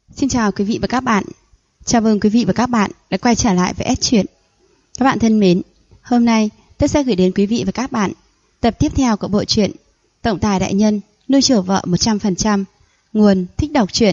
Xin chào quý vị và các bạn. Chào mừng quý vị và các bạn đã quay trở lại với S Truyện. Các bạn thân mến, hôm nay tôi sẽ gửi đến quý vị và các bạn tập tiếp theo của bộ truyện Tổng tài đại nhân nuôi chiều vợ 100%, nguồn Thích Đọc Truyện.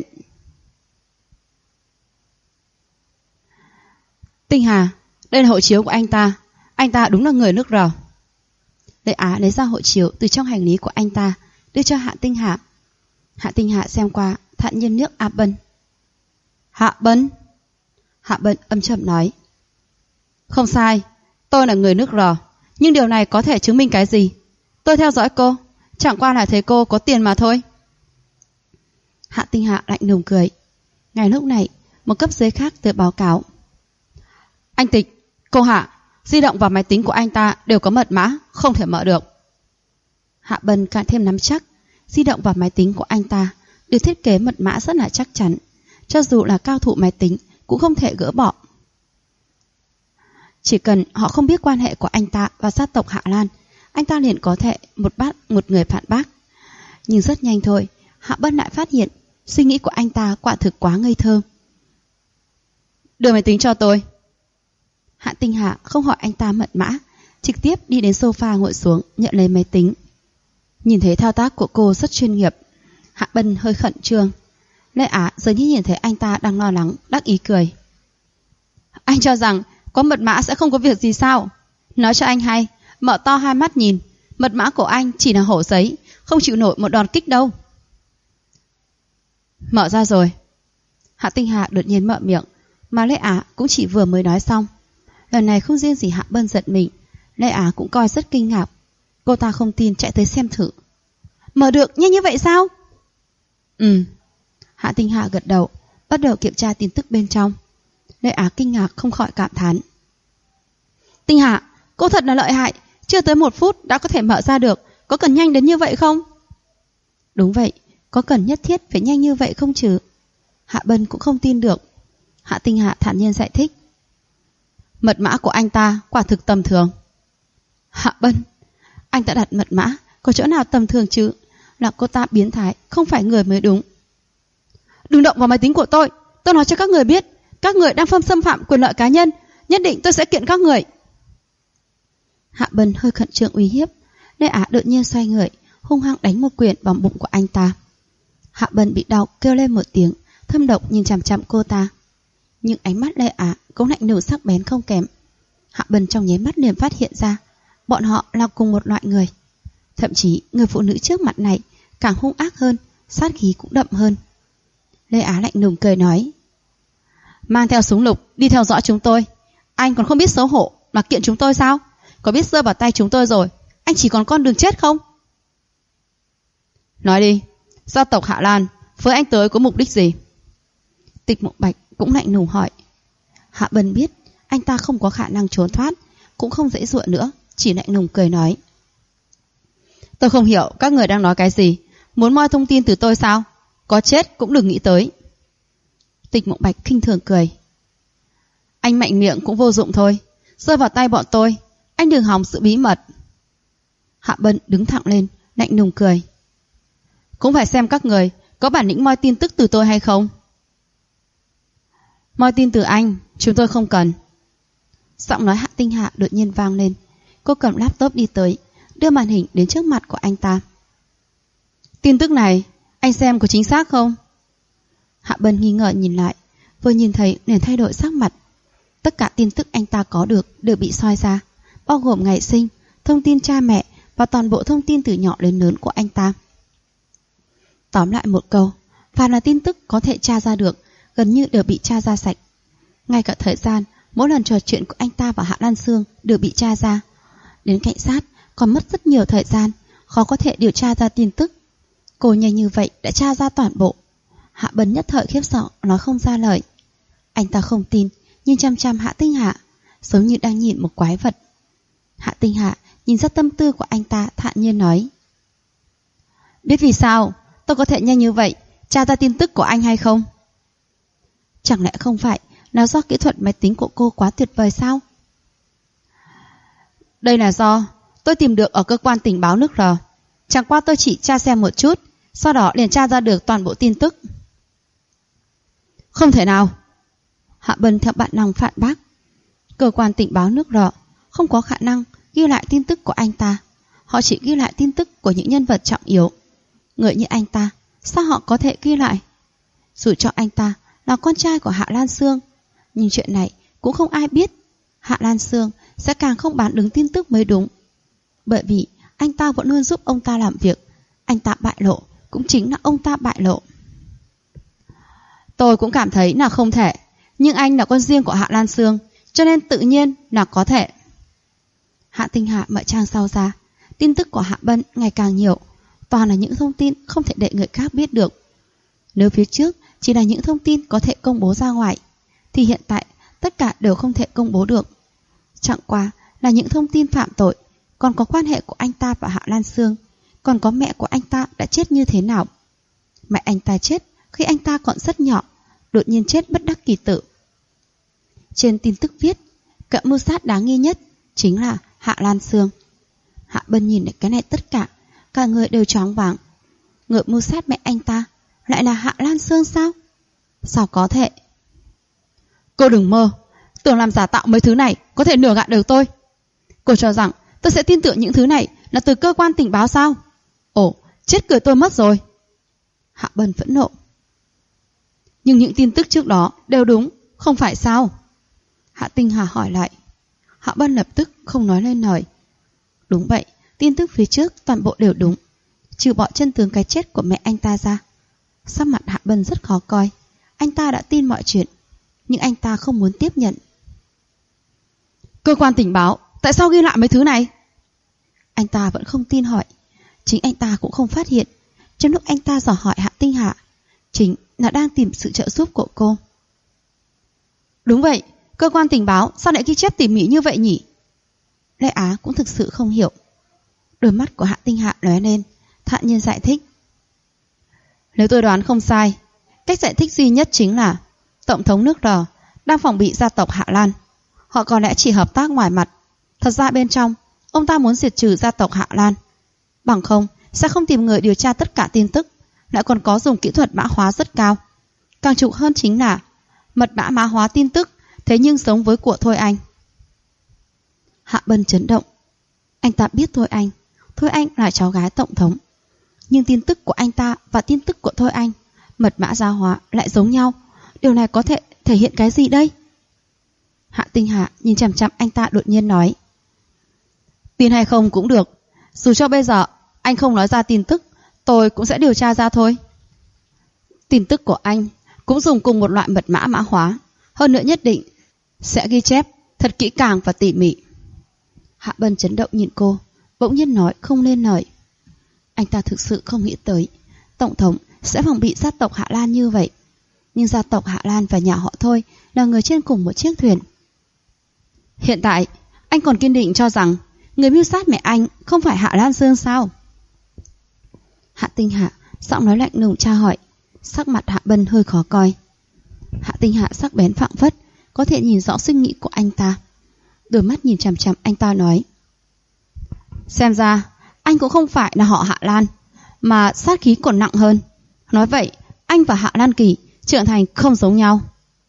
Tinh Hà, đây là hộ chiếu của anh ta đúng là người nước R. Lệ Á lấy ra hộ chiếu từ trong hành lý của anh ta, đưa cho Hạ Tinh Hà. Hạ Tinh Hà xem qua, thản nhiên nước Hạ Bân. Hạ Bân âm trầm nói. Không sai, tôi là người nước R, nhưng điều này có thể chứng minh cái gì? Tôi theo dõi cô, chẳng qua là thấy cô có tiền mà thôi. Hạ Tinh Hạ lạnh lùng cười. Ngay lúc này, một cấp dưới khác tới báo cáo. Anh Tịch, cô Hạ, di động và máy tính của anh ta đều có mật mã, không thể mở được. Hạ Bân càng thêm nắm chắc, di động và máy tính của anh ta được thiết kế mật mã rất là chắc chắn, cho dù là cao thủ máy tính cũng không thể gỡ bỏ. Chỉ cần họ không biết quan hệ của anh ta và gia tộc Hạ Lan, anh ta liền có thể một người phản bác. Nhưng rất nhanh thôi, Hạ Bân lại phát hiện suy nghĩ của anh ta quả thực quá ngây thơ. Đưa máy tính cho tôi. Hạ Tinh Hạ không hỏi anh ta mật mã, trực tiếp đi đến sofa ngồi xuống nhận lấy máy tính. Nhìn thấy thao tác của cô rất chuyên nghiệp, Hạ Bân hơi khẩn trương. Lệ Á dường như nhìn thấy anh ta đang lo lắng, đắc ý cười. Anh cho rằng có mật mã sẽ không có việc gì sao? Nói cho anh hay, mở to hai mắt nhìn, mật mã của anh chỉ là hổ giấy, không chịu nổi một đòn kích đâu. Mở ra rồi. Hạ Tinh Hạ đột nhiên mở miệng, mà Lệ Á cũng chỉ vừa mới nói xong. Lần này không riêng gì Hạ Bân giật mình, Lệ Á cũng coi rất kinh ngạc. Cô ta không tin chạy tới xem thử. Mở được nhanh như vậy sao? Hạ Tinh Hạ gật đầu, bắt đầu kiểm tra tin tức bên trong. Lệ Á kinh ngạc không khỏi cảm thán. Tinh Hạ, cô thật là lợi hại, chưa tới 1 phút đã có thể mở ra được, có cần nhanh đến như vậy không? Đúng vậy, có cần nhất thiết phải nhanh như vậy không chứ? Hạ Bân cũng không tin được. Hạ Tinh Hạ thản nhiên giải thích. Mật mã của anh ta quả thực tầm thường. Hạ Bân, anh ta đặt mật mã, có chỗ nào tầm thường chứ? Là cô ta biến thái, không phải người mới đúng. Đừng động vào máy tính của tôi nói cho các người biết, các người đang xâm phạm quyền lợi cá nhân, nhất định tôi sẽ kiện các người. Hạ Bân hơi khẩn trương uy hiếp. Lệ Á đột nhiên xoay người, hung hăng đánh một quyền vào bụng của anh ta. Hạ Bân bị đau kêu lên một tiếng, thâm độc nhìn chằm chằm cô ta. Nhưng ánh mắt Lệ Á cũng lạnh lùng sắc bén không kém. Hạ Bân trong nháy mắt liền phát hiện ra bọn họ là cùng một loại người. Thậm chí người phụ nữ trước mặt này càng hung ác hơn, sát khí cũng đậm hơn. Lê Á lạnh lùng cười nói. Mang theo súng lục đi theo dõi chúng tôi, anh còn không biết xấu hổ mà kiện chúng tôi sao? Có biết rơi vào tay chúng tôi rồi, anh chỉ còn con đường chết không? Nói đi, gia tộc Hạ Lan với anh tới có mục đích gì? Tịch Mộng Bạch cũng lạnh lùng hỏi. Hạ Bân biết anh ta không có khả năng trốn thoát, cũng không dễ dụa nữa, chỉ lạnh lùng cười nói. Tôi không hiểu các người đang nói cái gì, muốn moi thông tin từ tôi sao? Có chết cũng đừng nghĩ tới. Tịch Mộng Bạch khinh thường cười. Anh mạnh miệng cũng vô dụng thôi, rơi vào tay bọn tôi, anh đừng hòng sự bí mật. Hạ Bân đứng thẳng lên, lạnh lùng cười. Cũng phải xem các người có bản lĩnh moi tin tức từ tôi hay không. Moi tin từ anh, chúng tôi không cần. Giọng nói Hạ Tinh Hạ đột nhiên vang lên. Cô cầm laptop đi tới, đưa màn hình đến trước mặt của anh ta. Tin tức này, anh xem có chính xác không? Hạ Bân nghi ngờ nhìn lại, vừa nhìn thấy liền thay đổi sắc mặt. Tất cả tin tức anh ta có được đều bị soi ra, bao gồm ngày sinh, thông tin cha mẹ và toàn bộ thông tin từ nhỏ đến lớn của anh ta. Tóm lại một câu, phàm là tin tức có thể tra ra được, gần như đều bị tra ra sạch. Ngay cả thời gian, mỗi lần trò chuyện của anh ta và Hạ Lan Sương đều bị tra ra. Đến cảnh sát còn mất rất nhiều thời gian, khó có thể điều tra ra tin tức. Cô nhanh như vậy đã tra ra toàn bộ. Hạ Bân nhất thời khiếp sợ, nói không ra lời. Anh ta không tin, nhìn chăm chăm Hạ Tinh Hạ, giống như đang nhìn một quái vật. Hạ Tinh Hạ nhìn ra tâm tư của anh ta, thản nhiên nói. Biết vì sao tôi có thể nhanh như vậy tra ra tin tức của anh hay không? Chẳng lẽ không phải là do kỹ thuật máy tính của cô quá tuyệt vời sao? Đây là do tôi tìm được ở cơ quan tình báo nước R. Chẳng qua tôi chỉ tra xem một chút, sau đó liền tra ra được toàn bộ tin tức. Không thể nào. Hạ Bân theo bản năng phản bác. Cơ quan tình báo nước Rọ không có khả năng ghi lại tin tức của anh ta. Họ chỉ ghi lại tin tức của những nhân vật trọng yếu. Người như anh ta, sao họ có thể ghi lại? Dù cho anh ta là con trai của Hạ Lan Xương, nhưng chuyện này cũng không ai biết. Hạ Lan Xương sẽ càng không bán đứng tin tức mới đúng. Bởi vì anh ta vẫn luôn giúp ông ta làm việc. Anh ta bại lộ cũng chính là ông ta bại lộ. Tôi cũng cảm thấy là không thể. Nhưng anh là con riêng của Hạ Lan Xương, cho nên tự nhiên là có thể. Hạ Tinh Hạ mở trang sau ra. Tin tức của Hạ Bân ngày càng nhiều, toàn là những thông tin không thể để người khác biết được. Nếu phía trước chỉ là những thông tin có thể công bố ra ngoài, thì hiện tại tất cả đều không thể công bố được. Chẳng qua là những thông tin phạm tội, còn có quan hệ của anh ta và Hạ Lan Xương, còn có mẹ của anh ta đã chết như thế nào. Mẹ anh ta chết khi anh ta còn rất nhỏ, đột nhiên chết bất đắc kỳ tử. Trên tin tức viết, kẻ mưu sát đáng nghi nhất chính là Hạ Lan Xương. Hạ Bân nhìn cái này tất cả người đều choáng váng. Người mưu sát mẹ anh ta lại là Hạ Lan Xương sao? Sao có thể? Cô đừng mơ, tưởng làm giả tạo mấy thứ này có thể lừa gạt được tôi. Cô cho rằng tôi sẽ tin tưởng những thứ này là từ cơ quan tình báo sao? Ồ, chết cười tôi mất rồi. Hạ Bân phẫn nộ. Nhưng những tin tức trước đó đều đúng, không phải sao? Hạ Tinh Hà hỏi lại. Hạ Bân lập tức không nói lên lời. Đúng vậy, tin tức phía trước toàn bộ đều đúng, trừ bỏ chân tướng cái chết của mẹ anh ta ra. Sắc mặt Hạ Bân rất khó coi. Anh ta đã tin mọi chuyện, nhưng anh ta không muốn tiếp nhận. Cơ quan tình báo, tại sao ghi lại mấy thứ này? Anh ta vẫn không tin hỏi. Chính anh ta cũng không phát hiện, trong lúc anh ta dò hỏi Hạ Tinh Hạ, chính là đang tìm sự trợ giúp của cô. Đúng vậy, cơ quan tình báo sao lại ghi chép tỉ mỉ như vậy nhỉ? Lê Á cũng thực sự không hiểu. Đôi mắt của Hạ Tinh Hạ lóe lên, thản nhiên giải thích. Nếu tôi đoán không sai, cách giải thích duy nhất chính là Tổng thống nước R đang phòng bị gia tộc Hạ Lan. Họ có lẽ chỉ hợp tác ngoài mặt, thật ra bên trong ông ta muốn diệt trừ gia tộc Hạ Lan. Bằng không sẽ không tìm người điều tra tất cả tin tức, lại còn có dùng kỹ thuật mã hóa rất cao. Càng trục hơn chính là mật mã mã hóa tin tức, thế nhưng giống với của Thôi Anh. Hạ Bân chấn động. Anh ta biết Thôi Anh là cháu gái tổng thống. Nhưng tin tức của anh ta và tin tức của Thôi Anh, mật mã gia hóa lại giống nhau. Điều này có thể thể hiện cái gì đây? Hạ Tinh Hạ nhìn chằm chằm anh ta đột nhiên nói. Tin hay không cũng được. Dù cho bây giờ anh không nói ra tin tức, tôi cũng sẽ điều tra ra thôi. Tin tức của anh cũng dùng cùng một loại mật mã mã hóa, hơn nữa nhất định sẽ ghi chép thật kỹ càng và tỉ mỉ. Hạ Bân chấn động nhìn cô, bỗng nhiên nói không lên lời. Anh ta thực sự không nghĩ tới tổng thống sẽ phòng bị gia tộc Hạ Lan như vậy. Nhưng gia tộc Hạ Lan và nhà họ Thôi là người trên cùng một chiếc thuyền. Hiện tại anh còn kiên định cho rằng người mưu sát mẹ anh không phải Hạ Lan Xương sao? Hạ Tinh Hạ giọng nói lạnh lùng tra hỏi. Sắc mặt Hạ Bân hơi khó coi. Hạ Tinh Hạ sắc bén phảng phất, có thể nhìn rõ suy nghĩ của anh ta. Đôi mắt nhìn chằm chằm anh ta nói. Xem ra anh cũng không phải là họ Hạ Lan, mà sát khí còn nặng hơn. Nói vậy anh và Hạ Lan Kỳ trưởng thành không giống nhau.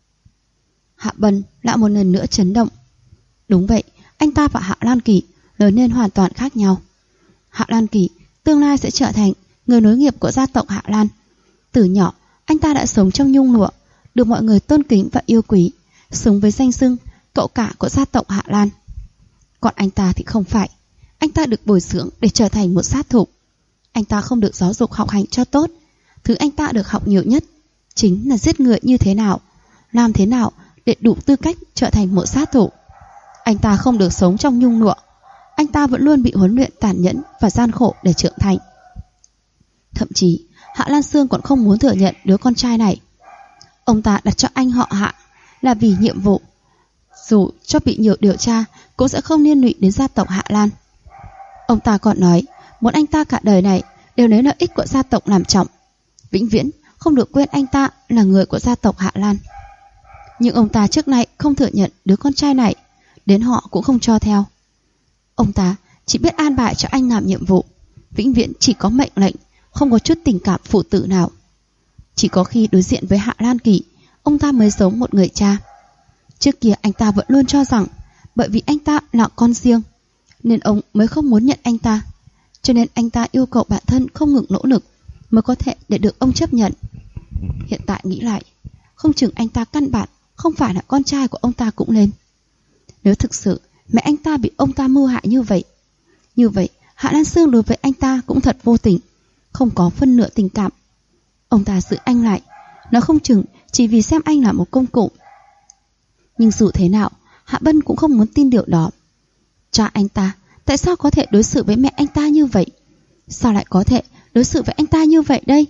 Hạ Bân lại một lần nữa chấn động. Đúng vậy, anh ta và Hạ Lan Kỳ lớn lên hoàn toàn khác nhau. Hạ Lan Kỳ tương lai sẽ trở thành người nối nghiệp của gia tộc Hạ Lan. Từ nhỏ anh ta đã sống trong nhung lụa, được mọi người tôn kính và yêu quý, sống với danh xưng cậu cả của gia tộc Hạ Lan. Còn anh ta thì không phải. Anh ta được bồi dưỡng để trở thành một sát thủ. Anh ta không được giáo dục học hành cho tốt. Thứ anh ta được học nhiều nhất chính là giết người như thế nào, làm thế nào để đủ tư cách trở thành một sát thủ. Anh ta không được sống trong nhung lụa. Anh ta vẫn luôn bị huấn luyện tàn nhẫn và gian khổ để trưởng thành. Thậm chí Hạ Lan Xương còn không muốn thừa nhận đứa con trai này. Ông ta đặt cho anh họ Hạ là vì nhiệm vụ. Dù cho bị nhiều điều tra cũng sẽ không liên lụy đến gia tộc Hạ Lan. Ông ta còn nói muốn anh ta cả đời này đều lấy lợi ích của gia tộc làm trọng, vĩnh viễn không được quên anh ta là người của gia tộc Hạ Lan. Nhưng ông ta trước nay không thừa nhận đứa con trai này, đến họ cũng không cho theo. Ông ta chỉ biết an bài cho anh làm nhiệm vụ, vĩnh viễn chỉ có mệnh lệnh, không có chút tình cảm phụ tử nào. Chỉ có khi đối diện với Hạ Lan Kỳ, ông ta mới giống một người cha. Trước kia anh ta vẫn luôn cho rằng bởi vì anh ta là con riêng nên ông mới không muốn nhận anh ta, cho nên anh ta yêu cầu bản thân không ngừng nỗ lực mới có thể để được ông chấp nhận. Hiện tại nghĩ lại, không chừng anh ta căn bản không phải là con trai của ông ta cũng nên. Nếu thực sự mẹ anh ta bị ông ta mưu hại như vậy Hạ Lan Sương đối với anh ta cũng thật vô tình, không có phân nửa tình cảm. Ông ta giữ anh lại, nó không chừng chỉ vì xem anh là một công cụ. Nhưng dù thế nào, Hạ Bân cũng không muốn tin điều đó. Cha anh ta tại sao có thể đối xử với mẹ anh ta như vậy? Sao lại có thể đối xử với anh ta như vậy đây?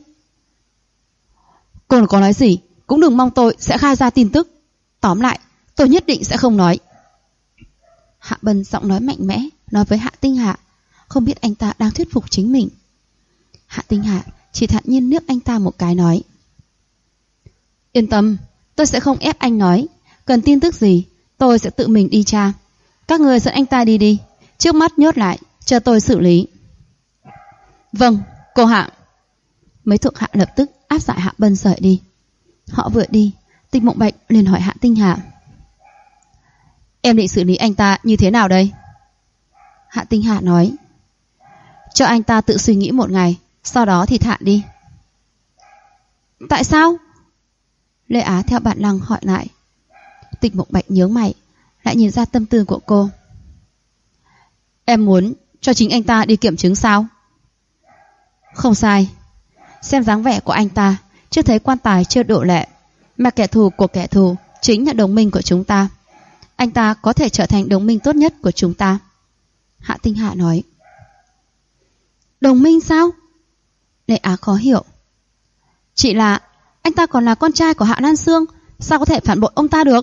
Còn có nói gì cũng đừng mong tôi sẽ khai ra tin tức. Tóm lại, tôi nhất định sẽ không nói. Hạ Bân giọng nói mạnh mẽ nói với Hạ Tinh Hạ, không biết anh ta đang thuyết phục chính mình. Hạ Tinh Hạ chỉ thản nhiên liếc anh ta một cái nói: Yên tâm, tôi sẽ không ép anh nói. Cần tin tức gì tôi sẽ tự mình đi tra. Các người dẫn anh ta đi, trước mắt nhốt lại, chờ tôi xử lý. Vâng, cô Hạ. Mấy thuộc hạ lập tức áp giải Hạ Bân rời đi. Họ vừa đi, Tịch Mộng Bạch liền hỏi Hạ Tinh Hạ: Em định xử lý anh ta như thế nào đây? Hạ Tinh Hạ nói: Cho anh ta tự suy nghĩ một ngày, sau đó thì thả đi. Tại sao? Lê Á theo bản năng hỏi lại. Tịch Mộng Bạch nhướng mày, lại nhìn ra tâm tư của cô. Em muốn cho chính anh ta đi kiểm chứng sao? Không sai. Xem dáng vẻ của anh ta, chưa thấy quan tài chưa đổ lệ, mà kẻ thù của kẻ thù chính là đồng minh của chúng ta. Anh ta có thể trở thành đồng minh tốt nhất của chúng ta. Hạ Tinh Hạ nói. Đồng minh sao? Lệ Á khó hiểu. Chỉ là anh ta còn là con trai của Hạ Lan Sương, sao có thể phản bội ông ta được?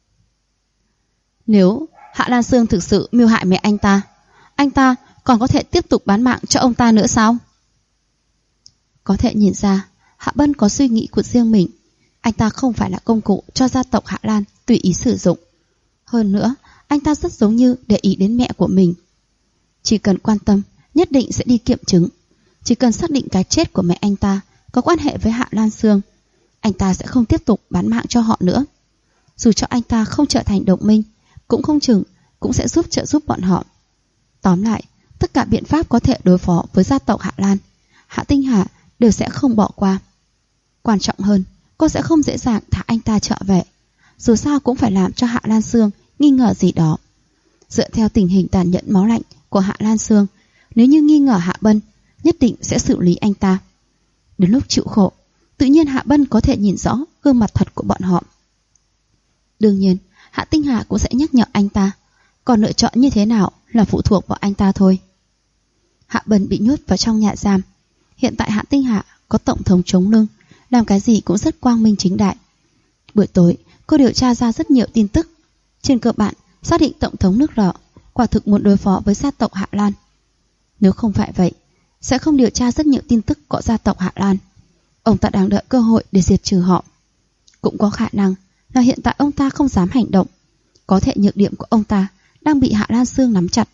Nếu Hạ Lan Sương thực sự mưu hại mẹ anh ta còn có thể tiếp tục bán mạng cho ông ta nữa sao? Có thể nhìn ra Hạ Bân có suy nghĩ của riêng mình. Anh ta không phải là công cụ cho gia tộc Hạ Lan tùy ý sử dụng. Hơn nữa, anh ta rất giống như để ý đến mẹ của mình. Chỉ cần quan tâm, nhất định sẽ đi kiểm chứng. Chỉ cần xác định cái chết của mẹ anh ta có quan hệ với Hạ Lan Sương, anh ta sẽ không tiếp tục bán mạng cho họ nữa. Dù cho anh ta không trở thành đồng minh, cũng không chừng cũng sẽ trợ giúp bọn họ. Tóm lại, tất cả biện pháp có thể đối phó với gia tộc Hạ Lan, Hạ Tinh Hạ đều sẽ không bỏ qua. Quan trọng hơn, cô sẽ không dễ dàng thả anh ta trở về. Dù sao cũng phải làm cho Hạ Lan Sương nghi ngờ gì đó. Dựa theo tình hình tàn nhẫn máu lạnh của Hạ Lan Sương, nếu như nghi ngờ Hạ Bân, nhất định sẽ xử lý anh ta. Đến lúc chịu khổ, tự nhiên Hạ Bân có thể nhìn rõ gương mặt thật của bọn họ. Đương nhiên, Hạ Tinh Hạ cũng sẽ nhắc nhở anh ta, còn lựa chọn như thế nào là phụ thuộc vào anh ta thôi. Hạ Bân bị nhốt vào trong nhà giam. Hiện tại Hạ Tinh Hạ có tổng thống chống lưng, làm cái gì cũng rất quang minh chính đại. Buổi tối, cô điều tra ra rất nhiều tin tức. Trên cơ bản, xác định tổng thống nước Rọ quả thực muốn đối phó với gia tộc Hạ Lan. Nếu không phải vậy, sẽ không điều tra rất nhiều tin tức của gia tộc Hạ Lan. Ông ta đang đợi cơ hội để diệt trừ họ. Cũng có khả năng là hiện tại ông ta không dám hành động. Có thể nhược điểm của ông ta đang bị Hạ Lan Sương nắm chặt.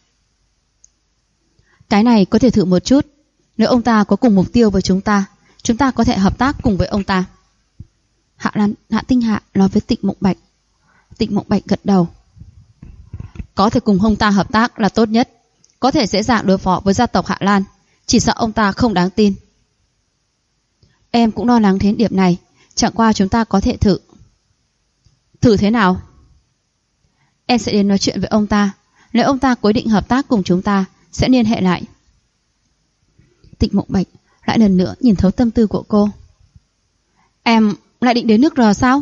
Cái này có thể thử một chút. Nếu ông ta có cùng mục tiêu với chúng ta có thể hợp tác cùng với ông ta. Hạ Tinh Hạ nói với Tịch Mộng Bạch. Tịch Mộng Bạch gật đầu. Có thể cùng ông ta hợp tác là tốt nhất. Có thể dễ dàng đối phó với gia tộc Hạ Lan. Chỉ sợ ông ta không đáng tin. Em cũng lo lắng đến điểm này. Chẳng qua chúng ta có thể thử. Thử thế nào? Em sẽ đến nói chuyện với ông ta. Nếu ông ta quyết định hợp tác cùng chúng ta, sẽ liên hệ lại. Tịch Mộng Bạch lại lần nữa nhìn thấu tâm tư của cô. Em lại định đến nước R sao?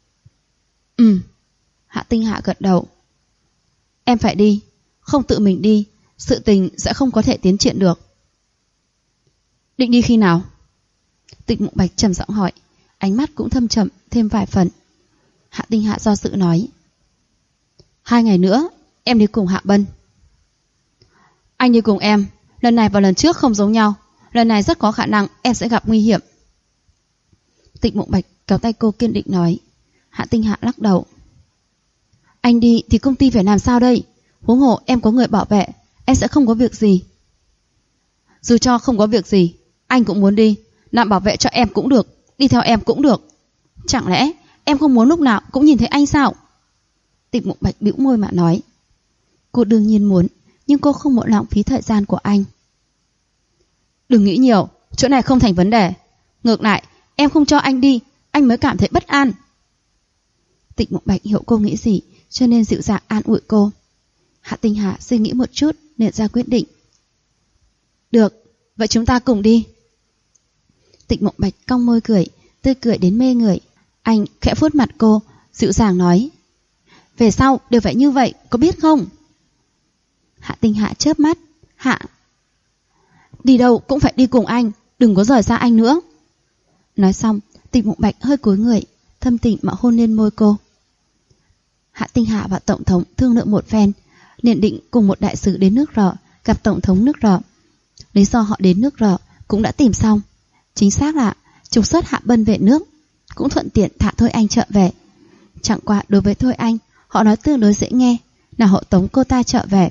Hạ Tinh Hạ gật đầu. Em phải đi. Không tự mình đi, sự tình sẽ không có thể tiến triển được. Định đi khi nào? Tịch Mộng Bạch trầm giọng hỏi, ánh mắt cũng thâm trầm thêm vài phần. Hạ Tinh Hạ do dự nói. 2 ngày nữa em đi cùng Hạ Bân. Anh đi cùng em, lần này và lần trước không giống nhau. Lần này rất có khả năng em sẽ gặp nguy hiểm. Tịch Mộng Bạch kéo tay cô kiên định nói. Hạ Tinh Hạ lắc đầu. Anh đi thì công ty phải làm sao đây? Huống hồ em có người bảo vệ, em sẽ không có việc gì. Dù cho không có việc gì, anh cũng muốn đi. Làm bảo vệ cho em cũng được, đi theo em cũng được. Chẳng lẽ em không muốn lúc nào cũng nhìn thấy anh sao? Tịch Mộng Bạch bĩu môi mà nói. Cô đương nhiên muốn, nhưng cô không muốn lãng phí thời gian của anh. Đừng nghĩ nhiều, chỗ này không thành vấn đề. Ngược lại, em không cho anh đi, anh mới cảm thấy bất an. Tịch Mộng Bạch hiểu cô nghĩ gì, cho nên dịu dàng an ủi cô. Hạ Tinh Hà suy nghĩ một chút nên ra quyết định. Được, vậy chúng ta cùng đi. Tịch Mộng Bạch cong môi cười, tươi cười đến mê người. Anh khẽ vuốt mặt cô, dịu dàng nói. Về sau đều phải như vậy, có biết không? Hạ Tinh Hà chớp mắt. Hạ, đi đâu cũng phải đi cùng anh, đừng có rời xa anh nữa. Nói xong, Tịch Mộng Bạch hơi cúi người, thâm tình mà hôn lên môi cô. Hạ Tinh Hà và Tổng thống thương lượng một phen, liền định cùng một đại sứ đến nước Rọ gặp Tổng thống nước Rọ. Lý do họ đến nước Rọ cũng đã tìm xong, chính xác là trục xuất Hạ Bân về nước, cũng thuận tiện thả Thôi Anh trở về. Chẳng qua đối với Thôi Anh, họ nói tương đối dễ nghe, là hộ tống cô ta trở về.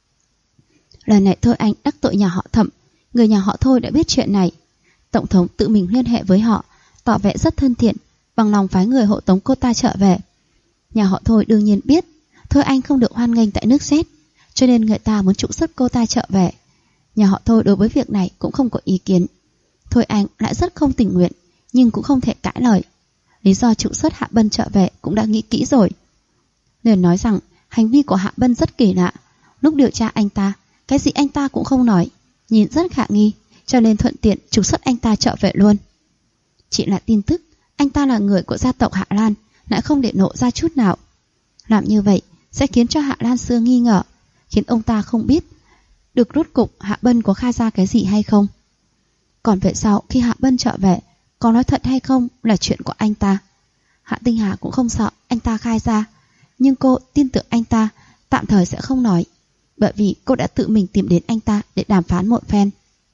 Lần này Thôi Anh đắc tội nhà họ Thẩm, người nhà họ Thôi đã biết chuyện này. Tổng thống tự mình liên hệ với họ, tỏ vẻ rất thân thiện, bằng lòng phái người hộ tống cô ta trở về. Nhà họ Thôi đương nhiên biết Thôi Anh không được hoan nghênh tại nước Séc, cho nên người ta muốn trục xuất cô ta trở về. Nhà họ Thôi đối với việc này cũng không có ý kiến. Thôi Anh lại rất không tình nguyện, nhưng cũng không thể cãi lời. Lý do trục xuất Hạ Bân trở về cũng đã nghĩ kỹ rồi. Liền nói rằng hành vi của Hạ Bân rất kỳ lạ. Lúc điều tra anh ta, cái gì anh ta cũng không nói, nhìn rất khả nghi, cho nên thuận tiện trục xuất anh ta trở về luôn. Chỉ là tin tức anh ta là người của gia tộc Hạ Lan lại không để lộ ra chút nào. Làm như vậy sẽ khiến cho Hạ Lan Xưa nghi ngờ, khiến ông ta không biết được rốt cục Hạ Bân có khai ra cái gì hay không. Còn về sau khi Hạ Bân trở về, có nói thật hay không là chuyện của anh ta. Hạ Tinh Hà cũng không sợ anh ta khai ra, nhưng cô tin tưởng anh ta tạm thời sẽ không nói, bởi vì cô đã tự mình tìm đến anh ta để đàm phán một phen.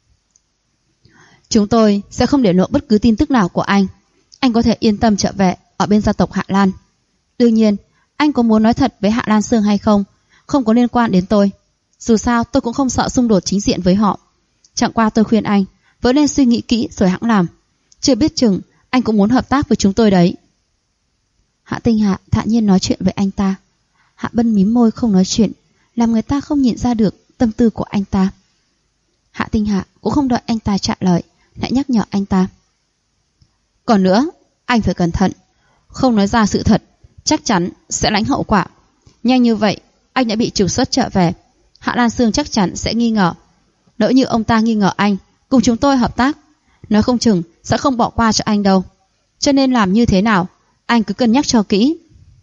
Chúng tôi sẽ không để lộ bất cứ tin tức nào của anh. Anh có thể yên tâm trở về ở bên gia tộc Hạ Lan. Đương nhiên, anh có muốn nói thật với Hạ Lan Sương hay không, không có liên quan đến tôi. Dù sao tôi cũng không sợ xung đột chính diện với họ. Chẳng qua tôi khuyên anh vẫn nên suy nghĩ kỹ rồi hẵng làm. Chưa biết chừng anh cũng muốn hợp tác với chúng tôi đấy. Hạ Tinh Hạ thản nhiên nói chuyện với anh ta. Hạ Bân mím môi không nói chuyện, làm người ta không nhìn ra được tâm tư của anh ta. Hạ Tinh Hạ cũng không đợi anh ta trả lời, lại nhắc nhở anh ta. Còn nữa, anh phải cẩn thận, không nói ra sự thật chắc chắn sẽ lãnh hậu quả. Nhanh như vậy anh đã bị trục xuất trở về, Hạ Lan Sương chắc chắn sẽ nghi ngờ. Lỡ như ông ta nghi ngờ anh cùng chúng tôi hợp tác, nói không chừng sẽ không bỏ qua cho anh đâu. Cho nên làm như thế nào, anh cứ cân nhắc cho kỹ.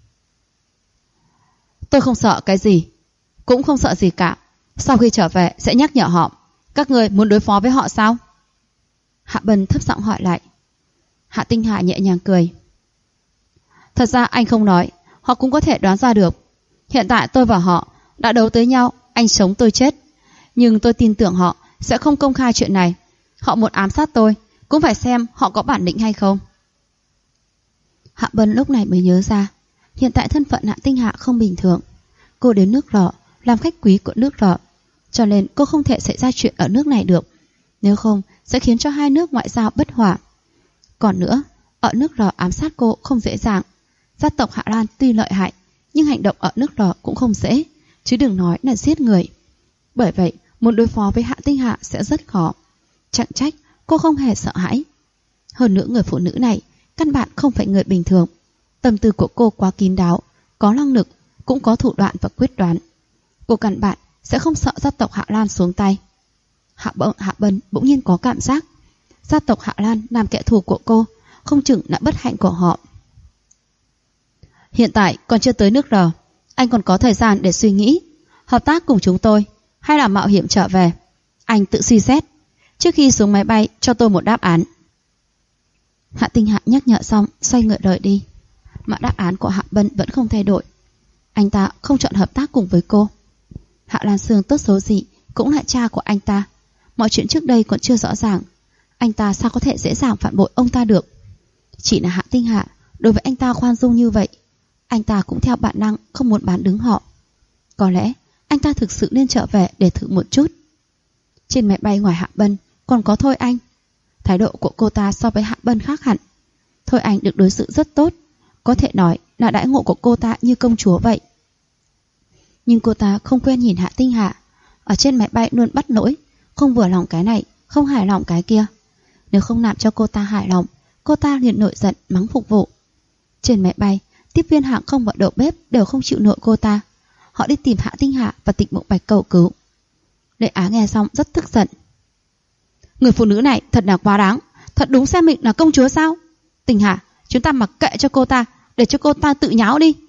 Tôi không sợ cái gì, cũng không sợ gì cả. Sau khi trở về sẽ nhắc nhở họ. Các người muốn đối phó với họ sao? Hạ Bân thấp giọng hỏi lại. Hạ Tinh Hà nhẹ nhàng cười. Thật ra anh không nói, họ cũng có thể đoán ra được. Hiện tại tôi và họ đã đấu tới nhau, anh sống tôi chết. Nhưng tôi tin tưởng họ sẽ không công khai chuyện này. Họ muốn ám sát tôi, cũng phải xem họ có bản lĩnh hay không. Hạ Bân lúc này mới nhớ ra, hiện tại thân phận Hạ Tinh Hạ không bình thường. Cô đến nước Rọ làm khách quý của nước Rọ, cho nên cô không thể xảy ra chuyện ở nước này được. Nếu không sẽ khiến cho hai nước ngoại giao bất hòa. Còn nữa, ở nước Rọ ám sát cô không dễ dàng. Gia tộc Hạ Lan tuy lợi hại, nhưng hành động ở nước Rọ cũng không dễ, chứ đừng nói là giết người. Bởi vậy muốn đối phó với Hạ Tinh Hạ sẽ rất khó. Chẳng trách cô không hề sợ hãi. Hơn nữa người phụ nữ này căn bản không phải người bình thường. Tâm tư của cô quá kín đáo, có năng lực, cũng có thủ đoạn và quyết đoán. Cô căn bản sẽ không sợ gia tộc Hạ Lan xuống tay. Hạ Bân bỗng nhiên có cảm giác gia tộc Hạ Lan làm kẻ thù của cô, không chừng là bất hạnh của họ. Hiện tại còn chưa tới nước R, anh còn có thời gian để suy nghĩ. Hợp tác cùng chúng tôi hay là mạo hiểm trở về, anh tự suy xét. Trước khi xuống máy bay cho tôi một đáp án. Hạ Tinh Hạ nhắc nhở xong xoay người rời đi, mà đáp án của Hạ Bân vẫn không thay đổi. Anh ta không chọn hợp tác cùng với cô. Hạ Lan Sương tốt xấu gì cũng là cha của anh ta. Mọi chuyện trước đây còn chưa rõ ràng, anh ta sao có thể dễ dàng phản bội ông ta được. Chỉ là Hạ Tinh Hạ đối với anh ta khoan dung như vậy, anh ta cũng theo bản năng không muốn bán đứng họ. Có lẽ anh ta thực sự nên trở về để thử một chút. Trên máy bay ngoài Hạ Bân còn có Thôi Anh. Thái độ của cô ta so với Hạ Bân khác hẳn. Thôi Anh được đối xử rất tốt, có thể nói là đãi ngộ của cô ta như công chúa vậy. Nhưng cô ta không quen nhìn Hạ Tinh Hạ. Ở trên máy bay luôn bắt lỗi, không vừa lòng cái này, không hài lòng cái kia. Nếu không làm cho cô ta hài lòng, cô ta liền nổi giận mắng phục vụ. Trên máy bay, tiếp viên hàng không và đầu bếp đều không chịu nổi cô ta. Họ đi tìm Hạ Tinh Hạ và Tịnh Mộng Bạch cầu cứu. Lệ Á nghe xong rất tức giận. Người phụ nữ này thật là quá đáng, thật đúng xem mình là công chúa sao? Tinh Hạ, chúng ta mặc kệ cho cô ta, để cho cô ta tự nháo đi.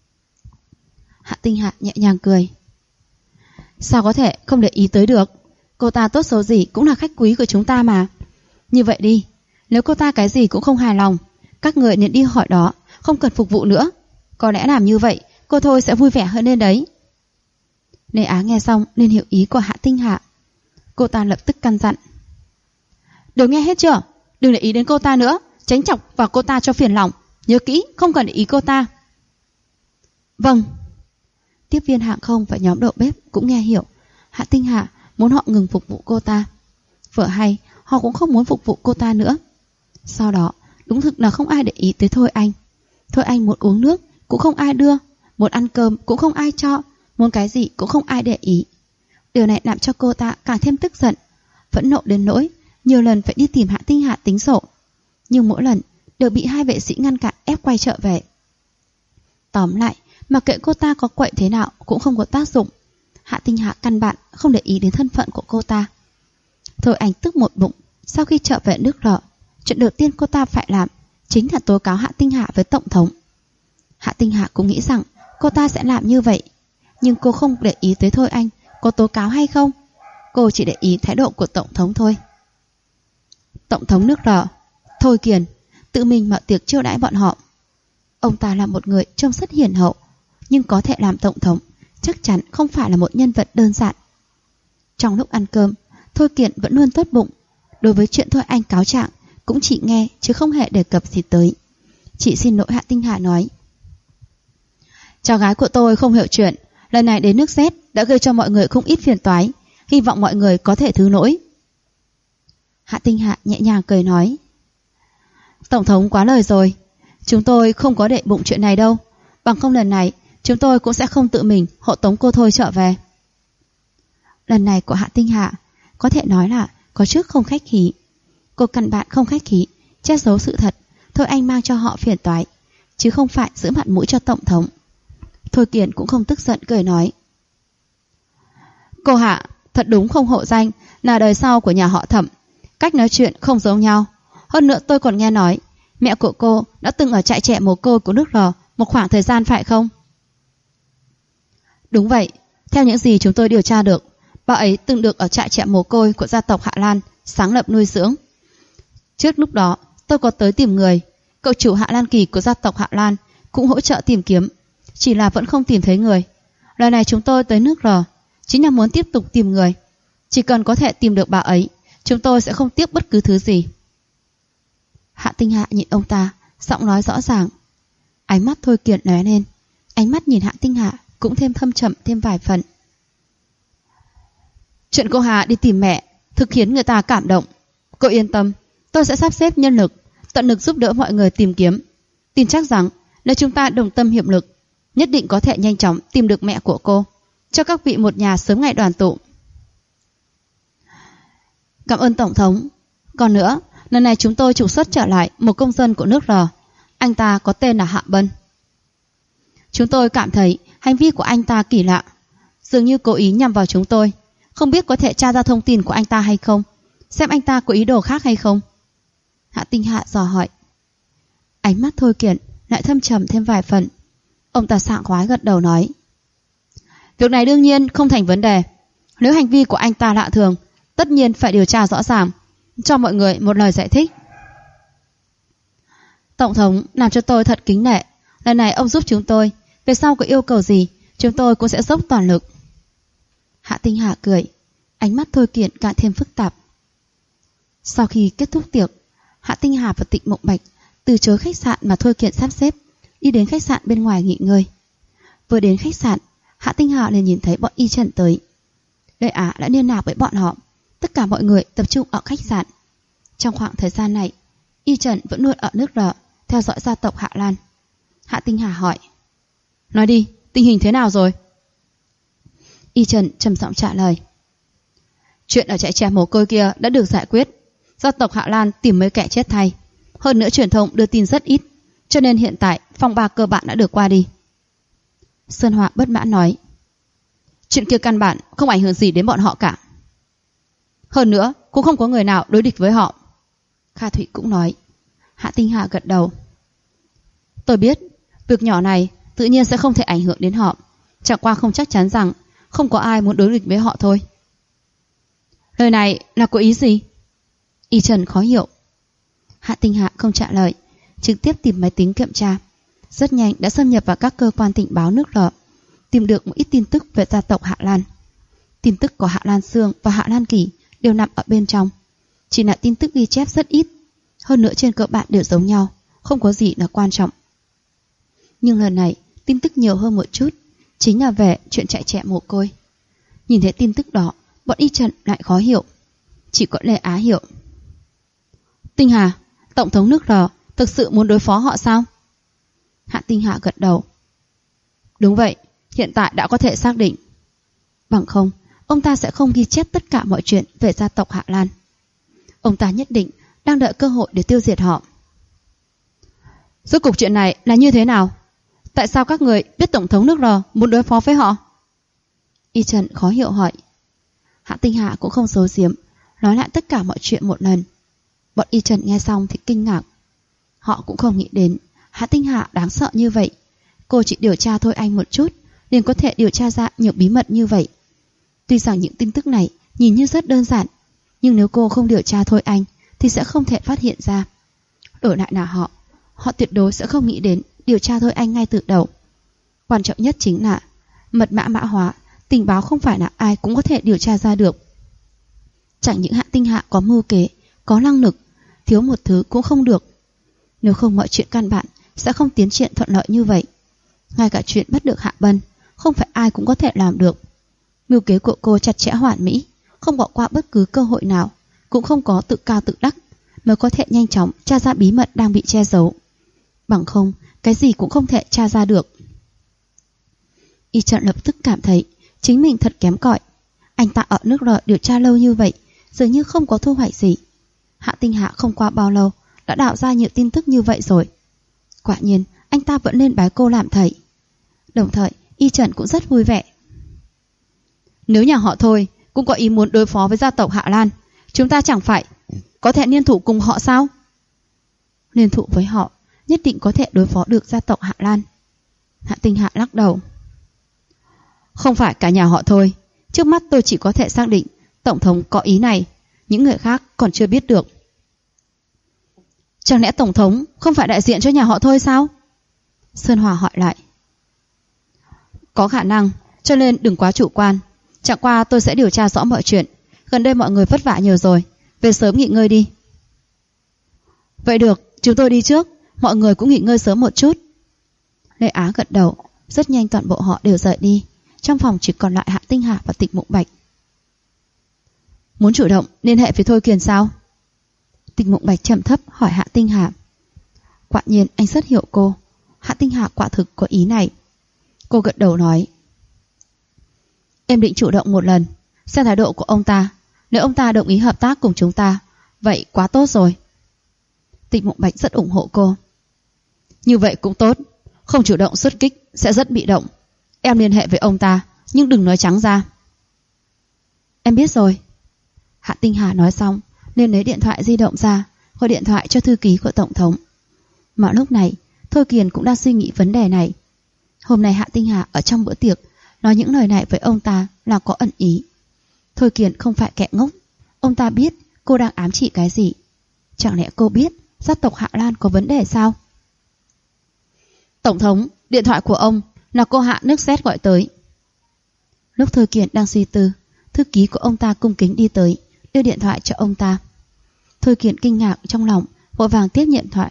Hạ Tinh Hạ nhẹ nhàng cười. Sao có thể không để ý tới được? Cô ta tốt xấu gì cũng là khách quý của chúng ta mà. Như vậy đi, nếu cô ta cái gì cũng không hài lòng, các người nên đi hỏi đó, không cần phục vụ nữa. Có lẽ làm như vậy, cô thôi sẽ vui vẻ hơn lên đấy. Lê Á nghe xong nên hiểu ý của Hạ Tinh Hạ. Cô ta lập tức căn dặn. Đều nghe hết chưa? Đừng để ý đến cô ta nữa, tránh chọc vào cô ta cho phiền lòng. Nhớ kỹ, không cần để ý cô ta. Vâng. Tiếp viên hàng không và nhóm đầu bếp cũng nghe hiểu. Hạ Tinh Hạ muốn họ ngừng phục vụ cô ta. Vừa hay, họ cũng không muốn phục vụ cô ta nữa. Sau đó, đúng thực là không ai để ý tới Thôi Anh. Thôi Anh muốn uống nước cũng không ai đưa, muốn ăn cơm cũng không ai cho, muốn cái gì cũng không ai để ý. Điều này làm cho cô ta càng thêm tức giận, phẫn nộ đến nỗi nhiều lần phải đi tìm Hạ Tinh Hạ tính sổ. Nhưng mỗi lần đều bị hai vệ sĩ ngăn cản ép quay trở về. Tóm lại, mặc kệ cô ta có quậy thế nào cũng không có tác dụng. Hạ Tinh Hạ căn bản không để ý đến thân phận của cô ta. Thôi Anh tức một bụng. Sau khi trở về nước Lọ, chuyện đầu tiên cô ta phải làm chính là tố cáo Hạ Tinh Hạ với Tổng thống. Hạ Tinh Hạ cũng nghĩ rằng cô ta sẽ làm như vậy, nhưng cô không để ý tới Thôi Anh có tố cáo hay không. Cô chỉ để ý thái độ của Tổng thống thôi. Tổng thống nước Lọ, Thôi Kiền, tự mình mở tiệc chiêu đãi bọn họ. Ông ta là một người trông rất hiền hậu, nhưng có thể làm tổng thống chắc chắn không phải là một nhân vật đơn giản. Trong lúc ăn cơm, Thôi Kiền vẫn luôn tốt bụng. Đối với chuyện Thôi Anh cáo trạng cũng chỉ nghe chứ không hề đề cập gì tới. Chị xin lỗi Hạ Tinh Hạ nói. Cháu gái của tôi không hiểu chuyện, lần này đến nước Z đã gây cho mọi người không ít phiền toái, hy vọng mọi người có thể thứ lỗi. Hạ Tinh Hạ nhẹ nhàng cười nói. Tổng thống quá lời rồi, chúng tôi không có để bụng chuyện này đâu, bằng không lần này chúng tôi cũng sẽ không tự mình hộ tống cô Thôi trở về. Lần này của Hạ Tinh Hạ có thể nói là có chút không khách khí. Cô căn bản không khách khí, che giấu sự thật Thôi Anh mang cho họ phiền toái, chứ không phải giữ mặt mũi cho tổng thống. Thôi Kiền cũng không tức giận cười nói. Cô Hạ thật đúng không hổ danh là đời sau của nhà họ Thẩm, cách nói chuyện không giống nhau. Hơn nữa tôi còn nghe nói mẹ của cô đã từng ở trại trẻ mồ côi của nước Lò một khoảng thời gian phải không? Đúng vậy, theo những gì chúng tôi điều tra được, bà ấy từng được ở trại trẻ mồ côi của gia tộc Hạ Lan sáng lập nuôi dưỡng. Trước lúc đó tôi có tới tìm người, cậu chủ Hạ Lan Kỳ của gia tộc Hạ Lan cũng hỗ trợ tìm kiếm, chỉ là vẫn không tìm thấy người. Lần này chúng tôi tới nước Lò chính là muốn tiếp tục tìm người. Chỉ cần có thể tìm được bà ấy, chúng tôi sẽ không tiếc bất cứ thứ gì. Hạ Tinh Hạ nhìn ông ta, giọng nói rõ ràng. Ánh mắt Thôi Kiền lóe lên, ánh mắt nhìn Hạ Tinh Hạ cũng thêm thâm trầm thêm vài phần. Chuyện cô Hà đi tìm mẹ thực khiến người ta cảm động. Cô yên tâm, tôi sẽ sắp xếp nhân lực, tận lực giúp đỡ mọi người tìm kiếm. Tin chắc rằng nếu chúng ta đồng tâm hiệp lực, nhất định có thể nhanh chóng tìm được mẹ của cô, cho các vị một nhà sớm ngày đoàn tụ. Cảm ơn Tổng thống. Còn nữa, lần này chúng tôi trục xuất trở lại một công dân của nước R. Anh ta có tên là Hạ Bân. Chúng tôi cảm thấy hành vi của anh ta kỳ lạ, dường như cố ý nhằm vào chúng tôi. Không biết có thể tra ra thông tin của anh ta hay không, xem anh ta có ý đồ khác hay không. Hạ Tinh Hạ dò hỏi. Ánh mắt Thôi Kiền lại thâm trầm thêm vài phần. Ông ta sảng khoái gật đầu nói. Việc này đương nhiên không thành vấn đề. Nếu hành vi của anh ta lạ thường, tất nhiên phải điều tra rõ ràng, cho mọi người một lời giải thích. Tổng thống làm cho tôi thật kính nể. Lần này ông giúp chúng tôi, về sau có yêu cầu gì chúng tôi cũng sẽ dốc toàn lực. Hạ Tinh Hạ cười, ánh mắt Thôi Kiền càng thêm phức tạp. Sau khi kết thúc tiệc, Hạ Tinh Hà và Tịnh Mộng Bạch từ chối khách sạn mà Thôi Kiền sắp xếp, đi đến khách sạn bên ngoài nghỉ ngơi. Vừa đến khách sạn, Hạ Tinh Hà liền nhìn thấy bọn Y Trần tới. Lệ Á đã liên lạc với bọn họ, tất cả mọi người tập trung ở khách sạn. Trong khoảng thời gian này, Y Trần vẫn luôn ở nước R theo dõi gia tộc Hạ Lan. Hạ Tinh Hà hỏi. Nói đi, tình hình thế nào rồi? Y Trần trầm giọng trả lời. Chuyện ở trại trẻ mồ côi kia đã được giải quyết. Gia tộc Hạ Lan tìm mấy kẻ chết thay. Hơn nữa truyền thông đưa tin rất ít, cho nên hiện tại phong ba cơ bản đã được qua đi. Sơn Họa bất mãn nói. Chuyện kia căn bản không ảnh hưởng gì đến bọn họ cả. Hơn nữa cũng không có người nào đối địch với họ. Kha Thụy cũng nói. Hạ Tinh Hà gật đầu. Tôi biết, việc nhỏ này tự nhiên sẽ không thể ảnh hưởng đến họ. Chẳng qua không chắc chắn rằng không có ai muốn đối địch với họ thôi. Lời này là có ý gì? Y Trần khó hiểu. Hạ Tinh Hạ không trả lời, trực tiếp tìm máy tính kiểm tra. Rất nhanh đã xâm nhập vào các cơ quan tình báo nước lợ, tìm được một ít tin tức về gia tộc Hạ Lan. Tin tức của Hạ Lan Sương và Hạ Lan Kỳ đều nằm ở bên trong. Chỉ là tin tức ghi chép rất ít, hơn nữa trên cơ bản đều giống nhau, không có gì là quan trọng. Nhưng lần này tin tức nhiều hơn một chút, chính là về chuyện trại trẻ mồ côi. Nhìn thấy tin tức đó, bọn Y Trần lại khó hiểu. Chỉ có Lê Á hiểu. Tinh Hà, Tổng thống nước R thực sự muốn đối phó họ sao? Hạ Tinh Hà gật đầu. Đúng vậy, hiện tại đã có thể xác định. Bằng không, ông ta sẽ không ghi chép tất cả mọi chuyện về gia tộc Hạ Lan. Ông ta nhất định đang đợi cơ hội để tiêu diệt họ. Rốt cuộc chuyện này là như thế nào? Tại sao các người biết Tổng thống nước R muốn đối phó với họ? Y Trần khó hiểu hỏi. Hạ Tinh Hà cũng không giấu giếm, nói lại tất cả mọi chuyện một lần. Bọn Y Trần nghe xong thì kinh ngạc. Họ cũng không nghĩ đến Hạ Tinh Hà đáng sợ như vậy. Cô chỉ điều tra Thôi Anh một chút liền có thể điều tra ra nhiều bí mật như vậy. Tuy rằng những tin tức này nhìn như rất đơn giản, nhưng nếu cô không điều tra Thôi Anh thì sẽ không thể phát hiện ra. Đổi lại là họ tuyệt đối sẽ không nghĩ đến điều tra Thôi Anh ngay từ đầu. Quan trọng nhất chính là mật mã mã hóa, tình báo không phải là ai cũng có thể điều tra ra được. Chẳng những Hạ Tinh Hạ có mưu kế, có năng lực, thiếu một thứ cũng không được. Nếu không mọi chuyện căn bản sẽ không tiến triển thuận lợi như vậy. Ngay cả chuyện bắt được Hạ Bân, không phải ai cũng có thể làm được. Mưu kế của cô chặt chẽ hoàn mỹ, không bỏ qua bất cứ cơ hội nào, cũng không có tự cao tự đắc, mới có thể nhanh chóng tra ra bí mật đang bị che giấu. Bằng không, cái gì cũng không thể tra ra được. Y Trần lập tức cảm thấy chính mình thật kém cỏi. Anh ta ở nước R điều tra lâu như vậy, dường như không có thu hoạch gì. Hạ Tinh Hạ không qua bao lâu đã đạo ra nhiều tin tức như vậy rồi. Quả nhiên anh ta vẫn lên bái cô làm thầy. Đồng thời Y Trần cũng rất vui vẻ. Nếu nhà họ Thôi cũng có ý muốn đối phó với gia tộc Hạ Lan, chúng ta chẳng phải có thể liên thủ cùng họ sao? Liên thủ với họ nhất định có thể đối phó được gia tộc Hạ Lan. Hạ Tinh Hạ lắc đầu. Không phải cả nhà họ Thôi. Trước mắt tôi chỉ có thể xác định Tổng thống có ý này, những người khác còn chưa biết được. Chẳng lẽ Tổng thống không phải đại diện cho nhà họ Thôi sao? Sơn Hòa hỏi lại. Có khả năng, cho nên đừng quá chủ quan. Chẳng qua tôi sẽ điều tra rõ mọi chuyện. Gần đây mọi người vất vả nhiều rồi, về sớm nghỉ ngơi đi. Vậy được, chúng tôi đi trước. Mọi người cũng nghỉ ngơi sớm một chút. Lê Á gật đầu. Rất nhanh toàn bộ họ đều rời đi. Trong phòng chỉ còn lại Hạ Tinh Hà và Tịch Mộng Bạch. Muốn chủ động liên hệ với Thôi Kiền sao? Tịch Mộng Bạch trầm thấp hỏi Hạ Tinh Hà. Quả nhiên anh rất hiểu cô. Hạ Tinh Hà quả thực có ý này. Cô gật đầu nói. Em định chủ động một lần, xem thái độ của ông ta. Nếu ông ta đồng ý hợp tác cùng chúng ta, vậy quá tốt rồi. Tịch Mộng Bạch rất ủng hộ cô. Như vậy cũng tốt. Không chủ động xuất kích sẽ rất bị động. Em liên hệ với ông ta, nhưng đừng nói trắng ra. Em biết rồi. Hạ Tinh Hà nói xong nên lấy điện thoại di động ra, gọi điện thoại cho thư ký của Tổng thống. Mà lúc này Thôi Kiền cũng đang suy nghĩ vấn đề này. Hôm nay Hạ Tinh Hà ở trong bữa tiệc nói những lời này với ông ta là có ẩn ý. Thôi Kiền không phải kẻ ngốc. Ông ta biết cô đang ám chỉ cái gì. Chẳng lẽ cô biết gia tộc Hạ Lan có vấn đề sao? Tổng thống, điện thoại của ông là cô Hạ nước Z gọi tới. Lúc Thôi Kiền đang suy tư, thư ký của ông ta cung kính đi tới, đưa điện thoại cho ông ta. Thôi Kiền kinh ngạc trong lòng, vội vàng tiếp nhận điện thoại.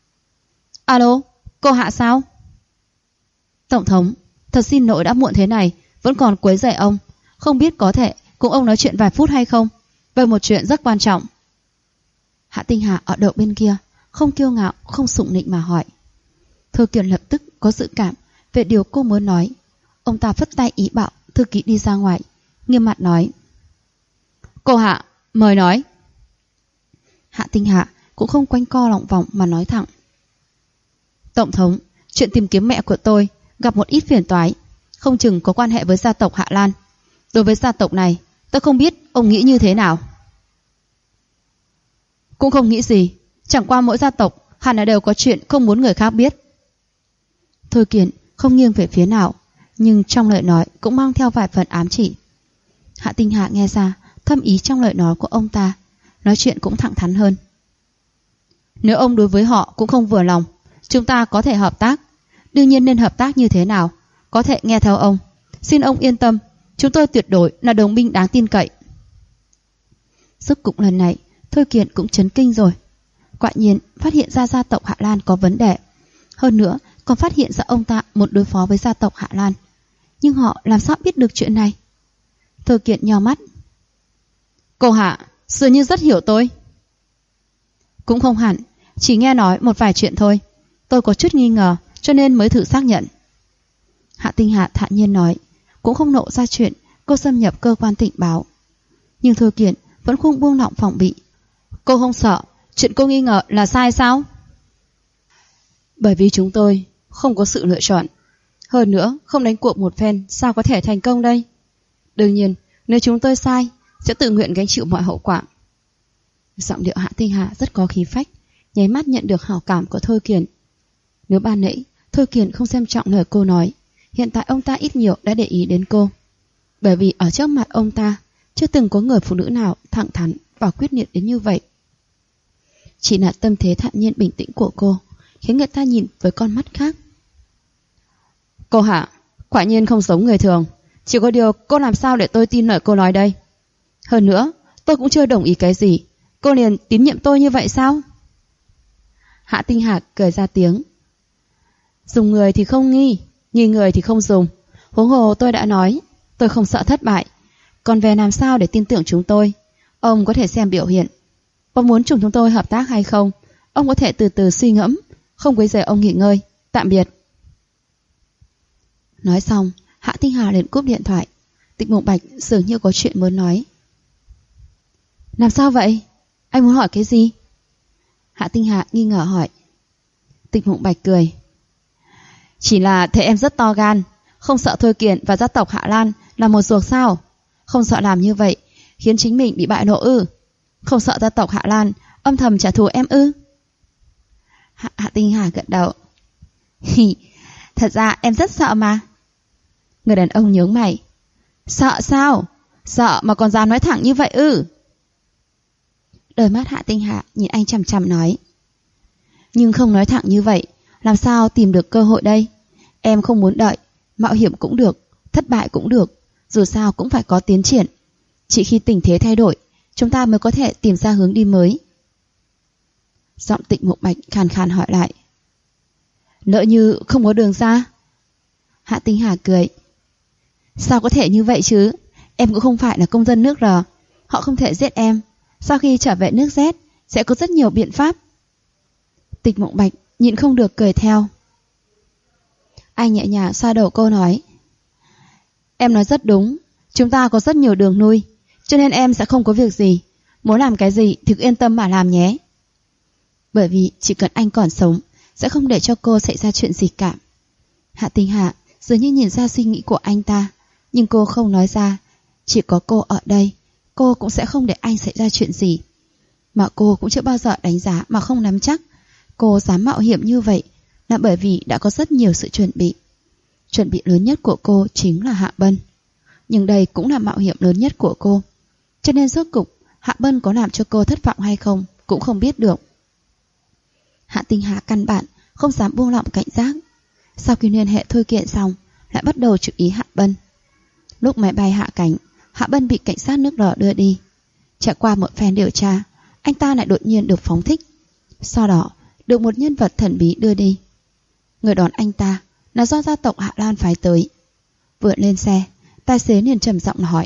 Alo, cô Hạ sao? Tổng thống, thật xin lỗi đã muộn thế này, vẫn còn quấy rầy ông. Không biết có thể cùng ông nói chuyện vài phút hay không? Về một chuyện rất quan trọng. Hạ Tinh Hà ở đầu bên kia, không kiêu ngạo, không sủng nịnh mà hỏi. Thôi Kiệt lập tức có dự cảm về điều cô muốn nói. Ông ta phất tay ý bảo thư ký đi ra ngoài, nghiêm mặt nói: Cô Hạ, mời nói. Hạ Tinh Hạ cũng không quanh co lòng vòng mà nói thẳng: Tổng thống, chuyện tìm kiếm mẹ của tôi gặp một ít phiền toái, không chừng có quan hệ với gia tộc Hạ Lan. Đối với gia tộc này, tôi không biết ông nghĩ như thế nào. Cũng không nghĩ gì, chẳng qua mỗi gia tộc hẳn là đều có chuyện không muốn người khác biết. Thôi Kiệt không nghiêng về phía nào, nhưng trong lời nói cũng mang theo vài phần ám chỉ. Hạ Tinh Hạ nghe ra thâm ý trong lời nói của ông ta, nói chuyện cũng thẳng thắn hơn. Nếu ông đối với họ cũng không vừa lòng, chúng ta có thể hợp tác. Đương nhiên nên hợp tác như thế nào, có thể nghe theo ông. Xin ông yên tâm, chúng tôi tuyệt đối là đồng minh đáng tin cậy. Rốt cục lần này Thôi Kiệt cũng chấn kinh rồi. Quả nhiên phát hiện ra gia tộc Hạ Lan có vấn đề. Hơn nữa còn phát hiện ra ông ta muốn đối phó với gia tộc Hạ Lan. Nhưng họ làm sao biết được chuyện này? Thôi Kiệt nheo mắt. Cô Hạ dường như rất hiểu tôi. Cũng không hẳn, chỉ nghe nói một vài chuyện thôi. Tôi có chút nghi ngờ cho nên mới thử xác nhận. Hạ Tinh Hạ thản nhiên nói, cũng không nộ ra chuyện cô xâm nhập cơ quan tình báo. Nhưng Thôi Kiệt vẫn không buông lỏng phòng bị. Cô không sợ chuyện cô nghi ngờ là sai sao? Bởi vì chúng tôi không có sự lựa chọn. Hơn nữa không đánh cuộc một phen sao có thể thành công đây? Đương nhiên nếu chúng tôi sai sẽ tự nguyện gánh chịu mọi hậu quả. Giọng điệu Hạ Tinh Hạ rất có khí phách, nháy mắt nhận được hảo cảm của Thôi Kiệt. Nếu ban nãy Thôi Kiệt không xem trọng lời cô nói, hiện tại ông ta ít nhiều đã để ý đến cô. Bởi vì ở trước mặt ông ta chưa từng có người phụ nữ nào thẳng thắn và quyết liệt đến như vậy. Chỉ là tâm thế thản nhiên bình tĩnh của cô khiến người ta nhìn với con mắt khác. Cô Hạ, quả nhiên không giống người thường. Chỉ có điều cô làm sao để tôi tin lời cô nói đây? Hơn nữa tôi cũng chưa đồng ý cái gì, cô liền tín nhiệm tôi như vậy sao? Hạ Tinh Hạ cười ra tiếng. Dùng người thì không nghi, nghi người thì không dùng. Huống hồ tôi đã nói tôi không sợ thất bại. Còn về làm sao để tin tưởng chúng tôi, ông có thể xem biểu hiện. Có muốn chúng tôi hợp tác hay không, ông có thể từ từ suy ngẫm, không quấy rầy ông nghỉ ngơi. Tạm biệt. Nói xong Hạ Tinh Hà liền cúp điện thoại. Tịch Mục Bạch dường như có chuyện muốn nói. Làm sao vậy? Anh muốn hỏi cái gì? Hạ Tinh Hà nghi ngờ hỏi. Tịch Mục Bạch cười. Chỉ là thấy em rất to gan, không sợ Thôi Kiệt và gia tộc Hạ Lan là một ruột sao? Không sợ làm như vậy khiến chính mình bị bại lộ ư? Không sợ gia tộc Hạ Lan âm thầm trả thù em ư? Hạ Tinh Hà gật đầu. Thật ra em rất sợ mà. Người đàn ông nhướng mày. Sợ sao? Sợ mà còn dám nói thẳng như vậy ư? Đôi mắt Hạ Tinh Hà nhìn anh chằm chằm nói. Nhưng không nói thẳng như vậy làm sao tìm được cơ hội đây? Em không muốn đợi, mạo hiểm cũng được, thất bại cũng được, dù sao cũng phải có tiến triển. Chỉ khi tình thế thay đổi, chúng ta mới có thể tìm ra hướng đi mới. Giọng Tịnh Mục Bạch khàn khàn hỏi lại. Lỡ như không có đường ra? Hạ Tinh Hà cười. Sao có thể như vậy chứ? Em cũng không phải là công dân nước R. Họ không thể giết em. Sau khi trở về nước Z sẽ có rất nhiều biện pháp. Tịch Mộng Bạch nhịn không được cười theo. Anh nhẹ nhàng xoa đầu cô nói. Em nói rất đúng. Chúng ta có rất nhiều đường nuôi, cho nên em sẽ không có việc gì. Muốn làm cái gì thì cứ yên tâm mà làm nhé. Bởi vì chỉ cần anh còn sống sẽ không để cho cô xảy ra chuyện gì cả. Hạ Tinh Hạ dường như nhìn ra suy nghĩ của anh ta, nhưng cô không nói ra. Chỉ có cô ở đây, cô cũng sẽ không để anh xảy ra chuyện gì. Mà cô cũng chưa bao giờ đánh giá mà không nắm chắc. Cô dám mạo hiểm như vậy là bởi vì đã có rất nhiều sự chuẩn bị. Chuẩn bị lớn nhất của cô chính là Hạ Bân. Nhưng đây cũng là mạo hiểm lớn nhất của cô. Cho nên rốt cục Hạ Bân có làm cho cô thất vọng hay không cũng không biết được. Hạ Tinh Hà căn bản không dám buông lỏng cảnh giác. Sau khi liên hệ Thôi Kiện xong, lại bắt đầu chú ý Hạ Bân. Lúc máy bay hạ cánh, Hạ Bân bị cảnh sát nước R đưa đi. Trải qua một phen điều tra, anh ta lại đột nhiên được phóng thích. Sau đó được một nhân vật thần bí đưa đi. Người đón anh ta là do gia tộc Hạ Lan phái tới. Vừa lên xe, tài xế liền trầm giọng hỏi.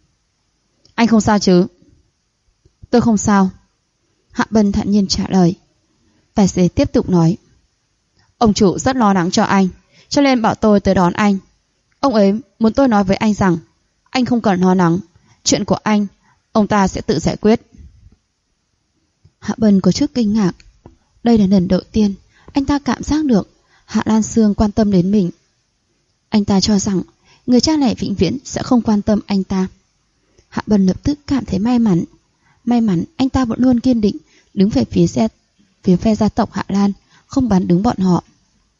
Anh không sao chứ? Tôi không sao. Hạ Bân thản nhiên trả lời. Tài xế tiếp tục nói. Ông chủ rất lo lắng cho anh, cho nên bảo tôi tới đón anh. Ông ấy muốn tôi nói với anh rằng anh không cần lo lắng, chuyện của anh, ông ta sẽ tự giải quyết. Hạ Bân có chút kinh ngạc. Đây là lần đầu tiên anh ta cảm giác được Hạ Lan Sương quan tâm đến mình. Anh ta cho rằng người cha này vĩnh viễn sẽ không quan tâm anh ta. Hạ Bân lập tức cảm thấy may mắn. May mắn anh ta vẫn luôn kiên định đứng về phía phe gia tộc Hạ Lan, không bán đứng bọn họ.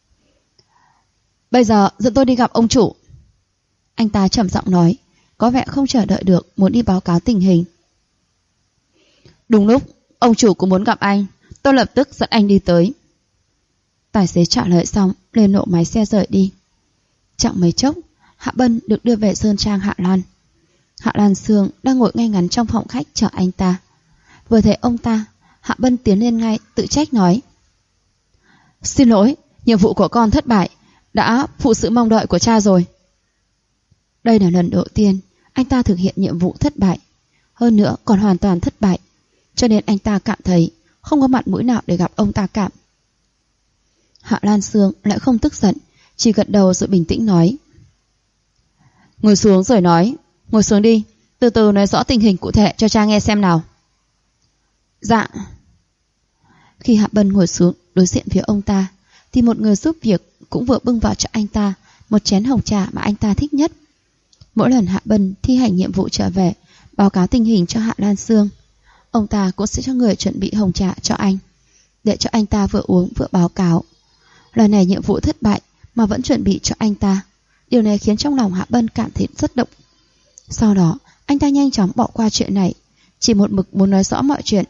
Bây giờ dẫn tôi đi gặp ông chủ. Anh ta trầm giọng nói, có vẻ không chờ đợi được, muốn đi báo cáo tình hình. Đúng lúc ông chủ cũng muốn gặp anh, tôi lập tức dẫn anh đi tới. Tài xế trả lời xong liền nổ máy xe rời đi. Chẳng mấy chốc, Hạ Bân được đưa về sơn trang Hạ Lan. Hạ Lan Sương đang ngồi ngay ngắn trong phòng khách chờ anh ta. Vừa thấy ông ta, Hạ Bân tiến lên ngay, tự trách nói: Xin lỗi, nhiệm vụ của con thất bại, đã phụ sự mong đợi của cha rồi. Đây là lần đầu tiên anh ta thực hiện nhiệm vụ thất bại, hơn nữa còn hoàn toàn thất bại, cho nên anh ta cảm thấy không có mặt mũi nào để gặp ông ta cả. Hạ Lan Sương lại không tức giận, chỉ gật đầu rồi bình tĩnh nói: Ngồi xuống rồi nói, ngồi xuống đi, từ từ nói rõ tình hình cụ thể cho cha nghe xem nào. Dạ. Khi Hạ Bân ngồi xuống đối diện phía ông ta, thì một người giúp việc cũng vừa bưng vào cho anh ta một chén hồng trà mà anh ta thích nhất. Mỗi lần Hạ Bân thi hành nhiệm vụ trở về, báo cáo tình hình cho Hạ Lan Sương, ông ta cũng sẽ cho người chuẩn bị hồng trà cho anh, để cho anh ta vừa uống vừa báo cáo. Lần này nhiệm vụ thất bại mà vẫn chuẩn bị cho anh ta, điều này khiến trong lòng Hạ Bân cảm thấy rất động. Sau đó anh ta nhanh chóng bỏ qua chuyện này, chỉ một mực muốn nói rõ mọi chuyện.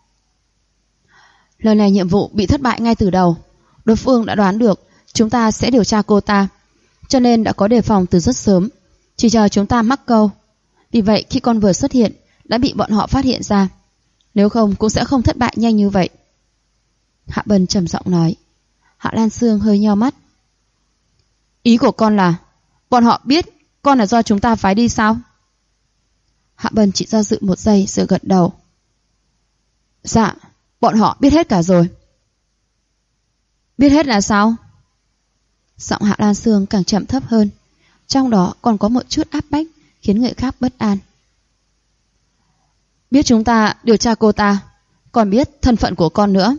Lần này nhiệm vụ bị thất bại ngay từ đầu, đối phương đã đoán được chúng ta sẽ điều tra cô ta, cho nên đã có đề phòng từ rất sớm, chỉ chờ chúng ta mắc câu. Vì vậy khi con vừa xuất hiện đã bị bọn họ phát hiện ra, nếu không cũng sẽ không thất bại nhanh như vậy. Hạ Bân trầm giọng nói. Hạ Lan Sương hơi nheo mắt. Ý của con là bọn họ biết con là do chúng ta phái đi sao? Hạ Bân chỉ do dự một giây rồi gật đầu. Dạ, bọn họ biết hết cả rồi. Biết hết là sao? Giọng Hạ Lan Sương càng trầm thấp hơn, trong đó còn có một chút áp bách khiến người khác bất an. Biết chúng ta điều tra cô ta, còn biết thân phận của con nữa.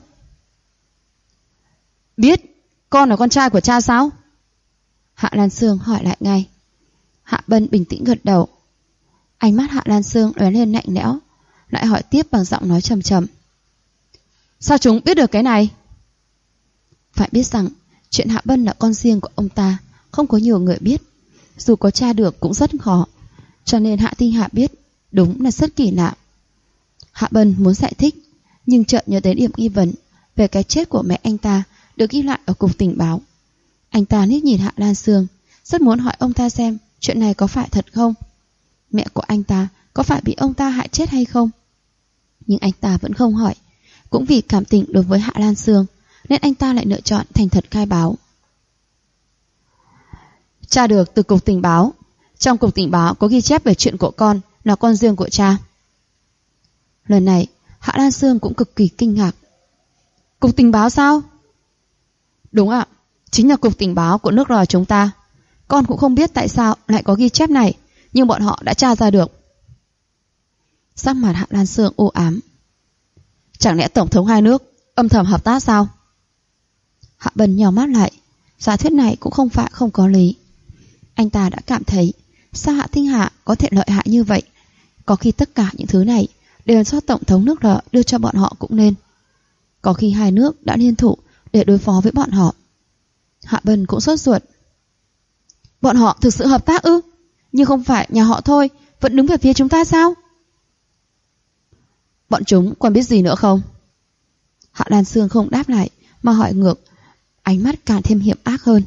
Biết con là con trai của cha sao? Hạ Lan Sương hỏi lại ngay. Hạ Bân bình tĩnh gật đầu. Ánh mắt Hạ Lan Sương lóe lên lạnh lẽo, lại hỏi tiếp bằng giọng nói trầm trầm. Sao chúng biết được cái này? Phải biết rằng chuyện Hạ Bân là con riêng của ông ta không có nhiều người biết, dù có tra được cũng rất khó, cho nên Hạ Tinh Hà biết đúng là rất kỳ lạ. Hạ Bân muốn giải thích, nhưng chợt nhớ đến điểm nghi vấn về cái chết của mẹ anh ta được ghi lại ở cục tình báo. Anh ta liếc nhìn Hạ Lan Sương, rất muốn hỏi ông ta xem chuyện này có phải thật không, mẹ của anh ta có phải bị ông ta hại chết hay không. Nhưng anh ta vẫn không hỏi, cũng vì cảm tình đối với Hạ Lan Sương nên anh ta lại lựa chọn thành thật khai báo. Tra được từ cục tình báo, trong cục tình báo có ghi chép về chuyện của con là con riêng của cha. Lần này Hạ Lan Sương cũng cực kỳ kinh ngạc. Cục tình báo sao? Đúng ạ, chính là cục tình báo của nước lò chúng ta. Con cũng không biết tại sao lại có ghi chép này, nhưng bọn họ đã tra ra được. Sắc mặt Hạ Lan Sương u ám. Chẳng lẽ tổng thống hai nước âm thầm hợp tác sao? Hạ Bân nhào mắt lại. Giả thuyết này cũng không phải không có lý. Anh ta đã cảm thấy sao Hạ Tinh Hạ có thể lợi hại như vậy. Có khi tất cả những thứ này đều do tổng thống nước lợ đưa cho bọn họ cũng nên. Có khi hai nước đã liên thủ để đối phó với bọn họ. Hạ Bân cũng sốt ruột. Bọn họ thực sự hợp tác ư? Nhưng không phải nhà họ thôi vẫn đứng về phía chúng ta sao? Bọn chúng còn biết gì nữa không? Hạ Lan Sương không đáp lại mà hỏi ngược, ánh mắt càng thêm hiểm ác hơn.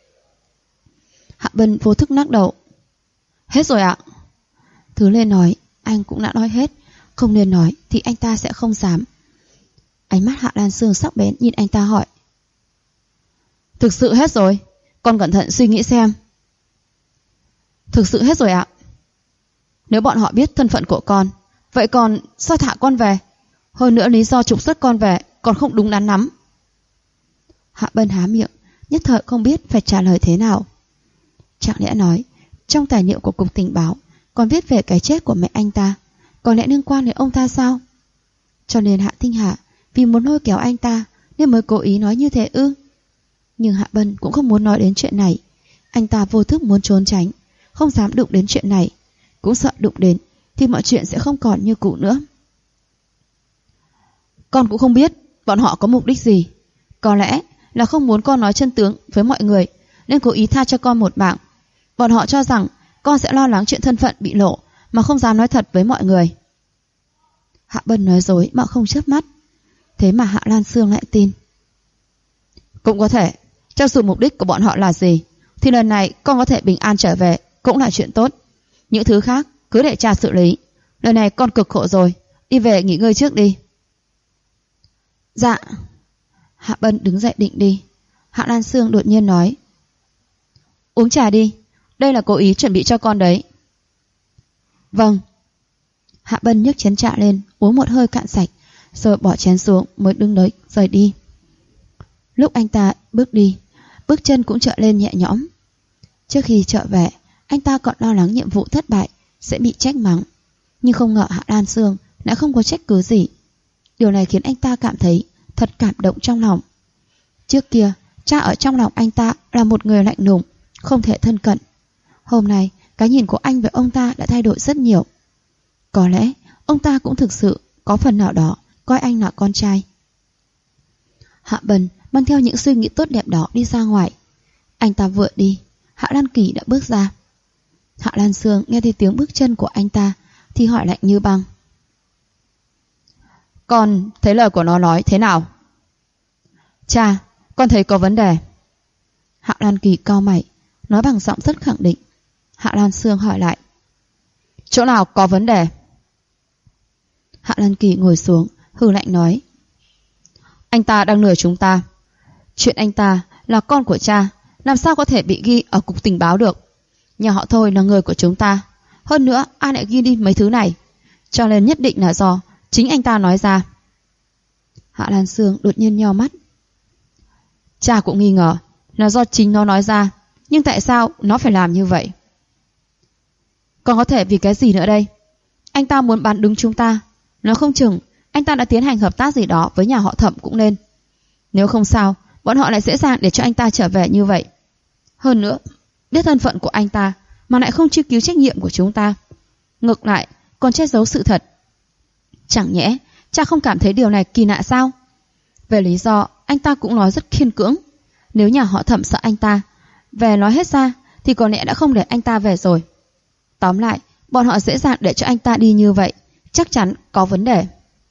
Hạ Bân vô thức lắc đầu. Hết rồi ạ. Thứ lên nói, anh cũng đã nói hết, không nên nói thì anh ta sẽ không dám. Ánh mắt Hạ Lan Sương sắc bén nhìn anh ta hỏi. Thực sự hết rồi, con cẩn thận suy nghĩ xem. Thực sự hết rồi ạ. Nếu bọn họ biết thân phận của con, vậy còn sao thả con về? Hơn nữa lý do trục xuất con về còn không đúng đắn lắm. Hạ Bân há miệng, nhất thời không biết phải trả lời thế nào. Chẳng lẽ nói trong tài liệu của cục tình báo còn viết về cái chết của mẹ anh ta, có lẽ liên quan đến ông ta sao? Cho nên Hạ Tinh Hà vì muốn lôi kéo anh ta nên mới cố ý nói như thế ư? Nhưng Hạ Bân cũng không muốn nói đến chuyện này. Anh ta vô thức muốn trốn tránh, không dám đụng đến chuyện này, cũng sợ đụng đến thì mọi chuyện sẽ không còn như cũ nữa. Con cũng không biết bọn họ có mục đích gì. Có lẽ là không muốn con nói chân tướng với mọi người nên cố ý tha cho con một mạng. Bọn họ cho rằng con sẽ lo lắng chuyện thân phận bị lộ mà không dám nói thật với mọi người. Hạ Bân nói dối mà không chớp mắt. Thế mà Hạ Lan Sương lại tin. Cũng có thể, cho dù mục đích của bọn họ là gì thì lần này con có thể bình an trở về cũng là chuyện tốt. Những thứ khác cứ để cha xử lý. Lần này con cực khổ rồi, đi về nghỉ ngơi trước đi. Dạ. Hạ Bân đứng dậy định đi. Hạ Lan Sương đột nhiên nói. Uống trà đi, đây là cố ý chuẩn bị cho con đấy. Vâng. Hạ Bân nhấc chén trà lên, uống một hơi cạn sạch, rồi bỏ chén xuống mới đứng đấy rời đi. Lúc anh ta bước đi, bước chân cũng trở lên nhẹ nhõm. Trước khi trở về, anh ta còn lo lắng nhiệm vụ thất bại sẽ bị trách mắng, nhưng không ngờ Hạ Lan Sương đã không có trách cứ gì. Điều này khiến anh ta cảm thấy thật cảm động trong lòng. Trước kia, cha ở trong lòng anh ta là một người lạnh lùng, không thể thân cận. Hôm nay, cái nhìn của anh với ông ta đã thay đổi rất nhiều. Có lẽ, ông ta cũng thực sự có phần nào đó coi anh là con trai. Hạ Bân mang theo những suy nghĩ tốt đẹp đó đi ra ngoài. Anh ta vừa đi, Hạ Lan Kỳ đã bước ra. Hạ Lan Sương nghe thấy tiếng bước chân của anh ta thì hỏi lạnh như băng. Con thấy lời của nó nói thế nào? Cha, con thấy có vấn đề. Hạ Lan Kỳ cau mày, nói bằng giọng rất khẳng định. Hạ Lan Sương hỏi lại. Chỗ nào có vấn đề? Hạ Lan Kỳ ngồi xuống, hừ lạnh nói. Anh ta đang lừa chúng ta. Chuyện anh ta là con của cha, làm sao có thể bị ghi ở cục tình báo được? Nhà họ Thôi là người của chúng ta. Hơn nữa, ai lại ghi đi mấy thứ này? Cho nên nhất định là do chính anh ta nói ra. Hạ Lan Sương đột nhiên nheo mắt. Cha cũng nghi ngờ là do chính nó nói ra, nhưng tại sao nó phải làm như vậy? Còn có thể vì cái gì nữa đây? Anh ta muốn bán đứng chúng ta. Nói không chừng anh ta đã tiến hành hợp tác gì đó với nhà họ Thẩm cũng nên. Nếu không sao, bọn họ lại dễ dàng để cho anh ta trở về như vậy. Hơn nữa, biết thân phận của anh ta mà lại không truy cứu trách nhiệm của chúng ta, ngược lại còn che giấu sự thật. Chẳng nhẽ cha không cảm thấy điều này kỳ lạ sao? Về lý do, anh ta cũng nói rất khiên cưỡng. Nếu nhà họ Thẩm sợ anh ta về nói hết ra thì có lẽ đã không để anh ta về rồi. Tóm lại, bọn họ dễ dàng để cho anh ta đi như vậy, chắc chắn có vấn đề.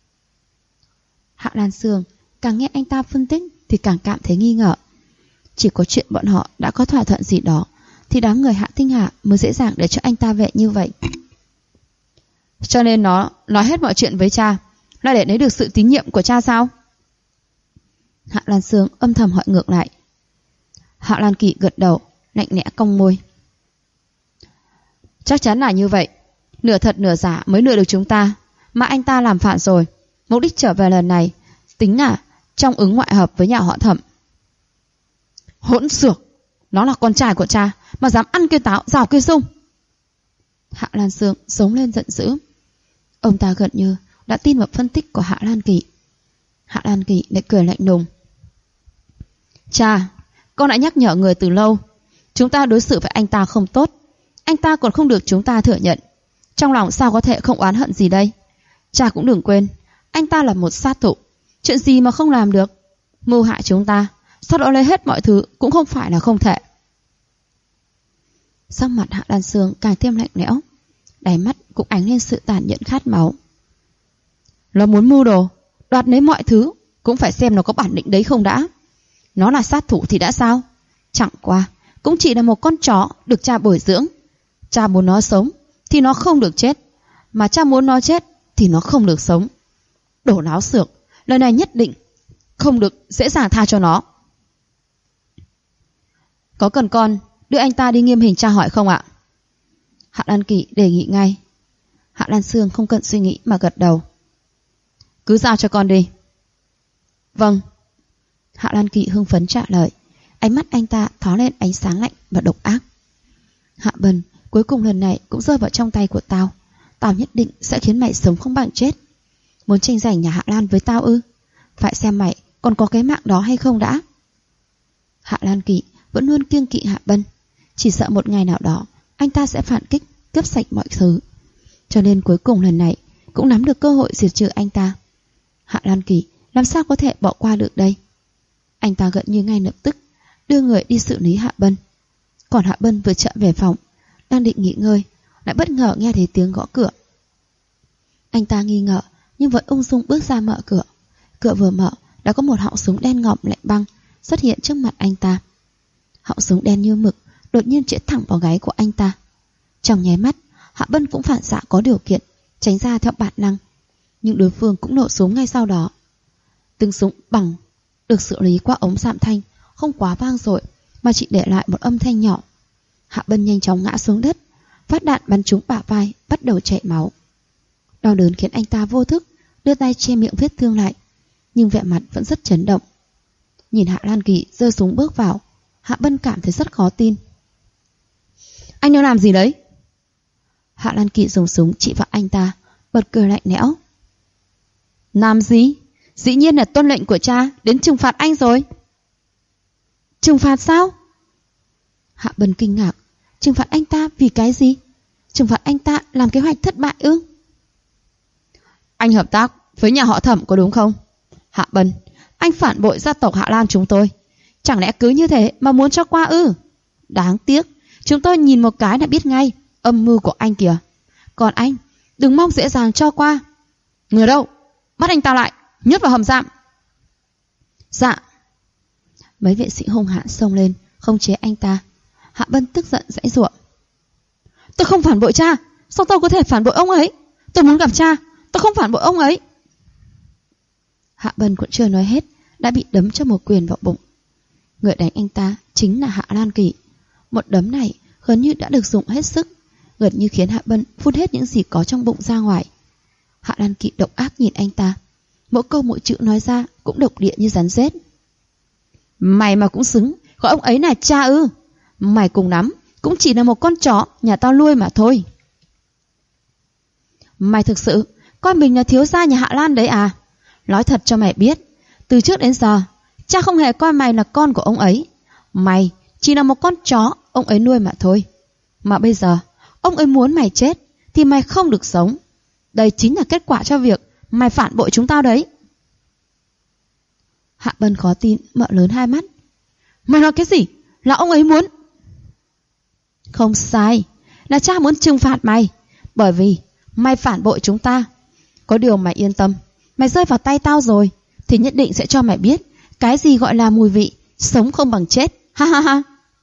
Hạ Lan Sương càng nghe anh ta phân tích thì càng cảm thấy nghi ngờ. Chỉ có chuyện bọn họ đã có thỏa thuận gì đó thì đám người Hạ Tinh Hà mới dễ dàng để cho anh ta về như vậy. Cho nên nó nói hết mọi chuyện với cha là để lấy được sự tín nhiệm của cha sao? Hạ Lan Sương âm thầm hỏi ngược lại. Hạ Lan Kỳ gật đầu, lạnh lẽ cong môi. Chắc chắn là như vậy. Nửa thật nửa giả mới lừa được chúng ta, mà anh ta làm phản rồi. Mục đích trở về lần này tính là trong ứng ngoại hợp với nhà họ Thẩm. Hỗn xược, nó là con trai của cha mà dám ăn cây táo rào cây sung. Hạ Lan Sương sống lên giận dữ. Ông ta gần như đã tin vào phân tích của Hạ Lan Kỳ. Hạ Lan Kỳ lại cười lạnh lùng. Cha, con đã nhắc nhở người từ lâu. Chúng ta đối xử với anh ta không tốt. Anh ta còn không được chúng ta thừa nhận. Trong lòng sao có thể không oán hận gì đây? Cha cũng đừng quên, anh ta là một sát thủ. Chuyện gì mà không làm được? Mưu hại chúng ta, sau đó lấy hết mọi thứ cũng không phải là không thể. Sắc mặt Hạ Lan Sương càng thêm lạnh lẽo, đáy mắt cũng ánh lên sự tàn nhẫn khát máu. Nó muốn mưu đồ, đoạt lấy mọi thứ, cũng phải xem nó có bản lĩnh đấy không đã. Nó là sát thủ thì đã sao? Chẳng qua cũng chỉ là một con chó được cha bồi dưỡng. Cha muốn nó sống thì nó không được chết, mà cha muốn nó chết thì nó không được sống. Đồ láo xược, lời này nhất định không được dễ dàng tha cho nó. Có cần con đưa anh ta đi nghiêm hình tra hỏi không ạ? Hạ Lan Kỳ đề nghị ngay. Hạ Lan Sương không cần suy nghĩ mà gật đầu. Cứ giao cho con đi. Vâng. Hạ Lan Kỵ hưng phấn trả lời. Ánh mắt anh ta thó lên ánh sáng lạnh và độc ác. Hạ Bân, cuối cùng lần này cũng rơi vào trong tay của tao. Tao nhất định sẽ khiến mày sống không bằng chết. Muốn tranh giành nhà Hạ Lan với tao ư? Phải xem mày còn có cái mạng đó hay không đã. Hạ Lan Kỵ vẫn luôn kiêng kỵ Hạ Bân, chỉ sợ một ngày nào đó anh ta sẽ phản kích, cướp sạch mọi thứ. Cho nên cuối cùng lần này cũng nắm được cơ hội diệt trừ anh ta. Hạ Lan Kỵ làm sao có thể bỏ qua được đây? Anh ta gần như ngay lập tức đưa người đi xử lý Hạ Bân. Còn Hạ Bân vừa trở về phòng, đang định nghỉ ngơi, lại bất ngờ nghe thấy tiếng gõ cửa. Anh ta nghi ngờ nhưng vẫn ung dung bước ra mở cửa. Cửa vừa mở đã có một họng súng đen ngòm lạnh băng xuất hiện trước mặt anh ta. Họng súng đen như mực đột nhiên chĩa thẳng vào gáy của anh ta. Trong nháy mắt, Hạ Bân cũng phản xạ có điều kiện tránh ra theo bản năng, nhưng đối phương cũng nổ súng ngay sau đó. Tiếng súng bằng được xử lý qua ống giảm thanh, không quá vang dội mà chỉ để lại một âm thanh nhỏ. Hạ Bân nhanh chóng ngã xuống đất, phát đạn bắn trúng bả vai, bắt đầu chảy máu. Đau đớn khiến anh ta vô thức đưa tay che miệng vết thương lại, nhưng vẻ mặt vẫn rất chấn động. Nhìn Hạ Lan Kỵ giơ súng bước vào, Hạ Bân cảm thấy rất khó tin. Anh đang làm gì đấy? Hạ Lan Kỵ dùng súng chỉ vào anh ta, bật cười lạnh lẽo. Làm gì? Dĩ nhiên là tuân lệnh của cha đến trừng phạt anh rồi. Trừng phạt sao? Hạ Bân kinh ngạc. Trừng phạt anh ta vì cái gì? Trừng phạt anh ta làm kế hoạch thất bại ư? Anh hợp tác với nhà họ Thẩm có đúng không? Hạ Bân, anh phản bội gia tộc Hạ Lan chúng tôi. Chẳng lẽ cứ như thế mà muốn cho qua ư? Đáng tiếc, chúng tôi nhìn một cái đã biết ngay âm mưu của anh kìa. Còn anh, đừng mong dễ dàng cho qua. Người đâu? Bắt anh ta lại, nhốt vào hầm giam. Dạ. Mấy vệ sĩ hung hãn xông lên khống chế anh ta. Hạ Bân tức giận giãy giụa. Tôi không phản bội cha. Sao tôi có thể phản bội ông ấy? Tôi muốn gặp cha. Tôi không phản bội ông ấy. Hạ Bân cũng chưa nói hết đã bị đấm cho một quyền vào bụng. Người đánh anh ta chính là Hạ Lan Kỵ. Một đấm này gần như đã được dùng hết sức, gần như khiến Hạ Bân phun hết những gì có trong bụng ra ngoài. Hạ Lan Kỵ độc ác nhìn anh ta, mỗi câu mỗi chữ nói ra cũng độc địa như rắn rết. Mày mà cũng xứng gọi ông ấy là cha ư? Mày cùng lắm cũng chỉ là một con chó nhà tao nuôi mà thôi. Mày thực sự coi mình là thiếu gia nhà Hạ Lan đấy à? Nói thật cho mày biết, từ trước đến giờ cha không hề coi mày là con của ông ấy. Mày chỉ là một con chó ông ấy nuôi mà thôi. Mà bây giờ ông ấy muốn mày chết thì mày không được sống. Đây chính là kết quả cho việc mày phản bội chúng tao đấy. Hạ Bân khó tin mở lớn hai mắt. Mày nói cái gì? Là ông ấy muốn? Không sai, là cha muốn trừng phạt mày, bởi vì mày phản bội chúng ta. Có điều mày yên tâm, mày rơi vào tay tao rồi thì nhất định sẽ cho mày biết cái gì gọi là mùi vị sống không bằng chết. Ha ha ha.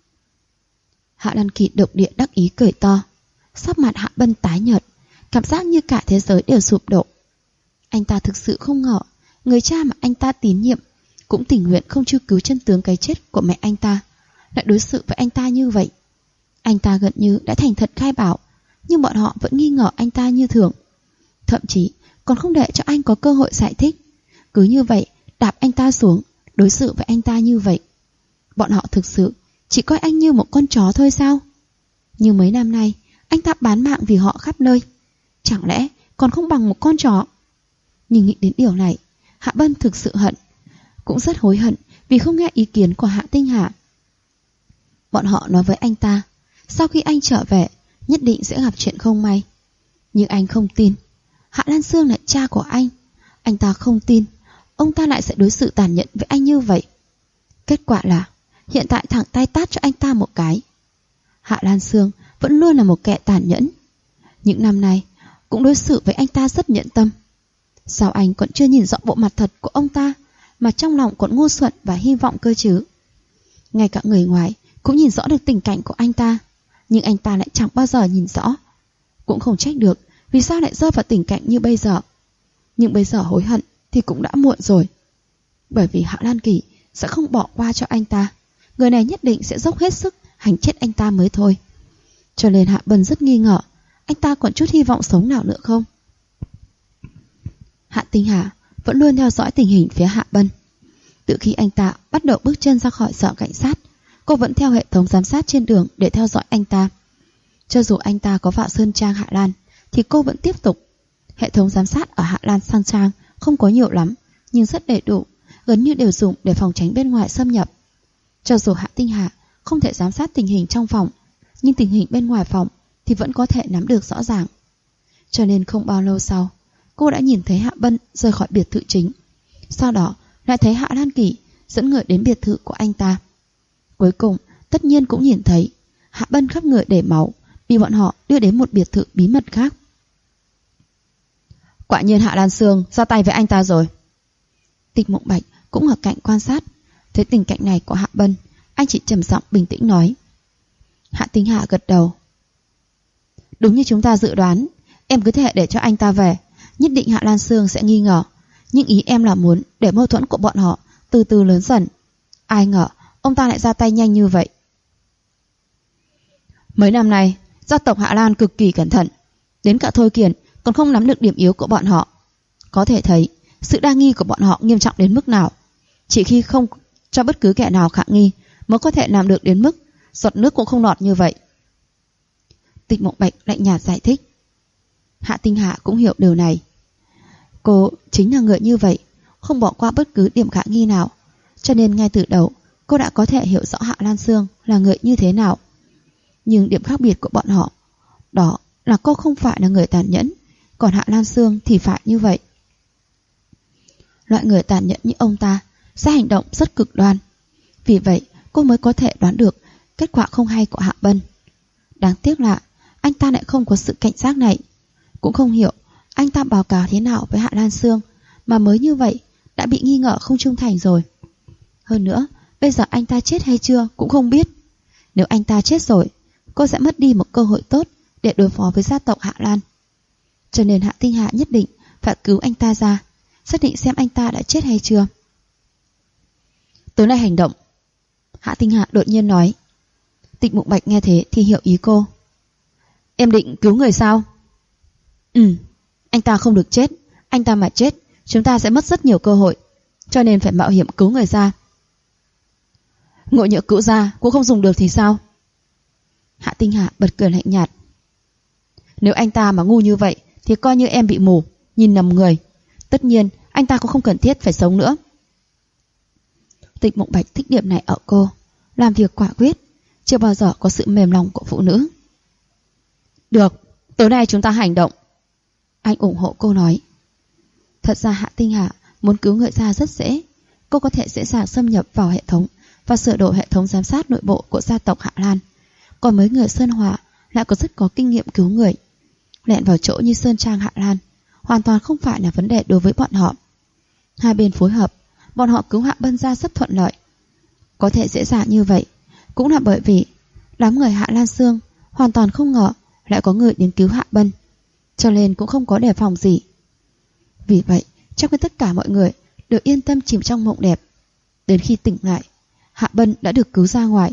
Hạ Lan Kỵ độc địa đắc ý cười to. Sắc mặt Hạ Bân tái nhợt, cảm giác như cả thế giới đều sụp đổ. Anh ta thực sự không ngờ người cha mà anh ta tín nhiệm, cũng tình nguyện không truy cứu chân tướng cái chết của mẹ anh ta, lại đối xử với anh ta như vậy. Anh ta gần như đã thành thật khai bảo, nhưng bọn họ vẫn nghi ngờ anh ta như thường, thậm chí còn không để cho anh có cơ hội giải thích. Cứ như vậy đạp anh ta xuống, đối xử với anh ta như vậy. Bọn họ thực sự chỉ coi anh như một con chó thôi sao? Như mấy năm nay anh ta bán mạng vì họ khắp nơi, chẳng lẽ còn không bằng một con chó? Nhưng nghĩ đến điều này, Hạ Bân thực sự hận, cũng rất hối hận vì không nghe ý kiến của Hạ Tinh Hà. Bọn họ nói với anh ta, sau khi anh trở về nhất định sẽ gặp chuyện không may. Nhưng anh không tin. Hạ Lan Sương là cha của anh ta không tin ông ta lại sẽ đối xử tàn nhẫn với anh như vậy. Kết quả là hiện tại thẳng tay tát cho anh ta một cái. Hạ Lan Sương vẫn luôn là một kẻ tàn nhẫn. Những năm nay cũng đối xử với anh ta rất nhẫn tâm. Sao anh còn chưa nhìn rõ bộ mặt thật của ông ta mà trong lòng còn ngu xuẩn và hy vọng cơ chứ? Ngay cả người ngoài cũng nhìn rõ được tình cảnh của anh ta, nhưng anh ta lại chẳng bao giờ nhìn rõ. Cũng không trách được vì sao lại rơi vào tình cảnh như bây giờ. Nhưng bây giờ hối hận thì cũng đã muộn rồi. Bởi vì Hạ Lan Kỵ sẽ không bỏ qua cho anh ta. Người này nhất định sẽ dốc hết sức hành chết anh ta mới thôi. Cho nên Hạ Bân rất nghi ngờ anh ta còn chút hy vọng sống nào nữa không. Hạ Tinh Hà vẫn luôn theo dõi tình hình phía Hạ Bân. Từ khi anh ta bắt đầu bước chân ra khỏi sở cảnh sát, cô vẫn theo hệ thống giám sát trên đường để theo dõi anh ta. Cho dù anh ta có vào Sơn Trang Hạ Lan thì cô vẫn tiếp tục. Hệ thống giám sát ở Hạ Lan Sơn Trang không có nhiều lắm, nhưng rất đầy đủ, gần như đều dùng để phòng tránh bên ngoài xâm nhập. Cho dù Hạ Tinh Hà không thể giám sát tình hình trong phòng, nhưng tình hình bên ngoài phòng thì vẫn có thể nắm được rõ ràng. Cho nên không bao lâu sau, cô đã nhìn thấy Hạ Bân rời khỏi biệt thự chính. Sau đó lại thấy Hạ Lan Kỳ dẫn người đến biệt thự của anh ta. Cuối cùng tất nhiên cũng nhìn thấy Hạ Bân khắp người đầy máu, bị bọn họ đưa đến một biệt thự bí mật khác. Quả nhiên Hạ Lan Sương ra tay với anh ta rồi. Tịch Mộng Bạch cũng ở cạnh quan sát. Thấy tình cảnh này của Hạ Bân, anh chỉ trầm giọng bình tĩnh nói. Hạ Tinh Hạ gật đầu. Đúng như chúng ta dự đoán, em cứ thể để cho anh ta về, nhất định Hạ Lan Sương sẽ nghi ngờ. Nhưng ý em là muốn để mâu thuẫn của bọn họ từ từ lớn dần. Ai ngờ ông ta lại ra tay nhanh như vậy. Mấy năm nay, gia tộc Hạ Lan cực kỳ cẩn thận, đến cả Thôi Kiền còn không nắm được điểm yếu của bọn họ. Có thể thấy sự đa nghi của bọn họ nghiêm trọng đến mức nào. Chỉ khi không cho bất cứ kẻ nào khả nghi mới có thể làm được đến mức giọt nước cũng không lọt như vậy. Tịch Mộng Bạch lạnh nhạt giải thích. Hạ Tinh Hạ cũng hiểu điều này. Cô chính là người như vậy, không bỏ qua bất cứ điểm khả nghi nào. Cho nên ngay từ đầu cô đã có thể hiểu rõ Hạ Lan Sương là người như thế nào. Nhưng điểm khác biệt của bọn họ đó là cô không phải là người tàn nhẫn, còn Hạ Lan Sương thì phải như vậy. Loại người tàn nhẫn như ông ta sẽ hành động rất cực đoan. Vì vậy cô mới có thể đoán được kết quả không hay của Hạ Bân. Đáng tiếc là anh ta lại không có sự cảnh giác này. Cũng không hiểu anh ta báo cáo thế nào với Hạ Lan Sương mà mới như vậy đã bị nghi ngờ không trung thành rồi. Hơn nữa bây giờ anh ta chết hay chưa cũng không biết. Nếu anh ta chết rồi, cô sẽ mất đi một cơ hội tốt để đối phó với gia tộc Hạ Lan. Cho nên Hạ Tinh Hạ nhất định phải cứu anh ta ra, xác định xem anh ta đã chết hay chưa. Tối nay hành động, Hạ Tinh Hạ đột nhiên nói. Tịch Mộng Bạch nghe thế thì hiểu ý cô. Em định cứu người sao? Anh ta không được chết. Anh ta mà chết, chúng ta sẽ mất rất nhiều cơ hội, cho nên phải mạo hiểm cứu người ra. Ngộ nhỡ cứu ra cũng không dùng được thì sao? Hạ Tinh Hạ bật cười lạnh nhạt. Nếu anh ta mà ngu như vậy thì coi như em bị mù, nhìn nhầm người. Tất nhiên anh ta cũng không cần thiết phải sống nữa. Tịch Mộng Bạch thích điểm này ở cô, làm việc quả quyết, chưa bao giờ có sự mềm lòng của phụ nữ. Được, tối nay chúng ta hành động. Anh ủng hộ cô nói. Thật ra Hạ Tinh Hạ muốn cứu người ra rất dễ. Cô có thể dễ dàng xâm nhập vào hệ thống và sửa đổi hệ thống giám sát nội bộ của gia tộc Hạ Lan. Còn mấy người Sơn Hòa lại có rất có kinh nghiệm cứu người. Lẹn vào chỗ như Sơn Trang Hạ Lan hoàn toàn không phải là vấn đề đối với bọn họ. Hai bên phối hợp, bọn họ cứu Hạ Bân ra rất thuận lợi. Có thể dễ dàng như vậy cũng là bởi vì đám người Hạ Lan Sương hoàn toàn không ngờ lại có người đến cứu Hạ Bân, cho nên cũng không có đề phòng gì. Vì vậy trong khi tất cả mọi người đều yên tâm chìm trong mộng đẹp, đến khi tỉnh lại, Hạ Bân đã được cứu ra ngoài.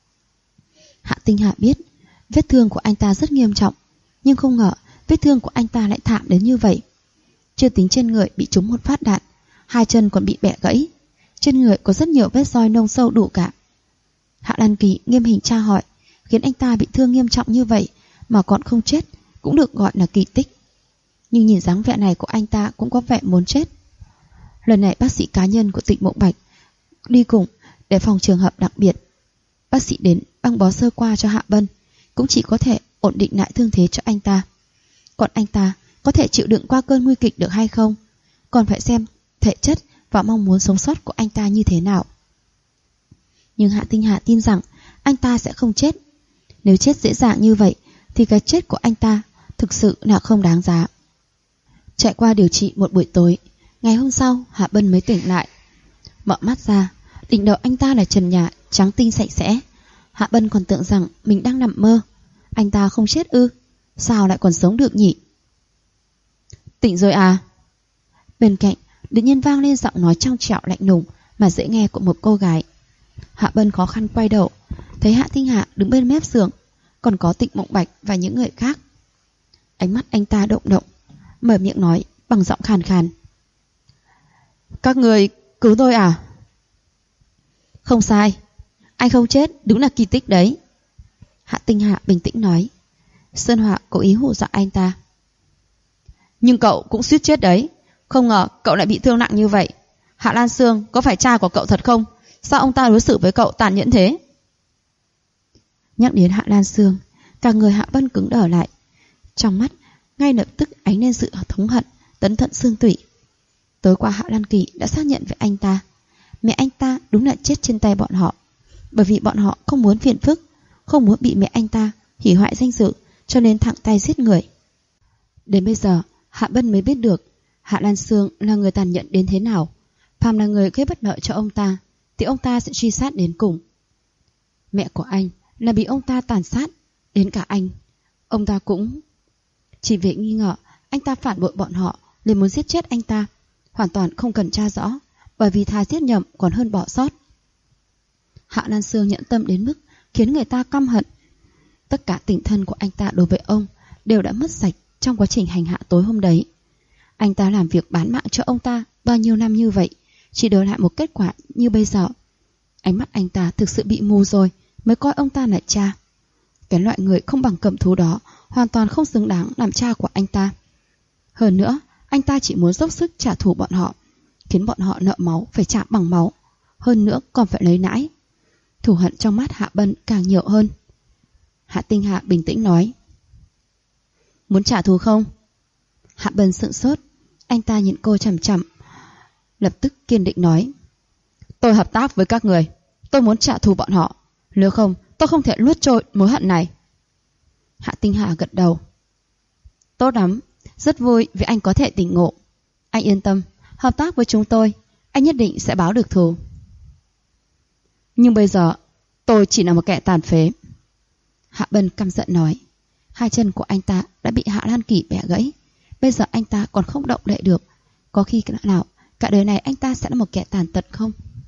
Hạ Tinh Hạ biết vết thương của anh ta rất nghiêm trọng, nhưng không ngờ vết thương của anh ta lại thảm đến như vậy. Chưa tính trên người bị trúng một phát đạn, hai chân còn bị bẻ gãy, trên người có rất nhiều vết roi nông sâu đủ cả. Hạ Lan Kỳ nghiêm hình tra hỏi, khiến anh ta bị thương nghiêm trọng như vậy mà còn không chết cũng được gọi là kỳ tích. Nhưng nhìn dáng vẻ này của anh ta cũng có vẻ muốn chết. Lần này bác sĩ cá nhân của Tịch Mộng Bạch đi cùng để phòng trường hợp đặc biệt. Bác sĩ đến băng bó sơ qua cho Hạ Bân, cũng chỉ có thể ổn định lại thương thế cho anh ta. Còn anh ta có thể chịu đựng qua cơn nguy kịch được hay không, còn phải xem thể chất và mong muốn sống sót của anh ta như thế nào. Nhưng Hạ Tinh Hạ tin rằng anh ta sẽ không chết. Nếu chết dễ dàng như vậy thì cái chết của anh ta thực sự là không đáng giá. Trải qua điều trị một buổi tối, ngày hôm sau Hạ Bân mới tỉnh lại. Mở mắt ra, đỉnh đầu anh ta là trần nhà trắng tinh sạch sẽ. Hạ Bân còn tưởng rằng mình đang nằm mơ. Anh ta không chết ư? Sao lại còn sống được nhỉ? Tỉnh rồi à? Bên cạnh đột nhiên vang lên giọng nói trong trẻo lạnh lùng mà dễ nghe của một cô gái. Hạ Bân khó khăn quay đầu, thấy Hạ Tinh Hạ đứng bên mép giường, còn có Tịch Mộng Bạch và những người khác. Ánh mắt anh ta động động, mở miệng nói bằng giọng khàn khàn. Các người cứu tôi à? Không sai, anh không chết đúng là kỳ tích đấy. Hạ Tinh Hạ bình tĩnh nói. Sơn Họa cố ý hù dọa anh ta. Nhưng cậu cũng suýt chết đấy. Không ngờ cậu lại bị thương nặng như vậy. Hạ Lan Sương có phải cha của cậu thật không? Sao ông ta đối xử với cậu tàn nhẫn thế? Nhắc đến Hạ Lan Sương, cả người Hạ Bân cứng đờ lại. Trong mắt ngay lập tức ánh lên sự thống hận tấn tận xương tủy. Tối qua Hạ Lan Kỳ đã xác nhận với anh ta, mẹ anh ta đúng là chết trên tay bọn họ. Bởi vì bọn họ không muốn phiền phức, không muốn bị mẹ anh ta hủy hoại danh dự, cho nên thẳng tay giết người. Đến bây giờ Hạ Bân mới biết được Hạ Lan Sương là người tàn nhẫn đến thế nào. Phàm là người gây bất lợi cho ông ta thì ông ta sẽ truy sát đến cùng. Mẹ của anh là bị ông ta tàn sát, đến cả anh ông ta cũng chỉ vì nghi ngờ anh ta phản bội bọn họ nên muốn giết chết anh ta, hoàn toàn không cần tra rõ, bởi vì thà giết nhầm còn hơn bỏ sót. Hạ Lan Sương nhẫn tâm đến mức khiến người ta căm hận. Tất cả tình thân của anh ta đối với ông đều đã mất sạch trong quá trình hành hạ tối hôm đấy. Anh ta làm việc bán mạng cho ông ta bao nhiêu năm như vậy, chỉ đổi lại một kết quả như bây giờ. Ánh mắt anh ta thực sự bị mù rồi mới coi ông ta là cha. Cái loại người không bằng cầm thú đó hoàn toàn không xứng đáng làm cha của anh ta. Hơn nữa, anh ta chỉ muốn dốc sức trả thù bọn họ, khiến bọn họ nợ máu phải trả bằng máu, hơn nữa còn phải lấy nãi. Thù hận trong mắt Hạ Bân càng nhiều hơn. Hạ Tinh Hạ bình tĩnh nói. Muốn trả thù không? Hạ Bân sững sốt. Anh ta nhìn cô chằm chằm, lập tức kiên định nói. Tôi hợp tác với các người. Tôi muốn trả thù bọn họ. Nếu không tôi không thể nuốt trôi mối hận này. Hạ Tinh Hạ gật đầu. Tốt lắm, rất vui vì anh có thể tỉnh ngộ. Anh yên tâm, hợp tác với chúng tôi, anh nhất định sẽ báo được thù. Nhưng bây giờ tôi chỉ là một kẻ tàn phế. Hạ Bân căm giận nói. Hai chân của anh ta đã bị Hạ Lan Kỳ bẻ gãy. Bây giờ anh ta còn không động đậy được. Có khi nào cả đời này anh ta sẽ là một kẻ tàn tật không?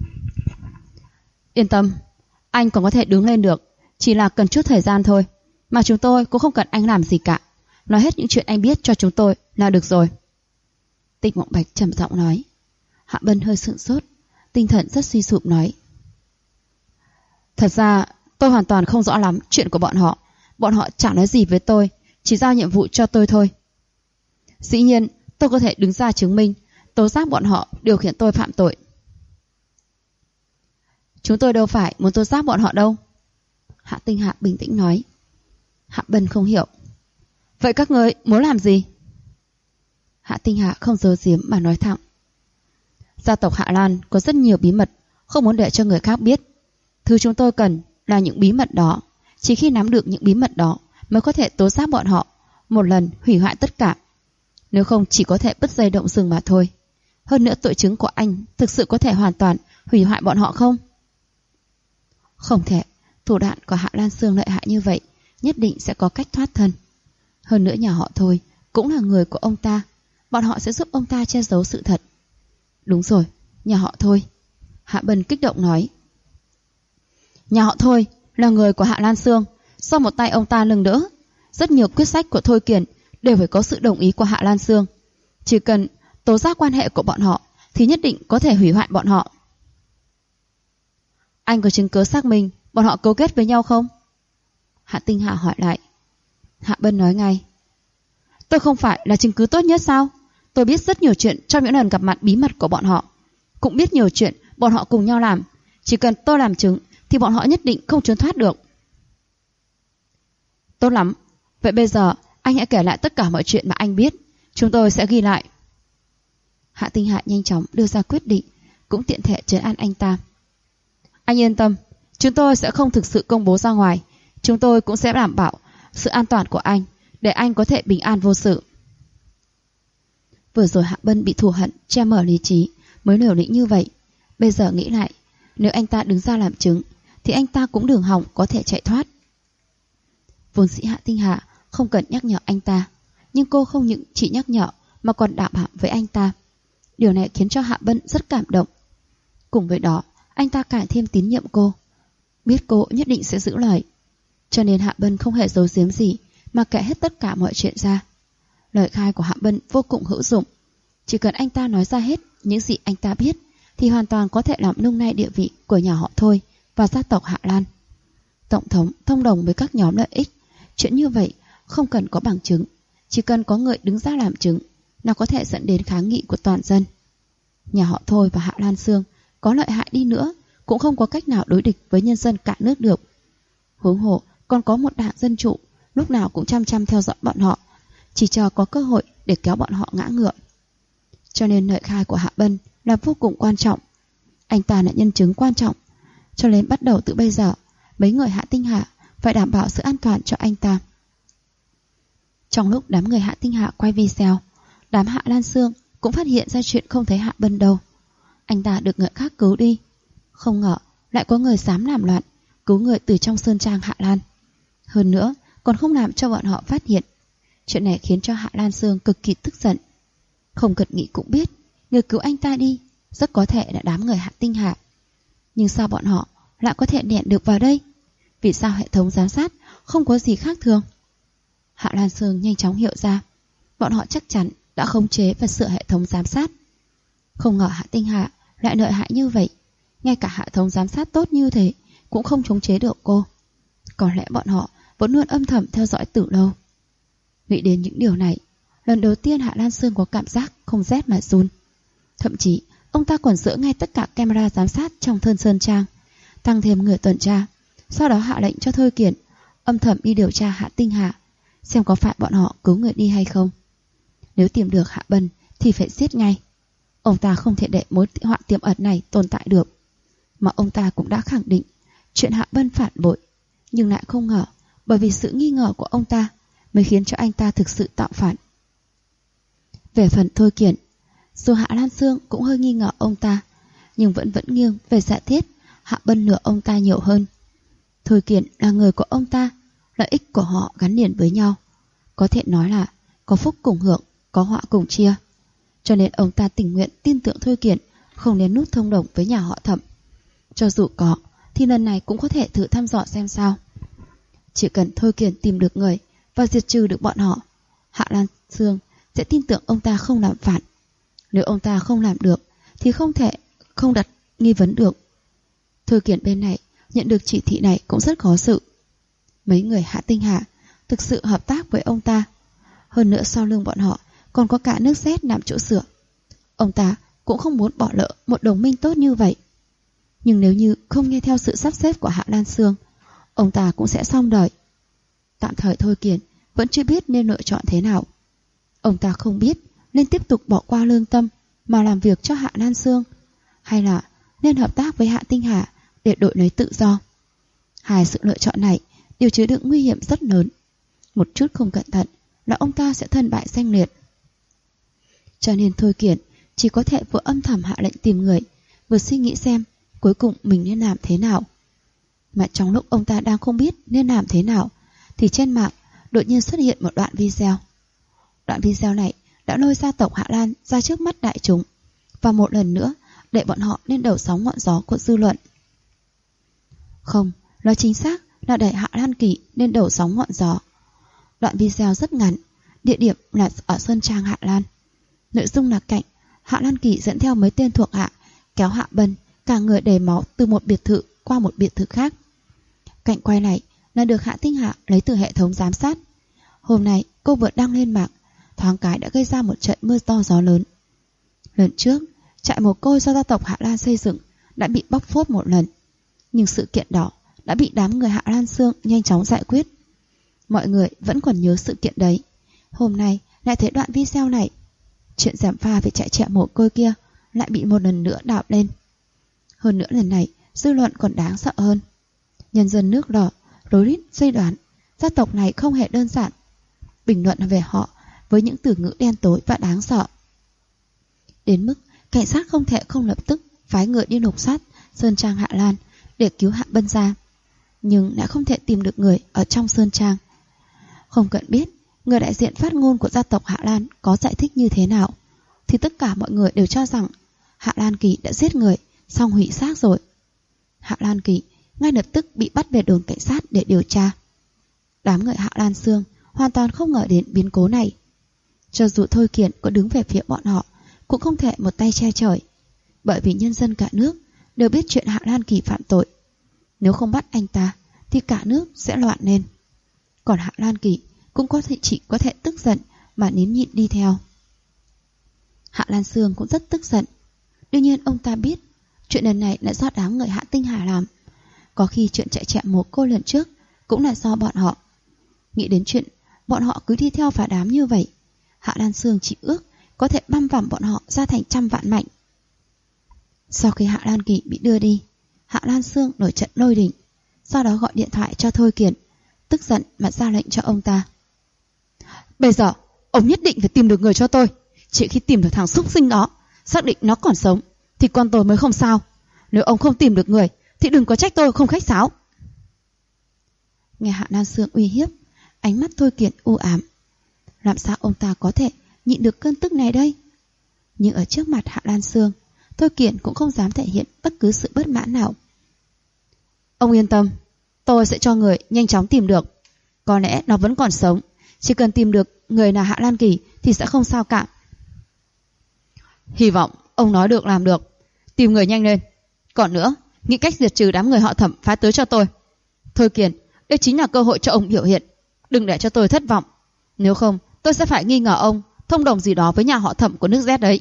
Yên tâm, anh còn có thể đứng lên được. Chỉ là cần chút thời gian thôi. Mà chúng tôi cũng không cần anh làm gì cả. Nói hết những chuyện anh biết cho chúng tôi là được rồi. Tịch Mộng Bạch trầm giọng nói. Hạ Bân hơi sững sốt, tinh thần rất suy sụp nói. Thật ra tôi hoàn toàn không rõ lắm chuyện của bọn họ. Bọn họ chẳng nói gì với tôi, chỉ giao nhiệm vụ cho tôi thôi. Dĩ nhiên tôi có thể đứng ra chứng minh, tố giác bọn họ điều khiển tôi phạm tội. Chúng tôi đâu phải muốn tố giác bọn họ đâu. Hạ Tinh Hạ bình tĩnh nói. Hạ Bân không hiểu. Vậy các ngươi muốn làm gì? Hạ Tinh Hạ không giấu giếm mà nói thẳng. Gia tộc Hạ Lan có rất nhiều bí mật, không muốn để cho người khác biết. Thứ chúng tôi cần là những bí mật đó. Chỉ khi nắm được những bí mật đó mới có thể tố giác bọn họ, một lần hủy hoại tất cả. Nếu không chỉ có thể bứt dây động rừng mà thôi. Hơn nữa tội chứng của anh thực sự có thể hoàn toàn hủy hoại bọn họ không? Không thể. Thủ đoạn của Hạ Lan Sương lợi hại như vậy, nhất định sẽ có cách thoát thân. Hơn nữa nhà họ Thôi cũng là người của ông ta, bọn họ sẽ giúp ông ta che giấu sự thật. Đúng rồi, nhà họ Thôi. Hạ Bân kích động nói. Nhà họ Thôi là người của Hạ Lan Sương, do một tay ông ta nâng đỡ. Rất nhiều quyết sách của Thôi Kiền đều phải có sự đồng ý của Hạ Lan Sương. Chỉ cần tố giác quan hệ của bọn họ thì nhất định có thể hủy hoại bọn họ. Anh có chứng cứ xác minh bọn họ cấu kết với nhau không? Hạ Tinh Hạ hỏi lại. Hạ Bân nói ngay. Tôi không phải là chứng cứ tốt nhất sao? Tôi biết rất nhiều chuyện trong những lần gặp mặt bí mật của bọn họ, cũng biết nhiều chuyện bọn họ cùng nhau làm. Chỉ cần tôi làm chứng thì bọn họ nhất định không trốn thoát được. Tốt lắm. Vậy bây giờ anh hãy kể lại tất cả mọi chuyện mà anh biết. Chúng tôi sẽ ghi lại. Hạ Tinh Hạ nhanh chóng đưa ra quyết định, cũng tiện thể trấn an anh ta. Anh yên tâm, chúng tôi sẽ không thực sự công bố ra ngoài. Chúng tôi cũng sẽ đảm bảo sự an toàn của anh, để anh có thể bình an vô sự. Vừa rồi Hạ Bân bị thù hận che mờ lý trí mới liều lĩnh như vậy. Bây giờ nghĩ lại, nếu anh ta đứng ra làm chứng thì anh ta cũng đường hỏng có thể chạy thoát. Vốn dĩ Hạ Tinh Hạ không cần nhắc nhở anh ta, nhưng cô không những chỉ nhắc nhở mà còn đảm bảo với anh ta. Điều này khiến cho Hạ Bân rất cảm động. Cùng với đó, anh ta càng thêm tín nhiệm cô, biết cô nhất định sẽ giữ lời. Cho nên Hạ Bân không hề giấu giếm gì mà kể hết tất cả mọi chuyện ra. Lời khai của Hạ Bân vô cùng hữu dụng. Chỉ cần anh ta nói ra hết những gì anh ta biết thì hoàn toàn có thể làm lung lay địa vị của nhà họ Thôi và gia tộc Hạ Lan. Tổng thống thông đồng với các nhóm lợi ích. Chuyện như vậy không cần có bằng chứng, chỉ cần có người đứng ra làm chứng, nó có thể dẫn đến kháng nghị của toàn dân. Nhà họ Thôi và Hạ Lan Sương có lợi hại đi nữa cũng không có cách nào đối địch với nhân dân cả nước được. Huống hồ còn có một đảng dân chủ lúc nào cũng chăm chăm theo dõi bọn họ, chỉ chờ có cơ hội để kéo bọn họ ngã ngựa. Cho nên lời khai của Hạ Bân là vô cùng quan trọng. Anh ta là nhân chứng quan trọng, cho nên bắt đầu từ bây giờ mấy người Hạ Tinh Hạ phải đảm bảo sự an toàn cho anh ta. Trong lúc đám người Hạ Tinh Hạ quay video, đám Hạ Lan Sương cũng phát hiện ra chuyện không thấy Hạ Bân đâu. Anh ta được người khác cứu đi. Không ngờ lại có người dám làm loạn, cứu người từ trong sơn trang Hạ Lan. Hơn nữa còn không làm cho bọn họ phát hiện. Chuyện này khiến cho Hạ Lan Sương cực kỳ tức giận. Không cần nghĩ cũng biết người cứu anh ta đi rất có thể là đám người Hạ Tinh Hạ. Nhưng sao bọn họ lại có thể lẻn được vào đây? Vì sao hệ thống giám sát không có gì khác thường? Hạ Lan Sương nhanh chóng hiểu ra, bọn họ chắc chắn đã khống chế và sửa hệ thống giám sát. Không ngờ Hạ Tinh Hạ lại lợi hại như vậy, ngay cả hệ thống giám sát tốt như thế cũng không khống chế được cô. Có lẽ bọn họ vẫn luôn âm thầm theo dõi từ lâu. Nghĩ đến những điều này, lần đầu tiên Hạ Lan Sương có cảm giác không rét mà run. Thậm chí ông ta còn dỡ ngay tất cả camera giám sát trong thôn sơn trang, tăng thêm người tuần tra. Sau đó hạ lệnh cho Thôi Kiển âm thầm đi điều tra Hạ Tinh Hạ, xem có phải bọn họ cứu người đi hay không. Nếu tìm được Hạ Bân thì phải giết ngay. Ông ta không thể để mối họa tiềm ẩn này tồn tại được. Mà ông ta cũng đã khẳng định chuyện Hạ Bân phản bội, nhưng lại không ngờ bởi vì sự nghi ngờ của ông ta mới khiến cho anh ta thực sự tạo phản. Về phần Thôi Kiển, dù Hạ Lan Sương cũng hơi nghi ngờ ông ta, nhưng vẫn nghiêng về giả thiết Hạ Bân lừa ông ta nhiều hơn. Thôi Kiển là người của ông ta, lợi ích của họ gắn liền với nhau, có thể nói là có phúc cùng hưởng, có họa cùng chia. Cho nên ông ta tình nguyện tin tưởng Thôi Kiển không nên nút thông đồng với nhà họ Thẩm. Cho dù có thì lần này cũng có thể thử thăm dò xem sao. Chỉ cần Thôi Kiển tìm được người và diệt trừ được bọn họ, Hạ Lan Sương sẽ tin tưởng ông ta không làm phản. Nếu ông ta không làm được thì không thể không đặt nghi vấn được. Thôi Kiển bên này nhận được chỉ thị này cũng rất khó xử. Mấy người Hạ Tinh Hạ thực sự hợp tác với ông ta. Hơn nữa sau lưng bọn họ còn có cả nước Z làm chỗ sửa. Ông ta cũng không muốn bỏ lỡ một đồng minh tốt như vậy. Nhưng nếu như không nghe theo sự sắp xếp của Hạ Lan Sương, ông ta cũng sẽ xong đời. Tạm thời Thôi Kiển vẫn chưa biết nên lựa chọn thế nào. Ông ta không biết nên tiếp tục bỏ qua lương tâm mà làm việc cho Hạ Lan Sương, hay là nên hợp tác với Hạ Tinh Hạ để đổi lấy tự do. Hai sự lựa chọn này đều chứa đựng nguy hiểm rất lớn. Một chút không cẩn thận là ông ta sẽ thân bại danh liệt. Cho nên Thôi Kiển chỉ có thể vừa âm thầm hạ lệnh tìm người, vừa suy nghĩ xem cuối cùng mình nên làm thế nào. Mà trong lúc ông ta đang không biết nên làm thế nào thì trên mạng đột nhiên xuất hiện một đoạn video. Đoạn video này đã lôi gia tộc Hạ Lan ra trước mắt đại chúng và một lần nữa để bọn họ lên đầu sóng ngọn gió của dư luận. Không, nói chính xác là đẩy Hạ Lan Kỳ lên đầu sóng ngọn gió. Đoạn video rất ngắn, địa điểm là ở sơn trang Hạ Lan. Nội dung là cảnh Hạ Lan Kỳ dẫn theo mấy tên thuộc hạ kéo Hạ Bân cả người đầy máu từ một biệt thự qua một biệt thự khác. Cảnh quay này là được Hạ Tinh Hạ lấy từ hệ thống giám sát. Hôm nay cô vừa đăng lên mạng, thoáng cái đã gây ra một trận mưa to gió lớn. Lần trước, trại mồ côi do gia tộc Hạ Lan xây dựng đã bị bóc phốt một lần, nhưng sự kiện đó đã bị đám người Hạ Lan Sương nhanh chóng giải quyết. Mọi người vẫn còn nhớ sự kiện đấy. Hôm nay lại thấy đoạn video này, chuyện gièm pha về trại trẻ mồ côi kia lại bị một lần nữa đào lên. Hơn nữa lần này dư luận còn đáng sợ hơn. Nhân dân nước đỏ rối rít suy đoán gia tộc này không hề đơn giản, bình luận về họ với những từ ngữ đen tối và đáng sợ. Đến mức cảnh sát không thể không lập tức phái người đi lục soát sơn trang Hạ Lan để cứu Hạ Bân ra, nhưng lại không thể tìm được người ở trong sơn trang. Không cần biết người đại diện phát ngôn của gia tộc Hạ Lan có giải thích như thế nào, thì tất cả mọi người đều cho rằng Hạ Lan Kỳ đã giết người xong hủy xác rồi. Hạ Lan Kỳ ngay lập tức bị bắt về đồn cảnh sát để điều tra. Đám người Hạ Lan Sương hoàn toàn không ngờ đến biến cố này. Cho dù Thôi Kiển có đứng về phía bọn họ cũng không thể một tay che trời. bởi vì nhân dân cả nước đều biết chuyện Hạ Lan Kỳ phạm tội. Nếu không bắt anh ta thì cả nước sẽ loạn lên. Còn Hạ Lan Kỳ cũng chỉ có thể tức giận mà nín nhịn đi theo. Hạ Lan Sương cũng rất tức giận. Đương nhiên ông ta biết chuyện lần này là do đám người Hạ Tinh Hà làm. Có khi chuyện chạy chẹm mồ côi lần trước cũng là do bọn họ. Nghĩ đến chuyện bọn họ cứ đi theo phá đám như vậy, Hạ Lan Sương chỉ ước có thể băm vằm bọn họ ra thành trăm vạn mảnh. Sau khi Hạ Lan Kỳ bị đưa đi, Hạ Lan Sương nổi trận lôi đình, sau đó gọi điện thoại cho Thôi Kiền, tức giận mà ra lệnh cho ông ta. Bây giờ ông nhất định phải tìm được người cho tôi. Chỉ khi tìm được thằng xúc sinh đó, xác định nó còn sống, thì con tôi mới không sao. Nếu ông không tìm được người thì đừng có trách tôi không khách sáo. Nghe Hạ Lan Sương uy hiếp, ánh mắt Thôi Kiền u ám. Làm sao ông ta có thể nhịn được cơn tức này đây? Nhưng ở trước mặt Hạ Lan Sương, Thôi Kiền cũng không dám thể hiện bất cứ sự bất mãn nào. Ông yên tâm, tôi sẽ cho người nhanh chóng tìm được. Có lẽ nó vẫn còn sống, chỉ cần tìm được người là Hạ Lan Kỳ thì sẽ không sao cả. Hy vọng ông nói được làm được. Tìm người nhanh lên. Còn nữa, nghĩ cách diệt trừ đám người họ Thẩm phái tới cho tôi. Thôi Kiền, đây chính là cơ hội cho ông biểu hiện. Đừng để cho tôi thất vọng. Nếu không, tôi sẽ phải nghi ngờ ông thông đồng gì đó với nhà họ Thẩm của nước Z đấy.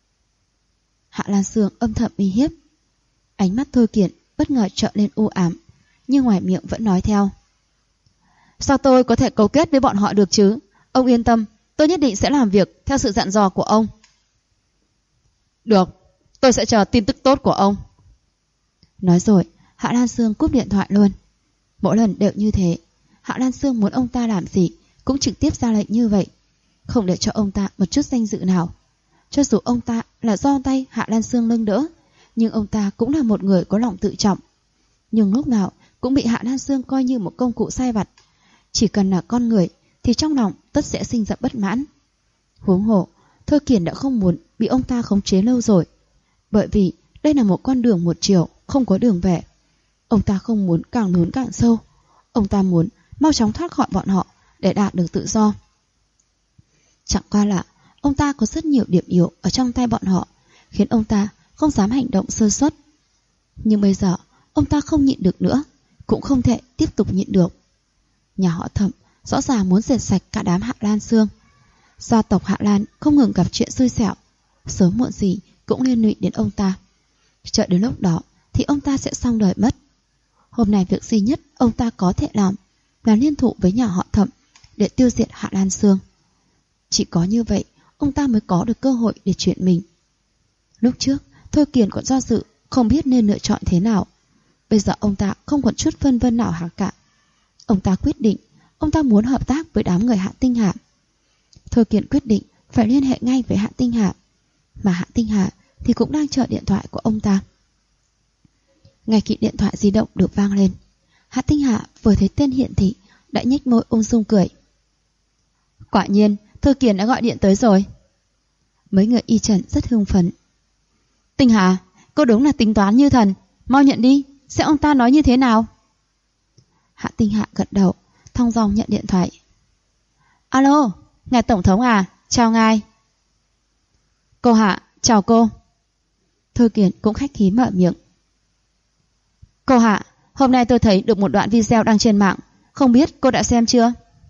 Hạ Lan Sương âm thầm uy hiếp. Ánh mắt Thôi Kiền bất ngờ trợn lên u ám, nhưng ngoài miệng vẫn nói theo. Sao tôi có thể cấu kết với bọn họ được chứ? Ông yên tâm, tôi nhất định sẽ làm việc theo sự dặn dò của ông. Được, tôi sẽ chờ tin tức tốt của ông. Nói rồi, Hạ Lan Sương cúp điện thoại luôn. Mỗi lần đều như thế. Hạ Lan Sương muốn ông ta làm gì cũng trực tiếp ra lệnh như vậy, không để cho ông ta một chút danh dự nào. Cho dù ông ta là do tay Hạ Lan Sương nâng đỡ, nhưng ông ta cũng là một người có lòng tự trọng. Nhưng lúc nào cũng bị Hạ Lan Sương coi như một công cụ sai vặt. Chỉ cần là con người thì trong lòng tất sẽ sinh ra bất mãn. Huống hồ, Thôi Kiền đã không muốn bị ông ta khống chế lâu rồi, bởi vì đây là một con đường một chiều, không có đường về. Ông ta không muốn càng lún càng sâu. Ông ta muốn mau chóng thoát khỏi bọn họ để đạt được tự do. Chẳng qua là ông ta có rất nhiều điểm yếu ở trong tay bọn họ, khiến ông ta không dám hành động sơ suất. Nhưng bây giờ ông ta không nhịn được nữa, cũng không thể tiếp tục nhịn được. Nhà họ Thẩm rõ ràng muốn diệt sạch cả đám Hạ Lan Sương. Gia tộc Hạ Lan không ngừng gặp chuyện xui xẻo, sớm muộn gì cũng liên lụy đến ông ta. Chờ đến lúc đó thì ông ta sẽ xong đời mất. Hôm nay việc duy nhất ông ta có thể làm là liên thủ với nhà họ Thẩm để tiêu diệt Hạ Lan Sương. Chỉ có như vậy ông ta mới có được cơ hội để chuyển mình. Lúc trước Thôi Kiền còn do dự, không biết nên lựa chọn thế nào. Bây giờ ông ta không còn chút phân vân nào cả. Ông ta quyết định ông ta muốn hợp tác với đám người Hạ Tinh Hà. Thôi Kiền quyết định phải liên hệ ngay với Hạ Tinh Hà, mà Hạ Tinh Hà thì cũng đang chờ điện thoại của ông ta. Ngay khi điện thoại di động được vang lên, Hạ Tinh Hà vừa thấy tên hiển thị đã nhếch môi ung dung cười. Quả nhiên Thôi Kiền đã gọi điện tới rồi. Mấy người y Trần rất hưng phấn. Tinh Hà, cô đúng là tính toán như thần, mau nhận đi, xem ông ta nói như thế nào. Hạ Tinh Hà gật đầu, thong dong nhận điện thoại. Alo, ngài tổng thống à, chào ngài. Cô Hạ, chào cô. Thôi Kiền cũng khách khí mở miệng. Cô Hạ, hôm nay tôi thấy được một đoạn video đăng trên mạng, không biết cô đã xem chưa?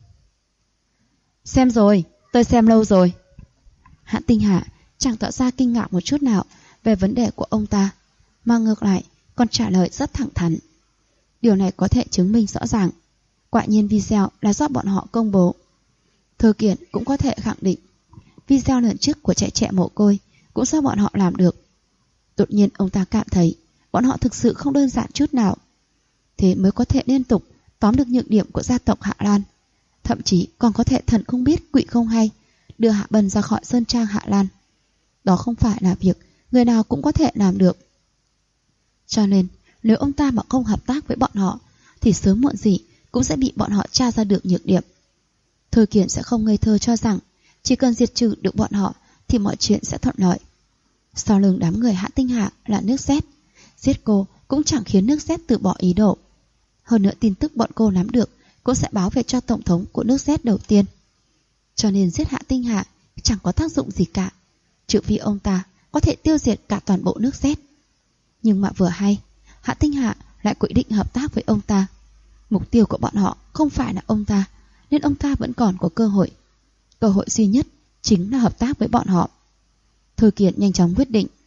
Xem rồi, tôi xem lâu rồi. Hạ Tinh Hà chẳng tỏ ra kinh ngạc một chút nào về vấn đề của ông ta, mà ngược lại còn trả lời rất thẳng thắn. Điều này có thể chứng minh rõ ràng, quả nhiên video là do bọn họ công bố. Thôi Kiền cũng có thể khẳng định video lần trước của chạy trẻ mồ côi cũng do bọn họ làm được. Đột nhiên ông ta cảm thấy bọn họ thực sự không đơn giản chút nào. Thế mới có thể liên tục tóm được nhược điểm của gia tộc Hạ Lan, thậm chí còn có thể thần không biết quỷ không hay đưa Hạ Bân ra khỏi sơn trang Hạ Lan. Đó không phải là việc người nào cũng có thể làm được. Cho nên nếu ông ta mà không hợp tác với bọn họ thì sớm muộn gì cũng sẽ bị bọn họ tra ra được nhược điểm. Thôi Kiền sẽ không ngây thơ cho rằng chỉ cần diệt trừ được bọn họ thì mọi chuyện sẽ thuận lợi. Sau lưng đám người Hạ Tinh Hà là nước Z, giết cô cũng chẳng khiến nước Z từ bỏ ý đồ. Hơn nữa tin tức bọn cô nắm được cũng sẽ báo về cho tổng thống của nước Z đầu tiên. Cho nên giết Hạ Tinh Hà chẳng có tác dụng gì cả, trừ phi ông ta có thể tiêu diệt cả toàn bộ nước Z. Nhưng mà vừa hay, Hạ Tinh Hạ lại quyết định hợp tác với ông ta. Mục tiêu của bọn họ không phải là ông ta, nên ông ta vẫn còn có cơ hội. Cơ hội duy nhất chính là hợp tác với bọn họ. Thôi Kiệt nhanh chóng quyết định.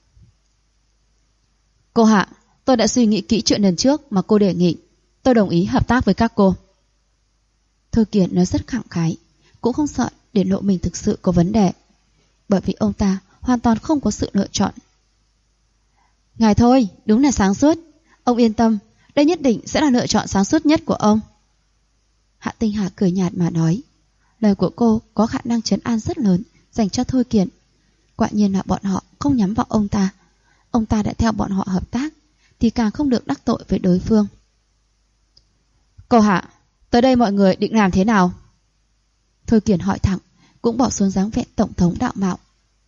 Cô Hạ, tôi đã suy nghĩ kỹ chuyện lần trước mà cô đề nghị. Tôi đồng ý hợp tác với các cô. Thôi Kiệt nói rất khẳng khái, cũng không sợ để lộ mình thực sự có vấn đề, bởi vì ông ta hoàn toàn không có sự lựa chọn. Ngài thôi, đúng là sáng suốt. Ông yên tâm, đây nhất định sẽ là lựa chọn sáng suốt nhất của ông. Hạ Tinh Hà cười nhạt mà nói. Lời của cô có khả năng trấn an rất lớn dành cho Thôi Kiệt. Quả nhiên là bọn họ không nhắm vào ông ta. Ông ta đã theo bọn họ hợp tác thì càng không được đắc tội với đối phương. Cô Hạ, tới đây mọi người định làm thế nào? Thôi Kiệt hỏi thẳng, cũng bỏ xuống dáng vẻ tổng thống đạo mạo.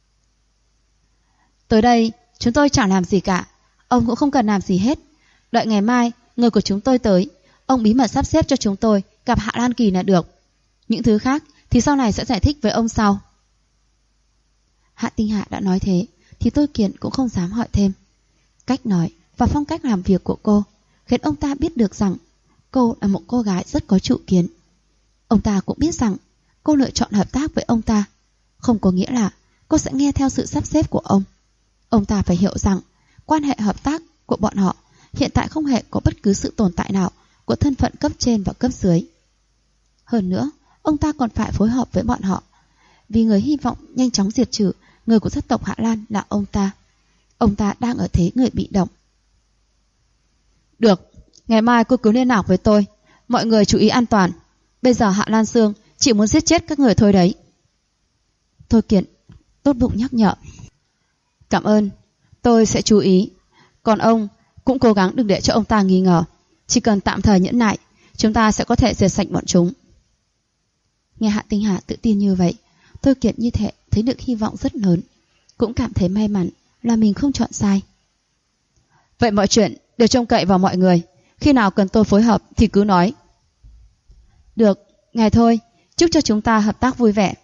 Tới đây chúng tôi chẳng làm gì cả. Ông cũng không cần làm gì hết. Đợi ngày mai người của chúng tôi tới, ông bí mật sắp xếp cho chúng tôi gặp Hạ Lan Kỳ là được. Những thứ khác thì sau này sẽ giải thích với ông sau. Hạ Tinh Hạ đã nói thế thì Thôi Kiệt cũng không dám hỏi thêm. Cách nói và phong cách làm việc của cô khiến ông ta biết được rằng cô là một cô gái rất có chủ kiến. Ông ta cũng biết rằng cô lựa chọn hợp tác với ông ta không có nghĩa là cô sẽ nghe theo sự sắp xếp của ông. Ông ta phải hiểu rằng quan hệ hợp tác của bọn họ hiện tại không hề có bất cứ sự tồn tại nào của thân phận cấp trên và cấp dưới. Hơn nữa, ông ta còn phải phối hợp với bọn họ, vì người hy vọng nhanh chóng diệt trừ người của dân tộc Hạ Lan là ông ta. Ông ta đang ở thế người bị động. Được, ngày mai cô cứ liên lạc với tôi. Mọi người chú ý an toàn. Bây giờ Hạ Lan Sương chỉ muốn giết chết các người thôi đấy. Thôi Kiệt tốt bụng nhắc nhở. Cảm ơn, tôi sẽ chú ý. Còn ông cũng cố gắng đừng để cho ông ta nghi ngờ. Chỉ cần tạm thời nhẫn nại, chúng ta sẽ có thể diệt sạch bọn chúng. Nghe Hạ Tinh Hà tự tin như vậy, Thôi Kiệt như thế thấy được hy vọng rất lớn, cũng cảm thấy may mắn là mình không chọn sai. Vậy mọi chuyện đều trông cậy vào mọi người. Khi nào cần tôi phối hợp thì cứ nói. Được, ngài thôi, chúc cho chúng ta hợp tác vui vẻ.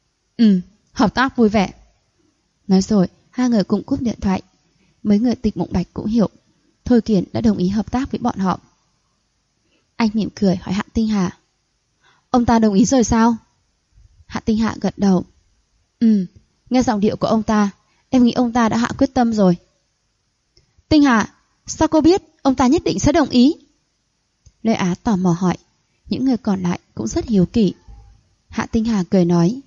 Hợp tác vui vẻ. Nói rồi, hai người cùng cúp điện thoại. Mấy người Tịch Mộng Bạch cũng hiểu Thôi Kiệt đã đồng ý hợp tác với bọn họ. Anh mỉm cười hỏi Hạ Tinh Hà. Ông ta đồng ý rồi sao? Hạ Tinh Hạ gật đầu. Nghe giọng điệu của ông ta, em nghĩ ông ta đã hạ quyết tâm rồi. Tinh Hà, sao cô biết ông ta nhất định sẽ đồng ý? Lê Á tò mò hỏi. Những người còn lại cũng rất hiếu kỳ. Hạ Tinh Hà cười nói.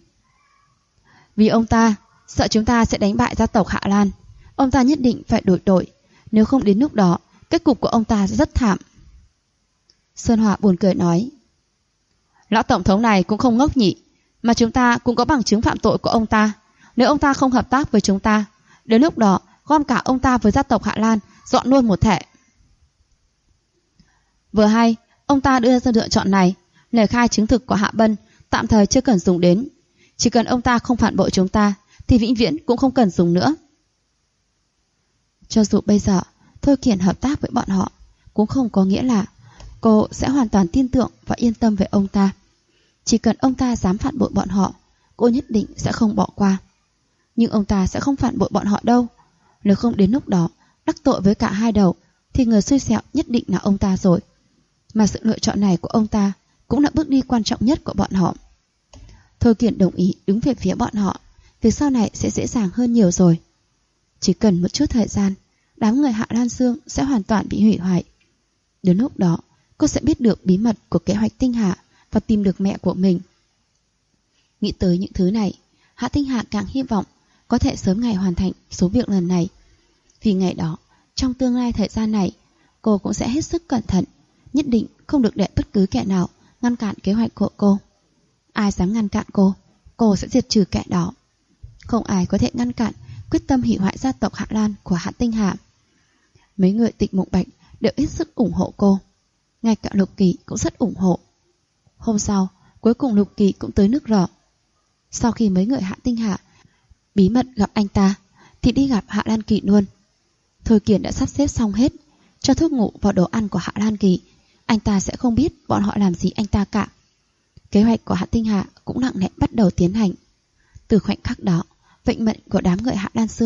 Vì ông ta sợ chúng ta sẽ đánh bại gia tộc Hạ Lan. Ông ta nhất định phải đổi đội. Nếu không đến lúc đó, kết cục của ông ta sẽ rất thảm. Sơn Hòa buồn cười nói. Lão tổng thống này cũng không ngốc nhỉ. Mà chúng ta cũng có bằng chứng phạm tội của ông ta. Nếu ông ta không hợp tác với chúng ta, đến lúc đó gom cả ông ta với gia tộc Hạ Lan dọn luôn một thể. Vừa hay ông ta đưa ra lựa chọn này. Lời khai chứng thực của Hạ Bân tạm thời chưa cần dùng đến. Chỉ cần ông ta không phản bội chúng ta thì vĩnh viễn cũng không cần dùng nữa. Cho dù bây giờ Thôi Kiệt hợp tác với bọn họ, cũng không có nghĩa là cô sẽ hoàn toàn tin tưởng và yên tâm về ông ta. Chỉ cần ông ta dám phản bội bọn họ, cô nhất định sẽ không bỏ qua. Nhưng ông ta sẽ không phản bội bọn họ đâu. Nếu không đến lúc đó đắc tội với cả hai đầu, thì người xui xẻo nhất định là ông ta rồi. Mà sự lựa chọn này của ông ta cũng là bước đi quan trọng nhất của bọn họ. Thôi Kiệt đồng ý đứng về phía bọn họ. Việc sau này sẽ dễ dàng hơn nhiều rồi. Chỉ cần một chút thời gian, đám người Hạ Lan Sương sẽ hoàn toàn bị hủy hoại. Đến lúc đó, cô sẽ biết được bí mật của kế hoạch Tinh Hạ và tìm được mẹ của mình. Nghĩ tới những thứ này, Hạ Tinh Hạ càng hy vọng có thể sớm ngày hoàn thành số việc lần này. Vì ngày đó, trong tương lai thời gian này, cô cũng sẽ hết sức cẩn thận, nhất định không được để bất cứ kẻ nào ngăn cản kế hoạch của cô. Ai dám ngăn cản cô sẽ diệt trừ kẻ đó. Không ai có thể ngăn cản quyết tâm hủy hoại gia tộc Hạ Lan của Hạ Tinh Hạ. Mấy người Tịch Mộng Bạch đều hết sức ủng hộ cô. Ngay cả Lục Kỳ cũng rất ủng hộ. Hôm sau, cuối cùng Lục Kỳ cũng tới nước Rọ. Sau khi mấy người Hạ Tinh Hạ bí mật gặp anh ta, thì đi gặp Hạ Lan Kỳ luôn. Thôi Kiệt đã sắp xếp xong hết, cho thuốc ngủ vào đồ ăn của Hạ Lan Kỳ. Anh ta sẽ không biết bọn họ làm gì anh ta cả. Kế hoạch của Hạ Tinh Hạ cũng nặng nề bắt đầu tiến hành. Từ khoảnh khắc đó, vận mệnh của đám người Hạ Lan Sương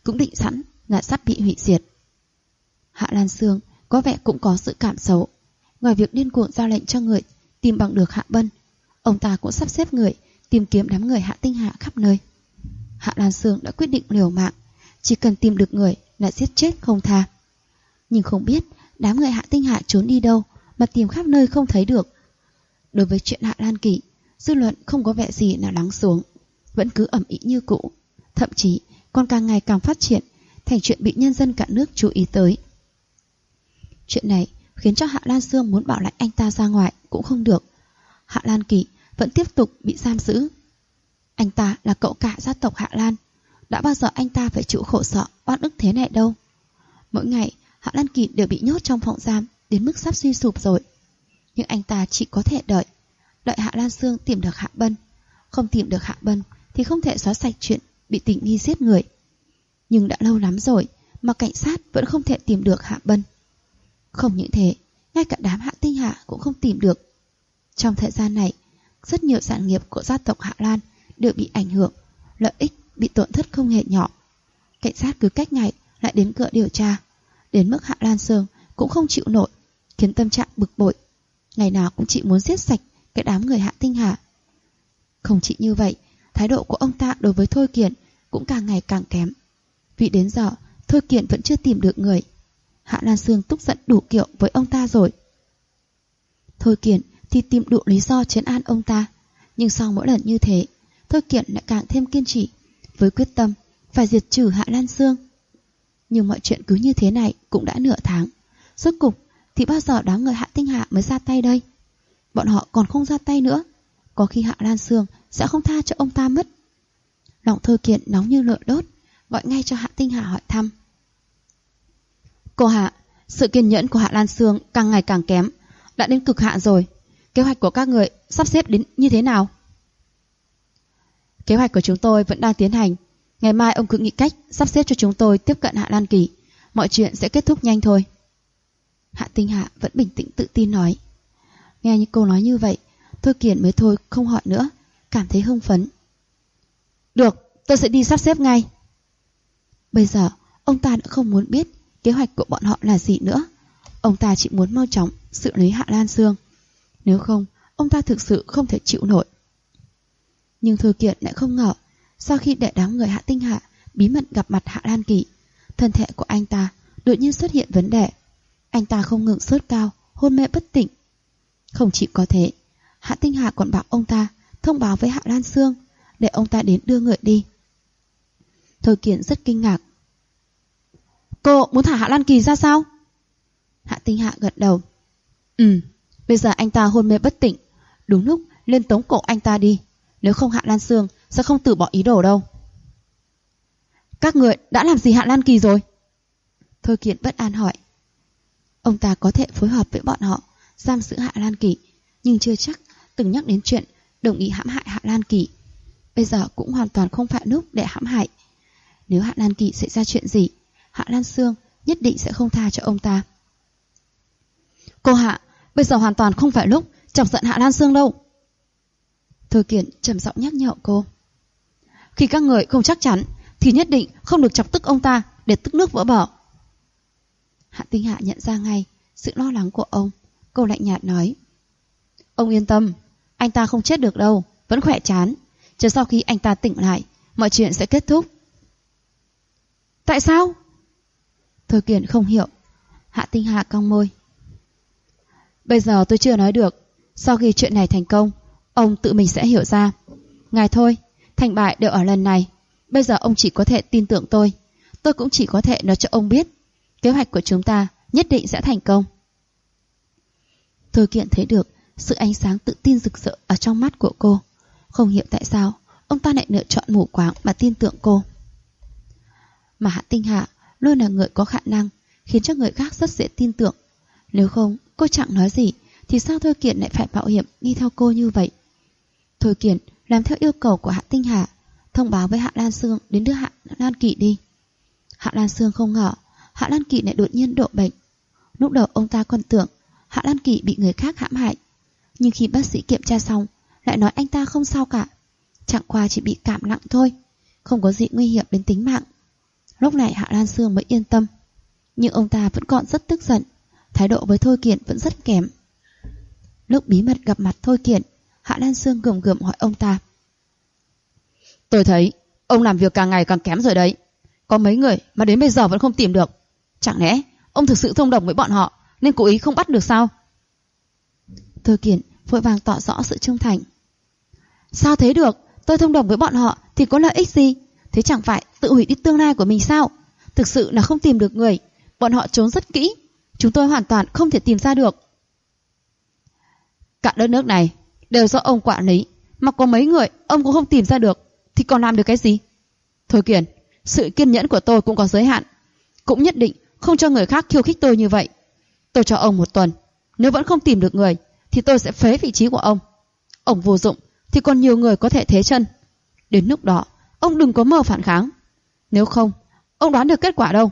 cũng định sẵn là sắp bị hủy diệt. Hạ Lan Sương có vẻ cũng có sự cảm xấu. Ngoài việc điên cuồng ra lệnh cho người tìm bằng được Hạ Bân, ông ta cũng sắp xếp người tìm kiếm đám người Hạ Tinh Hạ khắp nơi. Hạ Lan Sương đã quyết định liều mạng, chỉ cần tìm được người là giết chết không tha. Nhưng không biết đám người Hạ Tinh Hạ trốn đi đâu mà tìm khắp nơi không thấy được. Đối với chuyện Hạ Lan Kỳ, dư luận không có vẻ gì là lắng xuống, vẫn cứ ầm ĩ như cũ, thậm chí còn càng ngày càng phát triển thành chuyện bị nhân dân cả nước chú ý tới. Chuyện này khiến cho Hạ Lan Sương muốn bảo lãnh anh ta ra ngoài cũng không được. Hạ Lan Kỳ vẫn tiếp tục bị giam giữ. Anh ta là cậu cả gia tộc Hạ Lan, đã bao giờ anh ta phải chịu khổ sở oan ức thế này đâu. Mỗi ngày Hạ Lan Kỳ đều bị nhốt trong phòng giam đến mức sắp suy sụp rồi. Nhưng anh ta chỉ có thể đợi Hạ Lan Sương tìm được Hạ Bân. Không tìm được Hạ Bân thì không thể xóa sạch chuyện bị tình nghi giết người. Nhưng đã lâu lắm rồi mà cảnh sát vẫn không thể tìm được Hạ Bân. Không những thế, ngay cả đám Hạ Tinh Hạ cũng không tìm được. Trong thời gian này, rất nhiều sản nghiệp của gia tộc Hạ Lan đều bị ảnh hưởng, lợi ích bị tổn thất không hề nhỏ. Cảnh sát cứ cách ngày lại đến cửa điều tra, đến mức Hạ Lan Sương cũng không chịu nổi, khiến tâm trạng bực bội, ngày nào cũng chỉ muốn giết sạch cái đám người Hạ Tinh Hạ. Không chỉ như vậy, thái độ của ông ta đối với Thôi Kiền cũng càng ngày càng kém. Vì đến giờ Thôi Kiền vẫn chưa tìm được người. Hạ Lan Sương tức giận đủ kiểu với ông ta rồi. Thôi Kiền thì tìm đủ lý do trấn an ông ta, nhưng sau mỗi lần như thế, Thôi Kiền lại càng thêm kiên trì, với quyết tâm phải diệt trừ Hạ Lan Sương. Nhưng mọi chuyện cứ như thế này cũng đã nửa tháng. Rốt cục thì bao giờ đám người Hạ Tinh Hạ mới ra tay đây? Bọn họ còn không ra tay nữa, có khi Hạ Lan Sương sẽ không tha cho ông ta mất. Lòng Thôi Kiền nóng như lửa đốt, gọi ngay cho Hạ Tinh Hạ hỏi thăm. Cô Hạ, sự kiên nhẫn của Hạ Lan Sương càng ngày càng kém, đã đến cực hạn rồi. Kế hoạch của các người sắp xếp đến như thế nào? Kế hoạch của chúng tôi vẫn đang tiến hành. Ngày mai ông cứ nghĩ cách sắp xếp cho chúng tôi tiếp cận Hạ Lan Kỳ, mọi chuyện sẽ kết thúc nhanh thôi. Hạ Tinh Hạ vẫn bình tĩnh tự tin nói. Nghe những câu nói như vậy, Thôi Kiền mới thôi không hỏi nữa, cảm thấy hưng phấn. Được, tôi sẽ đi sắp xếp ngay. Bây giờ ông ta đã không muốn biết kế hoạch của bọn họ là gì nữa. Ông ta chỉ muốn mau chóng xử lý Hạ Lan Sương. Nếu không, ông ta thực sự không thể chịu nổi. Nhưng Thôi Kiền lại không ngờ, sau khi để đám người Hạ Tinh Hạ bí mật gặp mặt Hạ Lan Kỳ, thân thể của anh ta đột nhiên xuất hiện vấn đề. Anh ta không ngừng sốt cao, hôn mê bất tỉnh. Không chỉ có thế, Hạ Tinh Hạ còn bảo ông ta thông báo với Hạ Lan Sương để ông ta đến đưa người đi. Thôi Kiền rất kinh ngạc. Cô muốn thả Hạ Lan Kỳ ra sao? Hạ Tinh Hạ gật đầu. Bây giờ anh ta hôn mê bất tỉnh, đúng lúc lên tống cổ anh ta đi. Nếu không Hạ Lan Sương sẽ không từ bỏ ý đồ đâu. Các người đã làm gì Hạ Lan Kỳ rồi? Thôi Kiền bất an hỏi. Ông ta có thể phối hợp với bọn họ giam giữ Hạ Lan Kỳ, nhưng chưa chắc từng nhắc đến chuyện đồng ý hãm hại Hạ Lan Kỳ. Bây giờ cũng hoàn toàn không phải lúc để hãm hại. Nếu Hạ Lan Kỳ xảy ra chuyện gì, Hạ Lan Sương nhất định sẽ không tha cho ông ta. Cô Hạ, bây giờ hoàn toàn không phải lúc chọc giận Hạ Lan Sương đâu. Thôi Kiền trầm giọng nhắc nhở cô. Khi các người không chắc chắn thì nhất định không được chọc tức ông ta để tức nước vỡ bờ. Hạ Tinh Hạ nhận ra ngay sự lo lắng của ông. Cô lạnh nhạt nói. Ông yên tâm, anh ta không chết được đâu, vẫn khỏe chán. Chờ sau khi anh ta tỉnh lại, mọi chuyện sẽ kết thúc. Tại sao? Thôi Kiền không hiểu. Hạ Tinh Hạ cong môi. Bây giờ tôi chưa nói được. Sau khi chuyện này thành công, ông tự mình sẽ hiểu ra. Ngài thôi, thành bại đều ở lần này. Bây giờ ông chỉ có thể tin tưởng tôi. Tôi cũng chỉ có thể nói cho ông biết kế hoạch của chúng ta nhất định sẽ thành công. Thôi Kiền thấy được sự ánh sáng tự tin rực rỡ ở trong mắt của cô. Không hiểu tại sao ông ta lại lựa chọn mù quáng mà tin tưởng cô. Mà Hạ Tinh Hạ luôn là người có khả năng khiến cho người khác rất dễ tin tưởng. Nếu không cô chẳng nói gì thì sao Thôi Kiền lại phải mạo hiểm đi theo cô như vậy? Thôi Kiền làm theo yêu cầu của Hạ Tinh Hạ, thông báo với Hạ Lan Sương đến đưa Hạ Lan Kỳ đi. Hạ Lan Sương không ngờ Hạ Lan Kỳ lại đột nhiên đổ bệnh. Lúc đầu ông ta còn tưởng Hạ Lan Kỳ bị người khác hãm hại, nhưng khi bác sĩ kiểm tra xong lại nói anh ta không sao cả, chẳng qua chỉ bị cảm nặng thôi, không có gì nguy hiểm đến tính mạng. Lúc này Hạ Lan Sương mới yên tâm. Nhưng ông ta vẫn còn rất tức giận, thái độ với Thôi Kiện vẫn rất kém. Lúc bí mật gặp mặt Thôi Kiện, Hạ Lan Sương gườm gườm hỏi ông ta: Tôi thấy ông làm việc càng ngày càng kém rồi đấy. Có mấy người mà đến bây giờ vẫn không tìm được. Chẳng lẽ ông thực sự thông đồng với bọn họ nên cố ý không bắt được sao? Thôi Kiện vội vàng tỏ rõ sự trung thành. Sao thế được? Tôi thông đồng với bọn họ thì có lợi ích gì? Thế chẳng phải tự hủy đi tương lai của mình sao? Thực sự là không tìm được người. Bọn họ trốn rất kỹ, chúng tôi hoàn toàn không thể tìm ra được. Cả đất nước này đều do ông quản lý, mà có mấy người ông cũng không tìm ra được thì còn làm được cái gì? Thôi Kiền, sự kiên nhẫn của tôi cũng có giới hạn, cũng nhất định không cho người khác khiêu khích tôi như vậy. Tôi cho ông 1 tuần, nếu vẫn không tìm được người thì tôi sẽ phế vị trí của ông. Ông vô dụng thì còn nhiều người có thể thế chân. Đến lúc đó ông đừng có mơ phản kháng. Nếu không, ông đoán được kết quả đâu.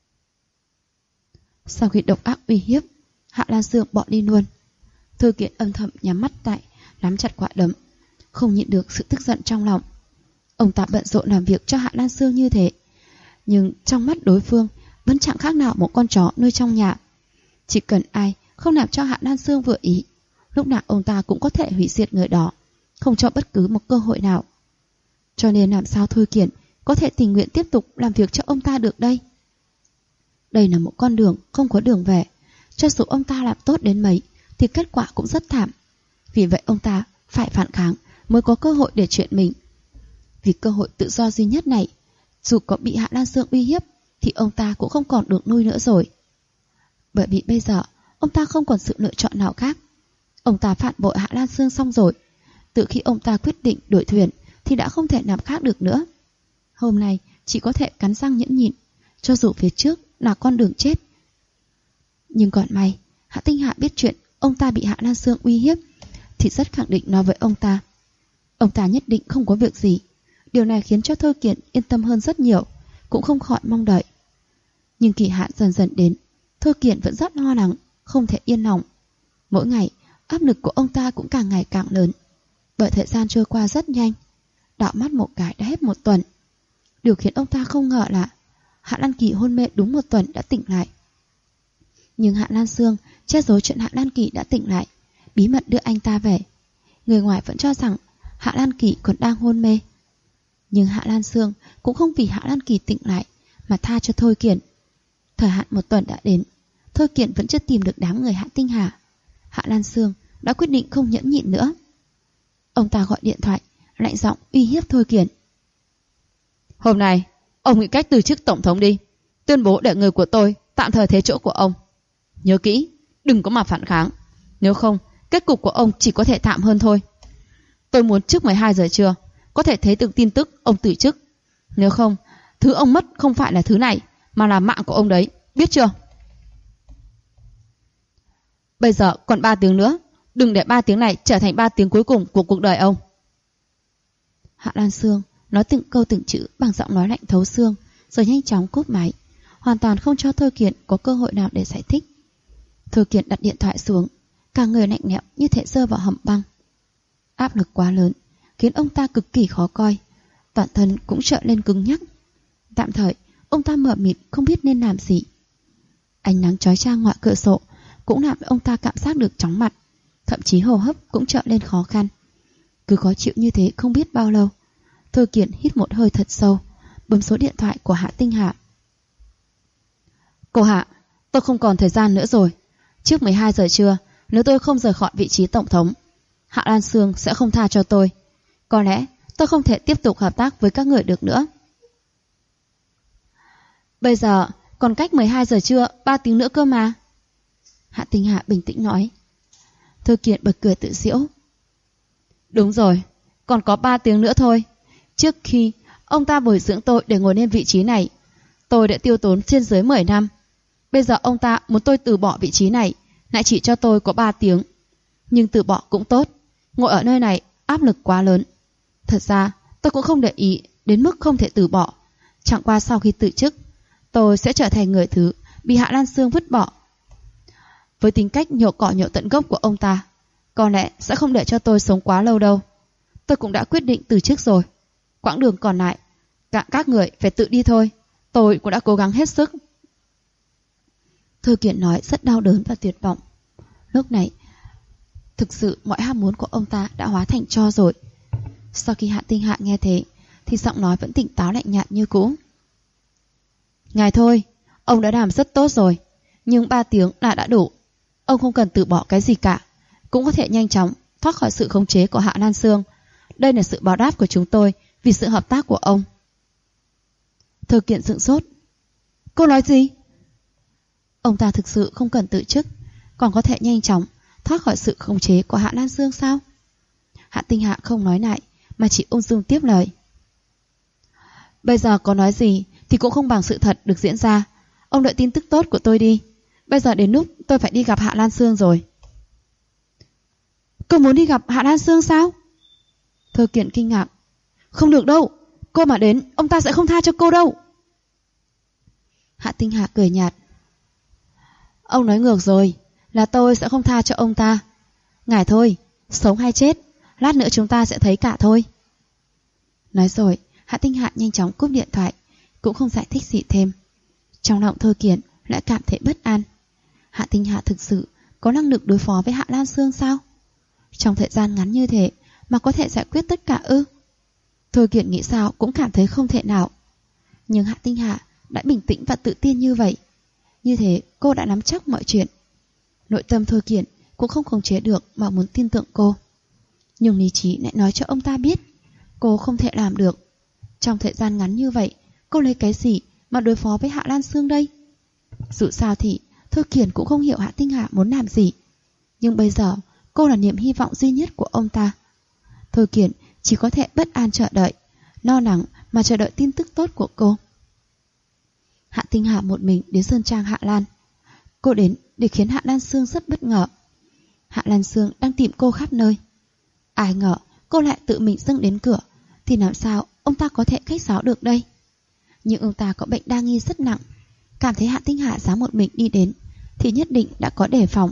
Sau khi độc ác uy hiếp, Hạ Lan Sương bỏ đi luôn. Thôi Kiện âm thầm nhắm mắt lại, nắm chặt quả đấm, không nhịn được sự tức giận trong lòng. Ông ta bận rộn làm việc cho Hạ Lan Sương như thế, nhưng trong mắt đối phương vẫn chẳng khác nào một con chó nuôi trong nhà. Chỉ cần ai không làm cho Hạ Lan Sương vừa ý, lúc nào ông ta cũng có thể hủy diệt người đó, không cho bất cứ một cơ hội nào. Cho nên làm sao Thôi Kiện có thể tình nguyện tiếp tục làm việc cho ông ta được đây? Đây là một con đường không có đường về. Cho dù ông ta làm tốt đến mấy thì kết quả cũng rất thảm. Vì vậy ông ta phải phản kháng mới có cơ hội để chuyện mình. Vì cơ hội tự do duy nhất này, dù có bị Hạ Lan Sương uy hiếp thì ông ta cũng không còn được nuôi nữa rồi. Bởi vì bây giờ ông ta không còn sự lựa chọn nào khác. Ông ta phản bội Hạ Lan Sương xong rồi. Từ khi ông ta quyết định đổi thuyền thì đã không thể làm khác được nữa. Hôm nay chỉ có thể cắn răng nhẫn nhịn, cho dù phía trước là con đường chết. Nhưng còn may, Hạ Tinh Hạ biết chuyện ông ta bị Hạ Lan Sương uy hiếp thì rất khẳng định nói với ông ta. Ông ta nhất định không có việc gì. Điều này khiến cho Thôi Kiện yên tâm hơn rất nhiều, cũng không khỏi mong đợi. Nhưng kỳ hạn dần dần đến, Thôi Kiện vẫn rất lo lắng, không thể yên lòng. Mỗi ngày, áp lực của ông ta cũng càng ngày càng lớn. Bởi thời gian trôi qua rất nhanh, đảo mắt một cái đã hết 1 tuần. Điều khiến ông ta không ngờ là Hạ Lan Kỳ hôn mê đúng 1 tuần đã tỉnh lại. Nhưng Hạ Lan Sương che giấu chuyện Hạ Lan Kỳ đã tỉnh lại, bí mật đưa anh ta về. Người ngoài vẫn cho rằng Hạ Lan Kỳ còn đang hôn mê. Nhưng Hạ Lan Sương cũng không vì Hạ Lan Kỳ tỉnh lại mà tha cho Thôi Kiện. Thời hạn 1 tuần đã đến, Thôi Kiện vẫn chưa tìm được đám người Hạ Tinh Hà. Hạ Lan Sương đã quyết định không nhẫn nhịn nữa. Ông ta gọi điện thoại, lạnh giọng uy hiếp Thôi Kiện. Hôm nay, ông nghĩ cách từ chức tổng thống đi, tuyên bố để người của tôi tạm thời thế chỗ của ông. Nhớ kỹ, đừng có mà phản kháng. Nếu không, kết cục của ông chỉ có thể tạm hơn thôi. Tôi muốn trước 12 giờ trưa có thể thấy được tin tức ông từ chức. Nếu không, thứ ông mất không phải là thứ này, mà là mạng của ông đấy, biết chưa? Bây giờ còn 3 tiếng nữa, đừng để 3 tiếng này trở thành 3 tiếng cuối cùng của cuộc đời ông. Hạ Lan Sương nói từng câu từng chữ bằng giọng nói lạnh thấu xương, rồi nhanh chóng cúp máy, hoàn toàn không cho Thôi Kiện có cơ hội nào để giải thích. Thôi Kiện đặt điện thoại xuống, cả người lạnh lẽo như thể rơi vào hầm băng. Áp lực quá lớn khiến ông ta cực kỳ khó coi, toàn thân cũng trở lên cứng nhắc. Tạm thời ông ta mờ mịt không biết nên làm gì. Ánh nắng chói chang ngoài cửa sổ cũng làm ông ta cảm giác được chóng mặt, thậm chí hô hấp cũng trở lên khó khăn. Cứ khó chịu như thế không biết bao lâu, Thôi Kiện hít một hơi thật sâu, bấm số điện thoại của Hạ Tinh Hạ. Cô Hạ, tôi không còn thời gian nữa rồi. Trước 12 giờ trưa, nếu tôi không rời khỏi vị trí tổng thống, Hạ Lan Sương sẽ không tha cho tôi. Có lẽ tôi không thể tiếp tục hợp tác với các người được nữa. Bây giờ còn cách 12 giờ trưa 3 tiếng nữa cơ mà. Hạ Tinh Hạ bình tĩnh nói. Thôi Kiện bật cười tự giễu. Đúng rồi, còn có 3 tiếng nữa thôi. Trước khi ông ta bồi dưỡng tôi để ngồi lên vị trí này, tôi đã tiêu tốn trên dưới 10 năm. Bây giờ ông ta muốn tôi từ bỏ vị trí này, lại chỉ cho tôi có 3 tiếng. Nhưng từ bỏ cũng tốt, ngồi ở nơi này áp lực quá lớn. Thật ra tôi cũng không để ý đến mức không thể từ bỏ. Chẳng qua sau khi từ chức, tôi sẽ trở thành người thứ bị Hạ Lan Sương vứt bỏ. Với tính cách nhổ cỏ nhổ tận gốc của ông ta, có lẽ sẽ không để cho tôi sống quá lâu đâu. Tôi cũng đã quyết định từ chức rồi. Quãng đường còn lại, các người phải tự đi thôi. Tôi cũng đã cố gắng hết sức. Thư Kiện nói rất đau đớn và tuyệt vọng. Lúc này, thực sự mọi ham muốn của ông ta đã hóa thành tro rồi. Sau khi Hạ Tinh Hạ nghe thế, thì giọng nói vẫn tỉnh táo lạnh nhạt như cũ. Ngài thôi, ông đã làm rất tốt rồi, nhưng 3 tiếng là đã đủ. Ông không cần từ bỏ cái gì cả, cũng có thể nhanh chóng thoát khỏi sự khống chế của Hạ Lan Xương. Đây là sự báo đáp của chúng tôi vì sự hợp tác của ông. Thư Kiện sửng sốt. Cô nói gì? Ông ta thực sự không cần tự chức, còn có thể nhanh chóng thoát khỏi sự khống chế của Hạ Lan Xương sao? Hạ Tinh Hạ không nói lại, mà chỉ ung dung tiếp lời. Bây giờ có nói gì thì cũng không bằng sự thật được diễn ra. Ông đợi tin tức tốt của tôi đi. Bây giờ đến lúc tôi phải đi gặp Hạ Lan Xương rồi. Cô muốn đi gặp Hạ Lan Xương sao? Thư Kiện kinh ngạc. Không được đâu, cô mà đến, ông ta sẽ không tha cho cô đâu. Hạ Tinh Hạ cười nhạt. Ông nói ngược rồi, là tôi sẽ không tha cho ông ta. Ngài thôi, sống hay chết, lát nữa chúng ta sẽ thấy cả thôi. Nói rồi, Hạ Tinh Hạ nhanh chóng cúp điện thoại, cũng không giải thích gì thêm. Trong lòng Thư Kiện lại cảm thấy bất an. Hạ Tinh Hạ thực sự có năng lực đối phó với Hạ Lan Xương sao? Trong thời gian ngắn như thế mà có thể giải quyết tất cả ư? Thư Kiện nghĩ sao cũng cảm thấy không thể nào. Nhưng Hạ Tinh Hạ đã bình tĩnh và tự tin như vậy. Như thế cô đã nắm chắc mọi chuyện. Nội tâm Thư Kiện cũng không khống chế được mà muốn tin tưởng cô. Nhưng lý trí lại nói cho ông ta biết cô không thể làm được. Trong thời gian ngắn như vậy, cô lấy cái gì mà đối phó với Hạ Lan Xương đây? Dù sao thì Thư Kiện cũng không hiểu Hạ Tinh Hạ muốn làm gì. Nhưng bây giờ cô là niềm hy vọng duy nhất của ông ta. Thư Kiện chỉ có thể bất an chờ đợi, lo lắng mà chờ đợi tin tức tốt của cô. Hạ Tinh Hạ một mình đến sơn trang Hạ Lan. Cô đến để khiến Hạ Lan Xương rất bất ngờ. Hạ Lan Xương đang tìm cô khắp nơi. Ai ngờ cô lại tự mình dâng đến cửa, thì làm sao ông ta có thể khách sáo được đây? Nhưng ông ta có bệnh đa nghi rất nặng, cảm thấy Hạ Tinh Hạ dám một mình đi đến thì nhất định đã có đề phòng.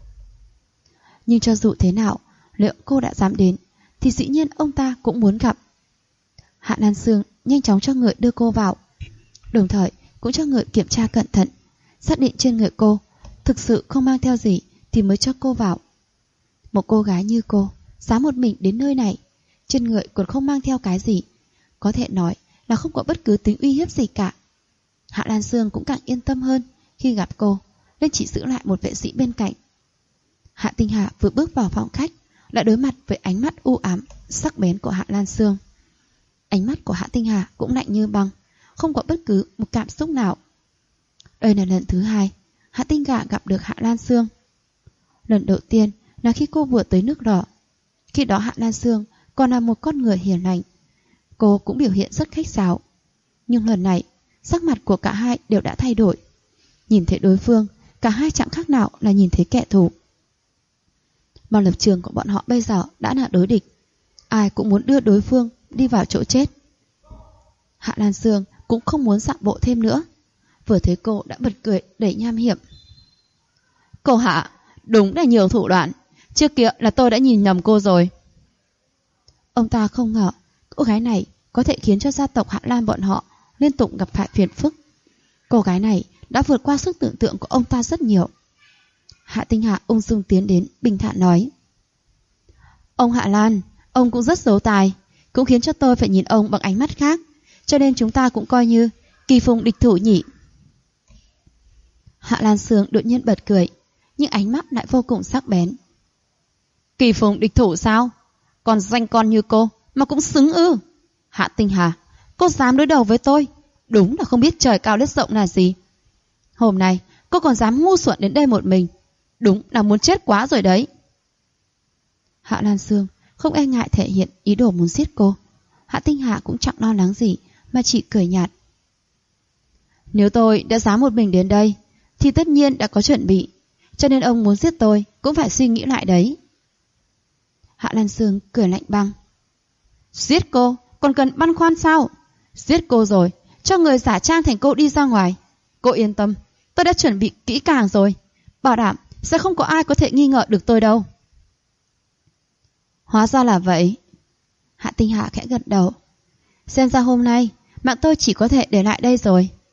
Nhưng cho dù thế nào, liệu cô đã dám đến thì dĩ nhiên ông ta cũng muốn gặp. Hạ Lan Xương nhanh chóng cho người đưa cô vào, đồng thời cũng cho người kiểm tra cẩn thận, xác định trên người cô thực sự không mang theo gì thì mới cho cô vào. Một cô gái như cô dám một mình đến nơi này, trên người còn không mang theo cái gì, có thể nói là không có bất cứ tính uy hiếp gì cả. Hạ Lan Xương cũng càng yên tâm hơn khi gặp cô, nên chỉ giữ lại một vệ sĩ bên cạnh. Hạ Tinh Hạ vừa bước vào phòng khách đã đối mặt với ánh mắt u ám, sắc bén của Hạ Lan Xương. Ánh mắt của Hạ Tinh Hạ cũng lạnh như băng, không có bất cứ một cảm xúc nào. Đây là lần thứ hai Hạ Tinh Hạ gặp được Hạ Lan Xương. Lần đầu tiên là khi cô vừa tới nước đỏ. Khi đó Hạ Lan Xương còn là một con người hiền lành, cô cũng biểu hiện rất khách sáo. Nhưng lần này sắc mặt của cả hai đều đã thay đổi. Nhìn thấy đối phương, cả hai chẳng khác nào là nhìn thấy kẻ thù. Mà lập trường của bọn họ bây giờ đã là đối địch, ai cũng muốn đưa đối phương đi vào chỗ chết. Hạ Lan Xương cũng không muốn dạo bộ thêm nữa, vừa thấy cô đã bật cười đầy nham hiểm. Cô Hạ, đúng là nhiều thủ đoạn, trước kia là tôi đã nhìn nhầm cô rồi. Ông ta không ngờ cô gái này có thể khiến cho gia tộc Hạ Lan bọn họ liên tục gặp phải phiền phức. Cô gái này đã vượt qua sức tưởng tượng của ông ta rất nhiều. Hạ Tinh Hạ ung dung tiến đến, bình thản nói: Ông Hạ Lan, ông cũng rất giấu tài, cũng khiến cho tôi phải nhìn ông bằng ánh mắt khác, cho nên chúng ta cũng coi như kỳ phùng địch thủ nhỉ. Hạ Lan Xương đột nhiên bật cười, nhưng ánh mắt lại vô cùng sắc bén. Kỳ phùng địch thủ sao? Còn danh con như cô mà cũng xứng ư? Hạ Tinh Hà, cô dám đối đầu với tôi, đúng là không biết trời cao đất rộng là gì. Hôm nay cô còn dám ngu xuẩn đến đây một mình, đúng là muốn chết quá rồi đấy. Hạ Lan Xương không e ngại thể hiện ý đồ muốn giết cô. Hạ Tinh Hà cũng chẳng lo lắng gì, mà chỉ cười nhạt. Nếu tôi đã dám một mình đến đây thì tất nhiên đã có chuẩn bị, cho nên ông muốn giết tôi cũng phải suy nghĩ lại đấy. Hạ Lan Xương cười lạnh băng. Giết cô còn cần băn khoăn sao? Giết cô rồi, cho người giả trang thành cô đi ra ngoài. Cô yên tâm, tôi đã chuẩn bị kỹ càng rồi, bảo đảm sẽ không có ai có thể nghi ngờ được tôi đâu. Hóa ra là vậy. Hạ Tinh Hạ khẽ gật đầu. Xem ra hôm nay mạng tôi chỉ có thể để lại đây rồi.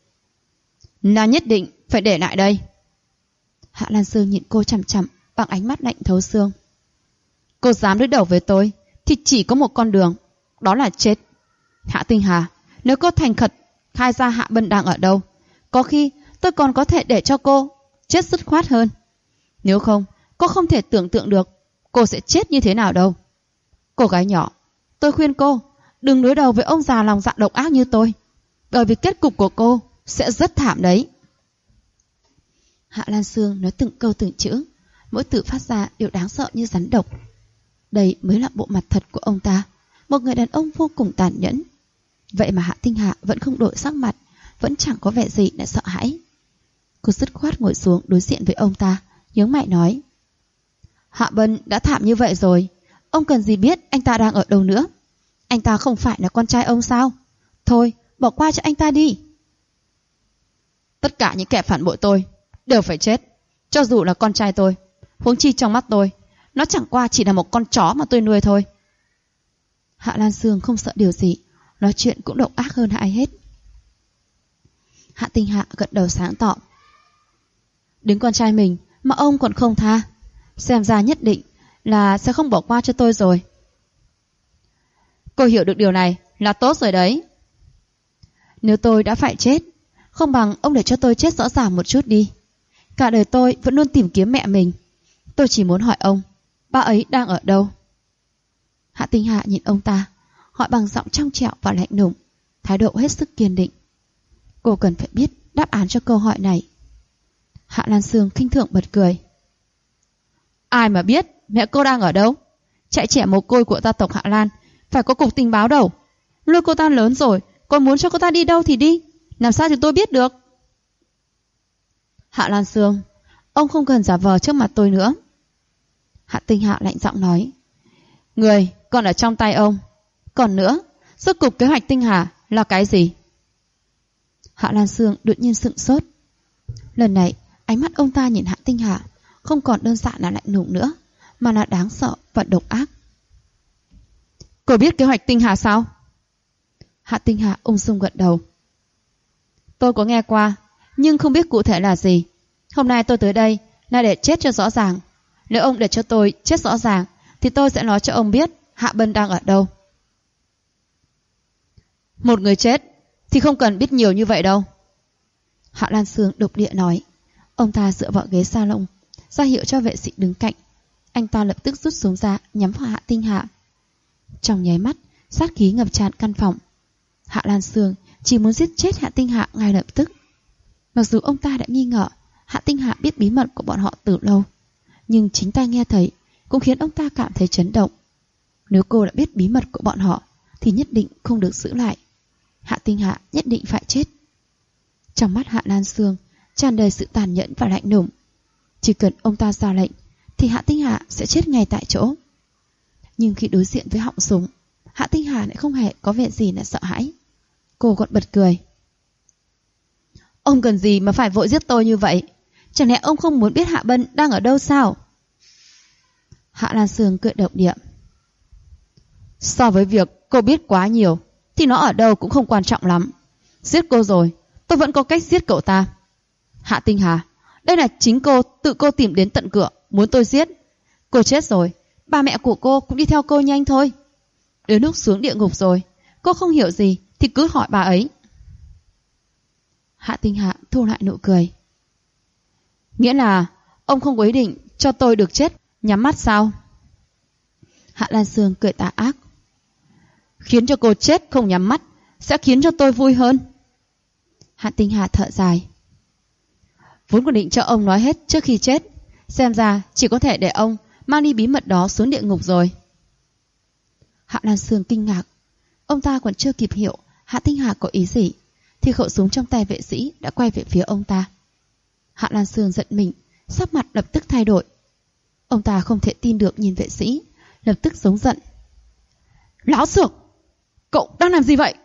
Nàng nhất định phải để lại đây. Hạ Lan Sương nhìn cô chằm chằm bằng ánh mắt lạnh thấu xương. Cô dám đối đầu với tôi thì chỉ có một con đường, đó là chết. Hạ Tinh Hà, nếu cô thành khẩn khai ra Hạ Bân đang ở đâu, có khi tôi còn có thể để cho cô chết dứt khoát hơn. Nếu không, cô không thể tưởng tượng được cô sẽ chết như thế nào đâu. Cô gái nhỏ, tôi khuyên cô đừng đối đầu với ông già lòng dạ độc ác như tôi, bởi vì kết cục của cô sẽ rất thảm đấy. Hạ Lan Sương nói từng câu từng chữ, mỗi từ phát ra đều đáng sợ như rắn độc. Đây mới là bộ mặt thật của ông ta, một người đàn ông vô cùng tàn nhẫn. Vậy mà Hạ Tinh Hà vẫn không đổi sắc mặt, vẫn chẳng có vẻ gì là sợ hãi. Cô dứt khoát ngồi xuống đối diện với ông ta, nhướng mày nói: Hạ Bân đã thảm như vậy rồi, ông cần gì biết anh ta đang ở đâu nữa? Anh ta không phải là con trai ông sao? Thôi, bỏ qua cho anh ta đi. Tất cả những kẻ phản bội tôi đều phải chết, cho dù là con trai tôi. Huống chi trong mắt tôi, nó chẳng qua chỉ là một con chó mà tôi nuôi thôi. Hạ Lan Sương không sợ điều gì, nói chuyện cũng độc ác hơn ai hết. Hạ Tinh Hạ gật đầu sáng tỏ. Đến con trai mình mà ông còn không tha, xem ra nhất định là sẽ không bỏ qua cho tôi rồi. Cô hiểu được điều này là tốt rồi đấy. Nếu tôi đã phải chết, không bằng ông để cho tôi chết rõ ràng một chút đi. Cả đời tôi vẫn luôn tìm kiếm mẹ mình. Tôi chỉ muốn hỏi ông, bà ấy đang ở đâu? Hạ Tinh Hạ nhìn ông ta, hỏi bằng giọng trong trẻo và lạnh lùng, thái độ hết sức kiên định. Cô cần phải biết đáp án cho câu hỏi này. Hạ Lan Sương khinh thường bật cười. Ai mà biết mẹ cô đang ở đâu? Chạy trẻ mồ côi của gia tộc Hạ Lan phải có cục tình báo đâu. Nuôi cô ta lớn rồi, còn muốn cho cô ta đi đâu thì đi, làm sao thì tôi biết được? Hạ Lan Sương, ông không cần giả vờ trước mặt tôi nữa. Hạ Tinh Hạ lạnh giọng nói. Người còn ở trong tay ông. Còn nữa, rốt cục kế hoạch Tinh Hà là cái gì? Hạ Lan Sương đột nhiên sững sốt. Lần này ánh mắt ông ta nhìn Hạ Tinh Hà không còn đơn giản là lạnh lùng nữa, mà là đáng sợ và độc ác. Cô biết kế hoạch Tinh Hà sao? Hạ Tinh Hà ung dung gật đầu. Tôi có nghe qua, nhưng không biết cụ thể là gì. Hôm nay tôi tới đây là để chết cho rõ ràng. Nếu ông để cho tôi chết rõ ràng thì tôi sẽ nói cho ông biết Hạ Bân đang ở đâu. Một người chết thì không cần biết nhiều như vậy đâu. Hạ Lan Sương độc địa nói. Ông ta dựa vào ghế salon, ra hiệu cho vệ sĩ đứng cạnh. Anh ta lập tức rút súng ra nhắm vào Hạ Tinh Hạ. Trong nháy mắt, sát khí ngập tràn căn phòng. Hạ Lan Sương chỉ muốn giết chết Hạ Tinh Hạ ngay lập tức. Mặc dù ông ta đã nghi ngờ Hạ Tinh Hạ biết bí mật của bọn họ từ lâu, nhưng chính tai nghe thấy cũng khiến ông ta cảm thấy chấn động. Nếu cô đã biết bí mật của bọn họ thì nhất định không được giữ lại. Hạ Tinh Hạ nhất định phải chết. Trong mắt Hạ Lan Sương tràn đầy sự tàn nhẫn và lạnh lùng. Chỉ cần ông ta ra lệnh thì Hạ Tinh Hạ sẽ chết ngay tại chỗ. Nhưng khi đối diện với họng súng, Hạ Tinh Hà lại không hề có vẻ gì là sợ hãi. Cô còn bật cười. Ông cần gì mà phải vội giết tôi như vậy? Chẳng lẽ ông không muốn biết Hạ Bân đang ở đâu sao? Hạ Lan Sương cười độc địa. So với việc cô biết quá nhiều thì nó ở đâu cũng không quan trọng lắm. Giết cô rồi, tôi vẫn có cách giết cậu ta. Hạ Tinh Hà, đây là chính cô tự cô tìm đến tận cửa muốn tôi giết. Cô chết rồi, bà mẹ của cô cũng đi theo cô nhanh thôi. Đến lúc xuống địa ngục rồi, cô không hiểu gì thì cứ hỏi bà ấy. Hạ Tinh Hạ thu lại nụ cười. Nghĩa là ông không có ý định cho tôi được chết nhắm mắt sao? Hạ Lan Sương cười tà ác. Khiến cho cô chết không nhắm mắt sẽ khiến cho tôi vui hơn. Hạ Tinh Hạ thở dài. Vốn còn định cho ông nói hết trước khi chết, xem ra chỉ có thể để ông mang đi bí mật đó xuống địa ngục rồi. Hạ Lan Sương kinh ngạc. Ông ta còn chưa kịp hiểu Hạ Tinh Hà có ý gì thì khẩu súng trong tay vệ sĩ đã quay về phía ông ta. Hạ Lan Sương giận mình, sắc mặt lập tức thay đổi. Ông ta không thể tin được nhìn vệ sĩ, lập tức giống giận. Láo xược! Cậu đang làm gì vậy?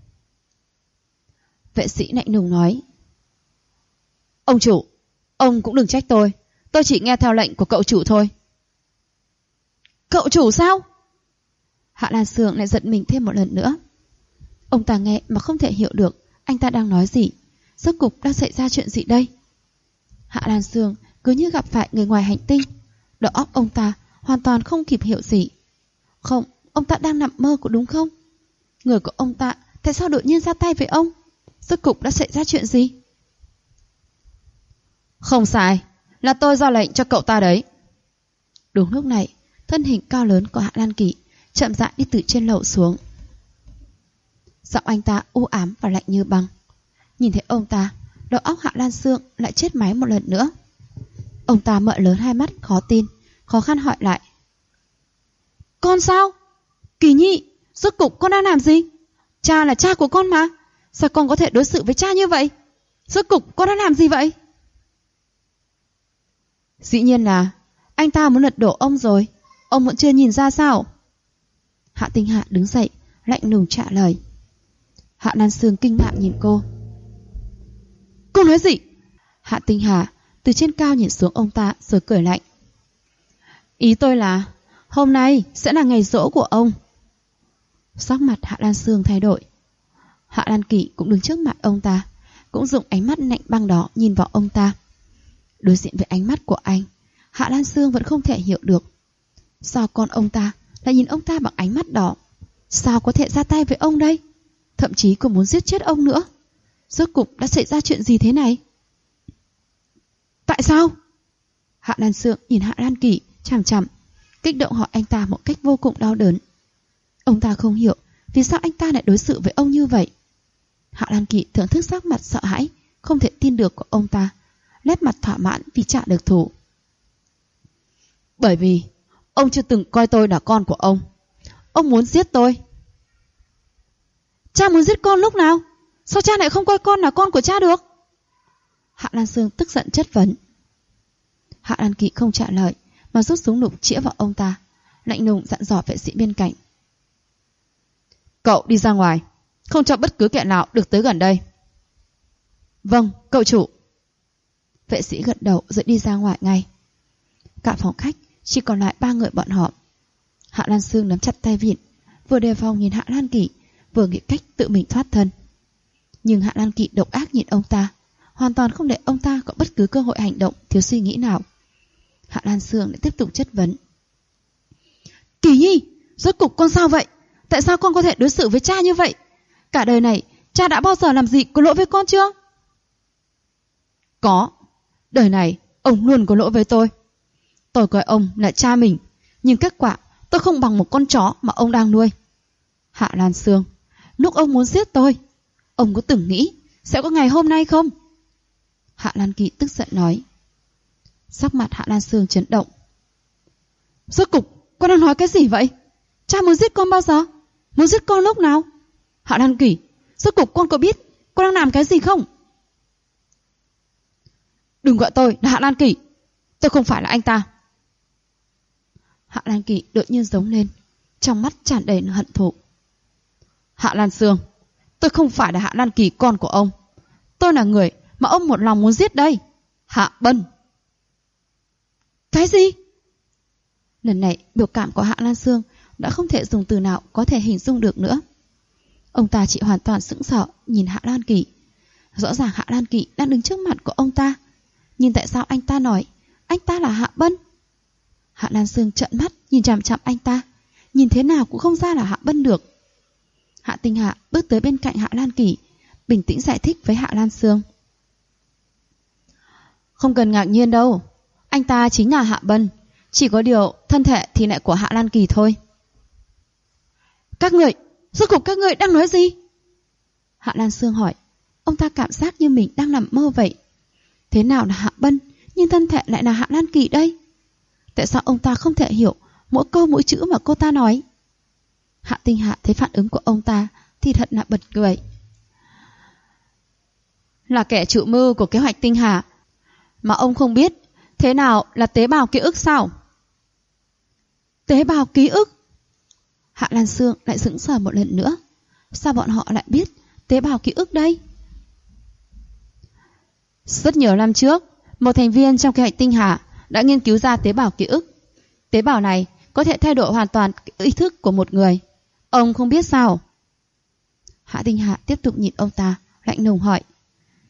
Vệ sĩ lạnh lùng nói. Ông chủ, ông cũng đừng trách tôi chỉ nghe theo lệnh của cậu chủ thôi. Cậu chủ sao? Hạ Lan Sương lại giận mình thêm một lần nữa. Ông ta nghe mà không thể hiểu được anh ta đang nói gì, rốt cục đang xảy ra chuyện gì đây? Hạ Lan Sương cứ như gặp phải người ngoài hành tinh. Đầu óc ông ta hoàn toàn không kịp hiểu gì. Không, ông ta đang nằm mơ có đúng không? Người của ông ta tại sao đột nhiên ra tay với ông? Rốt cục đã xảy ra chuyện gì? Không sai, là tôi ra lệnh cho cậu ta đấy. Đúng lúc này, thân hình cao lớn của Hạ Lan Kỳ chậm rãi đi từ trên lầu xuống. Giọng anh ta u ám và lạnh như băng. Nhìn thấy ông ta, đầu óc Hạ Lan Sương lại chết máy một lần nữa. Ông ta mở lớn hai mắt khó tin, khó khăn hỏi lại. Con sao? Kỳ Nhi, rốt cục con đang làm gì? Cha là cha của con mà, sao con có thể đối xử với cha như vậy? Rốt cục con đang làm gì vậy? Dĩ nhiên là anh ta muốn lật đổ ông rồi. Ông vẫn chưa nhìn ra sao? Hạ Tinh Hạ đứng dậy, lạnh lùng trả lời. Hạ Lan Sương kinh ngạc nhìn cô. Cô nói gì? Hạ Tinh Hà từ trên cao nhìn xuống ông ta rồi cười lạnh. Ý tôi là hôm nay sẽ là ngày giỗ của ông. Sắc mặt Hạ Lan Sương thay đổi. Hạ Lan Kỳ cũng đứng trước mặt ông ta, cũng dùng ánh mắt lạnh băng đó nhìn vào ông ta. Đối diện với ánh mắt của anh, Hạ Lan Sương vẫn không thể hiểu được. Sao con ông ta lại nhìn ông ta bằng ánh mắt đỏ? Sao có thể ra tay với ông đây? Thậm chí còn muốn giết chết ông nữa. Rốt cục đã xảy ra chuyện gì thế này? Tại sao? Hạ Lan Sương nhìn Hạ Lan Kỳ chằm chằm, kích động hỏi anh ta một cách vô cùng đau đớn. Ông ta không hiểu vì sao anh ta lại đối xử với ông như vậy. Hạ Lan Kỳ thưởng thức sắc mặt sợ hãi, không thể tin được của ông ta, nét mặt thỏa mãn vì trả được thù. Bởi vì ông chưa từng coi tôi là con của ông. Ông muốn giết tôi. Cha muốn giết con lúc nào? Sao cha lại không coi con là con của cha được? Hạ Lan Sương tức giận chất vấn. Hạ Lan Kỳ không trả lời mà rút súng lục chĩa vào ông ta, lạnh lùng dặn dò vệ sĩ bên cạnh. Cậu đi ra ngoài, không cho bất cứ kẻ nào được tới gần đây. Vâng, cậu chủ. Vệ sĩ gật đầu rồi đi ra ngoài ngay. Cả phòng khách chỉ còn lại 3 người bọn họ. Hạ Lan Sương nắm chặt tay vịn, vừa đề phòng nhìn Hạ Lan Kỳ, vừa nghĩ cách tự mình thoát thân. Nhưng Hạ Lan Kỳ độc ác nhìn ông ta, hoàn toàn không để ông ta có bất cứ cơ hội hành động thiếu suy nghĩ nào. Hạ Lan Sương lại tiếp tục chất vấn. Kỳ Nhi, rốt cục con sao vậy? Tại sao con có thể đối xử với cha như vậy? Cả đời này cha đã bao giờ làm gì có lỗi với con chưa? Có. Đời này ông luôn có lỗi với tôi. Tôi coi ông là cha mình, nhưng kết quả tôi không bằng một con chó mà ông đang nuôi. Hạ Lan Sương, lúc ông muốn giết tôi, ông có từng nghĩ sẽ có ngày hôm nay không? Hạ Lan Kỳ tức giận nói. Sắc mặt Hạ Lan Sương chấn động. Rốt cục con đang nói cái gì vậy? Cha muốn giết con bao giờ? Muốn giết con lúc nào? Hạ Lan Kỳ, rốt cục con có biết con đang làm cái gì không? Đừng gọi tôi là Hạ Lan Kỳ. Tôi không phải là anh ta. Hạ Lan Kỳ đột nhiên giống lên, trong mắt tràn đầy hận thù. Hạ Lan Sương, tôi không phải là Hạ Lan Kỳ con của ông. Tôi là người mà ông một lòng muốn giết đây. Hạ Bân. Cái gì? Lần này biểu cảm của Hạ Lan Sương đã không thể dùng từ nào có thể hình dung được nữa. Ông ta chỉ hoàn toàn sững sờ nhìn Hạ Lan Kỳ. Rõ ràng Hạ Lan Kỳ đang đứng trước mặt của ông ta, nhưng tại sao anh ta nói anh ta là Hạ Bân? Hạ Lan Sương trợn mắt nhìn chằm chằm anh ta, nhìn thế nào cũng không ra là Hạ Bân được. Hạ Tinh Hạ bước tới bên cạnh Hạ Lan Kỳ, bình tĩnh giải thích với Hạ Lan Sương. Không cần ngạc nhiên đâu, anh ta chính là Hạ Bân, chỉ có điều thân thể thì lại của Hạ Lan Kỳ thôi. Các người, rốt cuộc các người đang nói gì? Hạ Lan Sương hỏi. Ông ta cảm giác như mình đang nằm mơ vậy. Thế nào là Hạ Bân, nhưng thân thể lại là Hạ Lan Kỳ đây? Tại sao ông ta không thể hiểu mỗi câu mỗi chữ mà cô ta nói? Hạ Tinh Hạ thấy phản ứng của ông ta thì thật là bật cười. Là kẻ chủ mưu của kế hoạch Tinh Hà mà ông không biết thế nào là tế bào ký ức sao? Tế bào ký ức? Hạ Lan Sương lại sững sờ một lần nữa. Sao bọn họ lại biết tế bào ký ức đây? Rất nhiều năm trước, một thành viên trong kế hoạch Tinh Hà đã nghiên cứu ra tế bào ký ức. Tế bào này có thể thay đổi hoàn toàn ý thức của một người. Ông không biết sao? Hạ Tinh Hạ tiếp tục nhìn ông ta, lạnh lùng hỏi.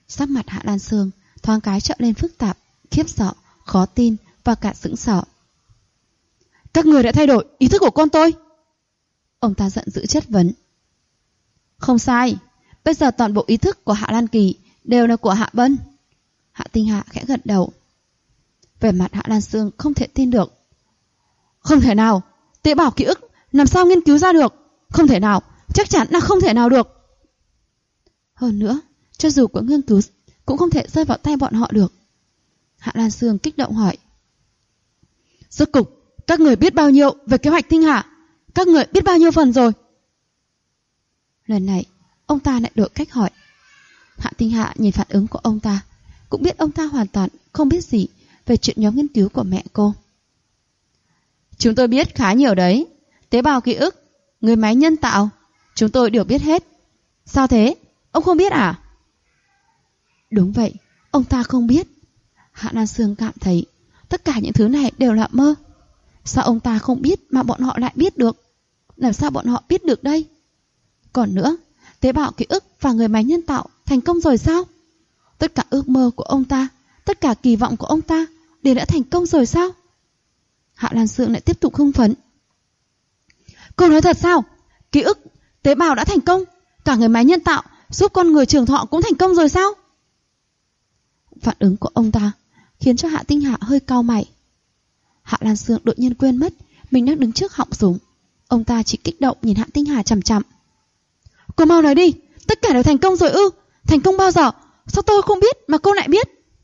Sắc mặt Hạ Lan Sương thoáng cái trở lên phức tạp, khiếp sợ, khó tin và cả sững sờ. Các người đã thay đổi ý thức của con tôi. Ông ta giận dữ chất vấn. Không sai, bây giờ toàn bộ ý thức của Hạ Lan Kỳ đều là của Hạ Bân. Hạ Tinh Hạ khẽ gật đầu. Vẻ mặt Hạ Lan Sương không thể tin được. Không thể nào, tế bào ký ức làm sao nghiên cứu ra được? Không thể nào, chắc chắn là không thể nào được. Hơn nữa, cho dù có nghiên cứu cũng không thể rơi vào tay bọn họ được. Hạ Lan Sương kích động hỏi. Rốt cục, các người biết bao nhiêu về kế hoạch Tinh Hạ? Các người biết bao nhiêu phần rồi? Lần này, ông ta lại đổi cách hỏi. Hạ Tinh Hạ nhìn phản ứng của ông ta, cũng biết ông ta hoàn toàn không biết gì về chuyện nhóm nghiên cứu của mẹ cô. Chúng tôi biết khá nhiều đấy. Tế bào ký ức, người máy nhân tạo, chúng tôi đều biết hết. Sao thế? Ông không biết à? Đúng vậy, ông ta không biết. Hạ Lan Sương cảm thấy tất cả những thứ này đều là mơ. Sao ông ta không biết mà bọn họ lại biết được? Làm sao bọn họ biết được đây? Còn nữa, tế bào ký ức và người máy nhân tạo thành công rồi sao? Tất cả ước mơ của ông ta, tất cả kỳ vọng của ông ta đều đã thành công rồi sao? Hạ Lan Sương lại tiếp tục hưng phấn. Cô nói thật sao? Ký ức, tế bào đã thành công, cả người máy nhân tạo giúp con người trường thọ cũng thành công rồi sao? Phản ứng của ông ta khiến cho Hạ Tinh Hạ hơi cau mày. Hạ Lan Sương đột nhiên quên mất mình đang đứng trước họng súng. Ông ta chỉ kích động nhìn Hạ Tinh Hà chằm chằm. Cô mau nói đi, tất cả đều thành công rồi ư? Thành công bao giờ? Sao tôi không biết mà cô lại biết?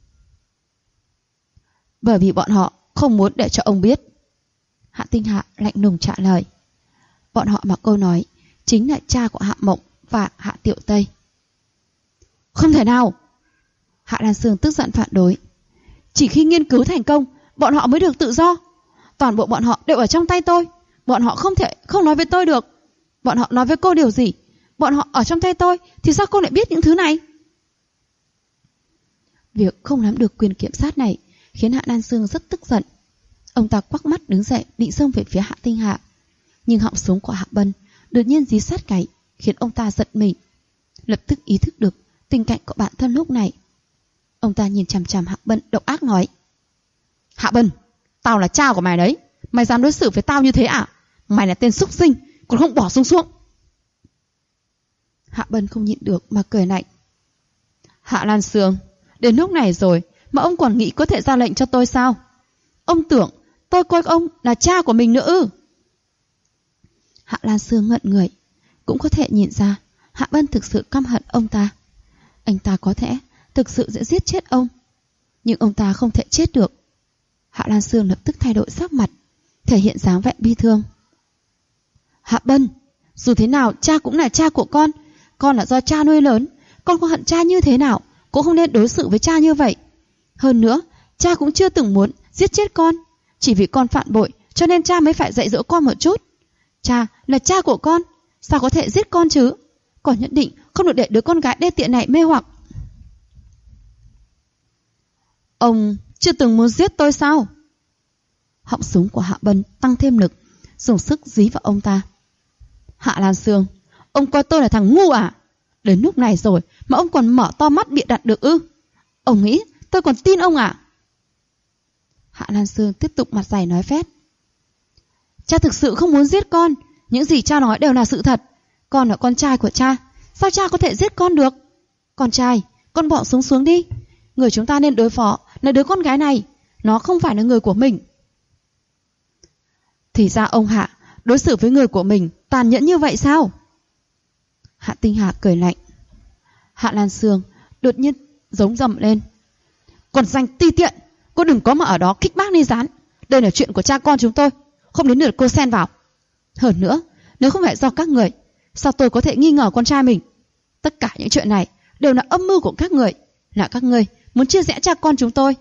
Bởi vì bọn họ không muốn để cho ông biết. Hạ Tinh Hạ lạnh lùng trả lời. Bọn họ mà cô nói chính là cha của Hạ Mộng và Hạ Tiểu Tây. Không thể nào! Hạ Lan Sương tức giận phản đối. Chỉ khi nghiên cứu thành công, bọn họ mới được tự do. Toàn bộ bọn họ đều ở trong tay tôi. Bọn họ không thể không nói với tôi được. Bọn họ nói với cô điều gì? Bọn họ ở trong tay tôi, thì sao cô lại biết những thứ này? Việc không nắm được quyền kiểm soát này khiến Hạ Lan Sương rất tức giận. Ông ta quắc mắt đứng dậy định xông về phía Hạ Tinh Hạ. Nhưng họng súng của Hạ Bân đột nhiên dí sát gáy, khiến ông ta giật mình. Lập tức ý thức được tình cảnh của bản thân lúc này. Ông ta nhìn chằm chằm Hạ Bân độc ác nói. Hạ Bân, tao là cha của mày đấy. Mày dám đối xử với tao như thế à? Mày là tên súc sinh, còn không bỏ súng xuống. Hạ Bân không nhịn được mà cười lạnh. Hạ Lan Sương, đến lúc này rồi mà ông còn nghĩ có thể ra lệnh cho tôi sao? Ông tưởng tôi coi ông là cha của mình nữa ư? Hạ Lan Sương ngẩn người, cũng có thể nhìn ra Hạ Bân thực sự căm hận ông ta. Anh ta có thể thực sự sẽ giết chết ông, nhưng ông ta không thể chết được. Hạ Lan Sương lập tức thay đổi sắc mặt, thể hiện dáng vẻ bi thương. Hạ Bân, dù thế nào cha cũng là cha của con là do cha nuôi lớn. Con có hận cha như thế nào cũng không nên đối xử với cha như vậy. Hơn nữa, cha cũng chưa từng muốn giết chết con. Chỉ vì con phản bội cho nên cha mới phải dạy dỗ con một chút. Cha là cha của con, sao có thể giết con chứ? Con nhất định không được để đứa con gái đê tiện này mê hoặc. Ông chưa từng muốn giết tôi sao? Họng súng của Hạ Bân tăng thêm lực, dùng sức dí vào ông ta. Hạ Lan Sương, ông coi tôi là thằng ngu à? Đến lúc này rồi mà ông còn mở to mắt bịa đặt được ư? Ông nghĩ tôi còn tin ông à? Hạ Lan Sương tiếp tục mặt dày nói phét. Cha thực sự không muốn giết con. Những gì cha nói đều là sự thật. Con là con trai của cha, sao cha có thể giết con được? Con trai, con bỏ súng xuống đi. Người chúng ta nên đối phó là đứa con gái này. Nó không phải là người của mình. Thì ra ông Hạ đối xử với người của mình tàn nhẫn như vậy sao? Hạ Tinh Hà cười lạnh. Hạ Lan Sương đột nhiên giống dầm lên. Còn danh ti tiện, cô đừng có mà ở đó kích bác Ni Gián. Đây là chuyện của cha con chúng tôi, không đến lượt cô xen vào. Hơn nữa, nếu không phải do các người, sao tôi có thể nghi ngờ con trai mình? Tất cả những chuyện này đều là âm mưu của các người. Là các người muốn chia rẽ cha con chúng tôi.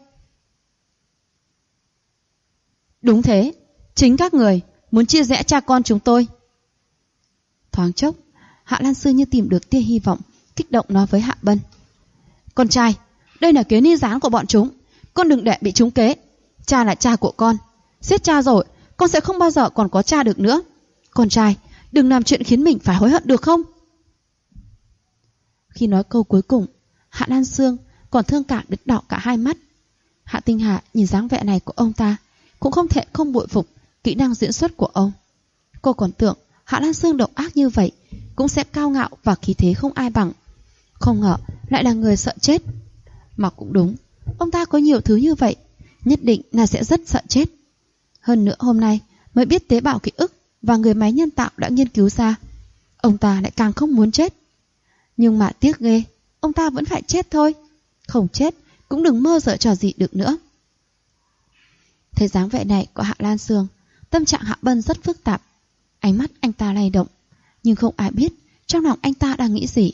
Đúng thế, chính các người muốn chia rẽ cha con chúng tôi. Thoáng chốc, Hạ Lan Sương như tìm được tia hy vọng, kích động nói với Hạ Bân. Con trai, đây là kế Ni Gián của bọn chúng. Con đừng để bị trúng kế. Cha là cha của con. Giết cha rồi, con sẽ không bao giờ còn có cha được nữa. Con trai, đừng làm chuyện khiến mình phải hối hận được không? Khi nói câu cuối cùng, Hạ Lan Sương còn thương cảm đến đỏ cả hai mắt. Hạ Tinh Hà nhìn dáng vẻ này của ông ta cũng không thể không bội phục kỹ năng diễn xuất của ông. Cô còn tưởng Hạ Lan Sương độc ác như vậy cũng sẽ cao ngạo và khí thế không ai bằng. Không ngờ lại là người sợ chết. Mà cũng đúng, ông ta có nhiều thứ như vậy, nhất định là sẽ rất sợ chết. Hơn nữa hôm nay mới biết tế bào ký ức và người máy nhân tạo đã nghiên cứu ra, ông ta lại càng không muốn chết. Nhưng mà tiếc ghê, ông ta vẫn phải chết thôi. Không chết cũng đừng mơ dở trò gì được nữa. Thấy dáng vẻ này của Hạ Lan Sương, tâm trạng Hạ Bân rất phức tạp. Ánh mắt anh ta lay động, nhưng không ai biết trong lòng anh ta đang nghĩ gì.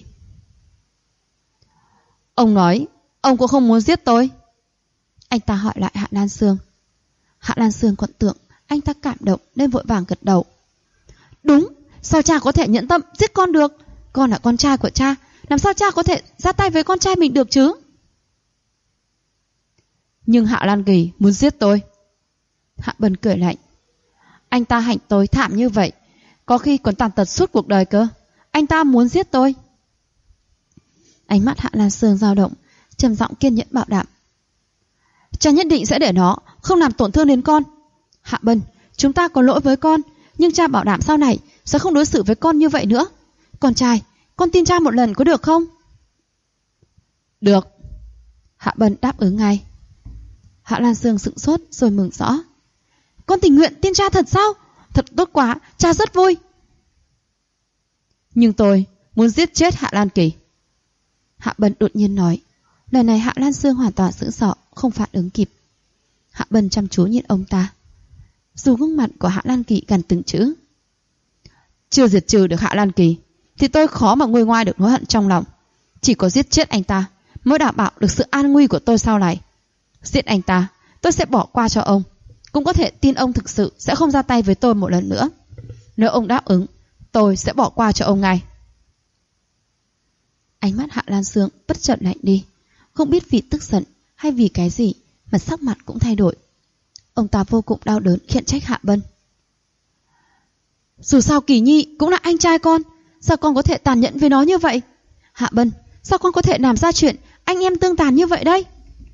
Ông nói ông cũng không muốn giết tôi. Anh ta hỏi lại Hạ Lan Sương. Hạ Lan Sương còn tưởng anh ta cảm động nên vội vàng gật đầu. Đúng, sao cha có thể nhẫn tâm giết con được? Con là con trai của cha, làm sao cha có thể ra tay với con trai mình được chứ? Nhưng Hạ Lan Kỳ muốn giết tôi. Hạ Bân cười lạnh. Anh ta hạnh tôi thảm như vậy, có khi còn tàn tật suốt cuộc đời cơ. Anh ta muốn giết tôi. Ánh mắt Hạ Lan Sương dao động, trầm giọng kiên nhẫn bảo đảm. Cha nhất định sẽ để nó không làm tổn thương đến con. Hạ Bân, chúng ta có lỗi với con, nhưng cha bảo đảm sau này sẽ không đối xử với con như vậy nữa. Con trai, con tin cha một lần có được không? Được. Hạ Bân đáp ứng ngay. Hạ Lan Sương sững sốt rồi mừng rõ. Con tình nguyện tin cha thật sao? Thật tốt quá, cha rất vui. Nhưng tôi muốn giết chết Hạ Lan Kỳ. Hạ Bân đột nhiên nói. Lần này Hạ Lan Sương hoàn toàn sững sờ, không phản ứng kịp. Hạ Bân chăm chú nhìn ông ta. Dù gương mặt của Hạ Lan Kỳ gần từng chữ. Chưa diệt trừ được Hạ Lan Kỳ thì tôi khó mà nguôi ngoai được nỗi hận trong lòng. Chỉ có giết chết anh ta mới đảm bảo được sự an nguy của tôi sau này. Giết anh ta, tôi sẽ bỏ qua cho ông. Cũng có thể tin ông thực sự sẽ không ra tay với tôi một lần nữa. Nếu ông đáp ứng, tôi sẽ bỏ qua cho ông ngay. Ánh mắt Hạ Lan Sương bất chợt lạnh đi. Không biết vì tức giận hay vì cái gì mà sắc mặt cũng thay đổi. Ông ta vô cùng đau đớn khiển trách Hạ Bân. Dù sao Kỳ Nhi cũng là anh trai con, sao con có thể tàn nhẫn với nó như vậy? Hạ Bân, sao con có thể làm ra chuyện anh em tương tàn như vậy đây?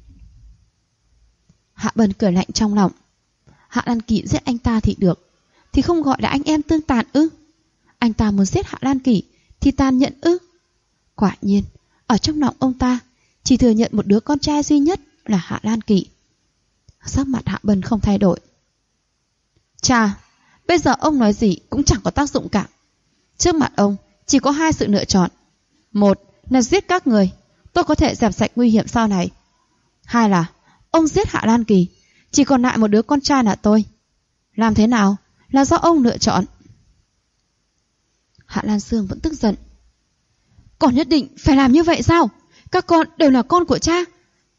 Hạ Bân cười lạnh trong lòng. Hạ Lan Kỳ giết anh ta thì được, thì không gọi là anh em tương tàn ư? Anh ta muốn giết Hạ Lan Kỳ thì tàn nhẫn ư? Quả nhiên, ở trong lòng ông ta chỉ thừa nhận một đứa con trai duy nhất là Hạ Lan Kỳ. Sắc mặt Hạ Bân không thay đổi. Cha, bây giờ ông nói gì cũng chẳng có tác dụng cả. Trước mặt ông chỉ có hai sự lựa chọn. Một là giết các người, tôi có thể dẹp sạch nguy hiểm sau này. Hai là ông giết Hạ Lan Kỳ, chỉ còn lại một đứa con trai là tôi. Làm thế nào là do ông lựa chọn. Hạ Lan Sương vẫn tức giận. Con nhất định phải làm như vậy sao? Các con đều là con của cha.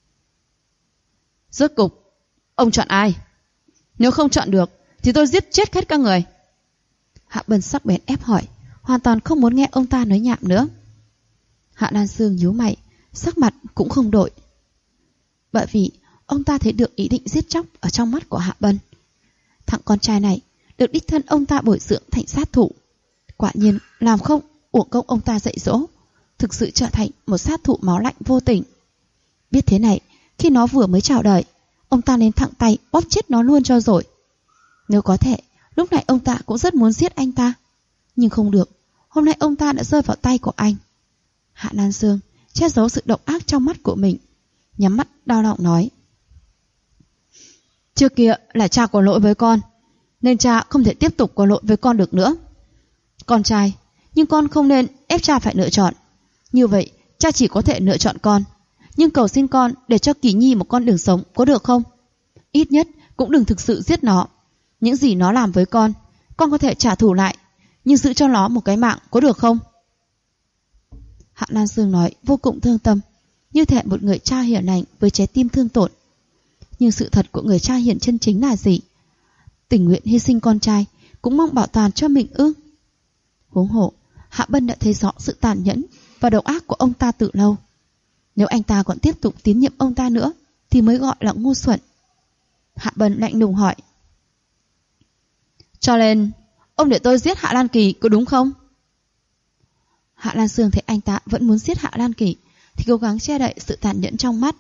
Rốt cục ông chọn ai? Nếu không chọn được thì tôi giết chết hết các người. Hạ Bân sắc bén ép hỏi, hoàn toàn không muốn nghe ông ta nói nhảm nữa. Hạ Lan Sương nhíu mày, sắc mặt cũng không đổi. Bởi vì ông ta thấy được ý định giết chóc ở trong mắt của Hạ Bân. Thằng con trai này được đích thân ông ta bồi dưỡng thành sát thủ, quả nhiên làm không uổng công ông ta dạy dỗ, thực sự trở thành một sát thủ máu lạnh vô tình. Biết thế này, khi nó vừa mới chào đời, ông ta nên thẳng tay bóp chết nó luôn cho rồi. Nếu có thể, lúc này ông ta cũng rất muốn giết anh ta, nhưng không được. Hôm nay ông ta đã rơi vào tay của anh. Hạ Lan Sương che giấu sự độc ác trong mắt của mình, nhắm mắt đau lòng nói. Trước kia là cha có lỗi với con, nên cha không thể tiếp tục có lỗi với con được nữa. Con trai, nhưng con không nên ép cha phải lựa chọn. Như vậy cha chỉ có thể lựa chọn con, nhưng cầu xin con để cho Kỳ Nhi một con đường sống có được không? Ít nhất cũng đừng thực sự giết nó. Những gì nó làm với con có thể trả thù lại, nhưng giữ cho nó một cái mạng có được không? Hạ Lan Sương nói vô cùng thương tâm, như thể một người cha hiền lành với trái tim thương tổn. Nhưng sự thật của người cha hiền chân chính là gì? Tình nguyện hy sinh con trai cũng mong bảo toàn cho mình ư? Huống hộ, Hạ Bân đã thấy rõ sự tàn nhẫn và độc ác của ông ta từ lâu. Nếu anh ta còn tiếp tục tín nhiệm ông ta nữa thì mới gọi là ngu xuẩn. Hạ Bân lạnh lùng hỏi. Cho nên ông để tôi giết Hạ Lan Kỳ có đúng không? Hạ Lan Sương thấy anh ta vẫn muốn giết Hạ Lan Kỳ thì cố gắng che đậy sự tàn nhẫn trong mắt.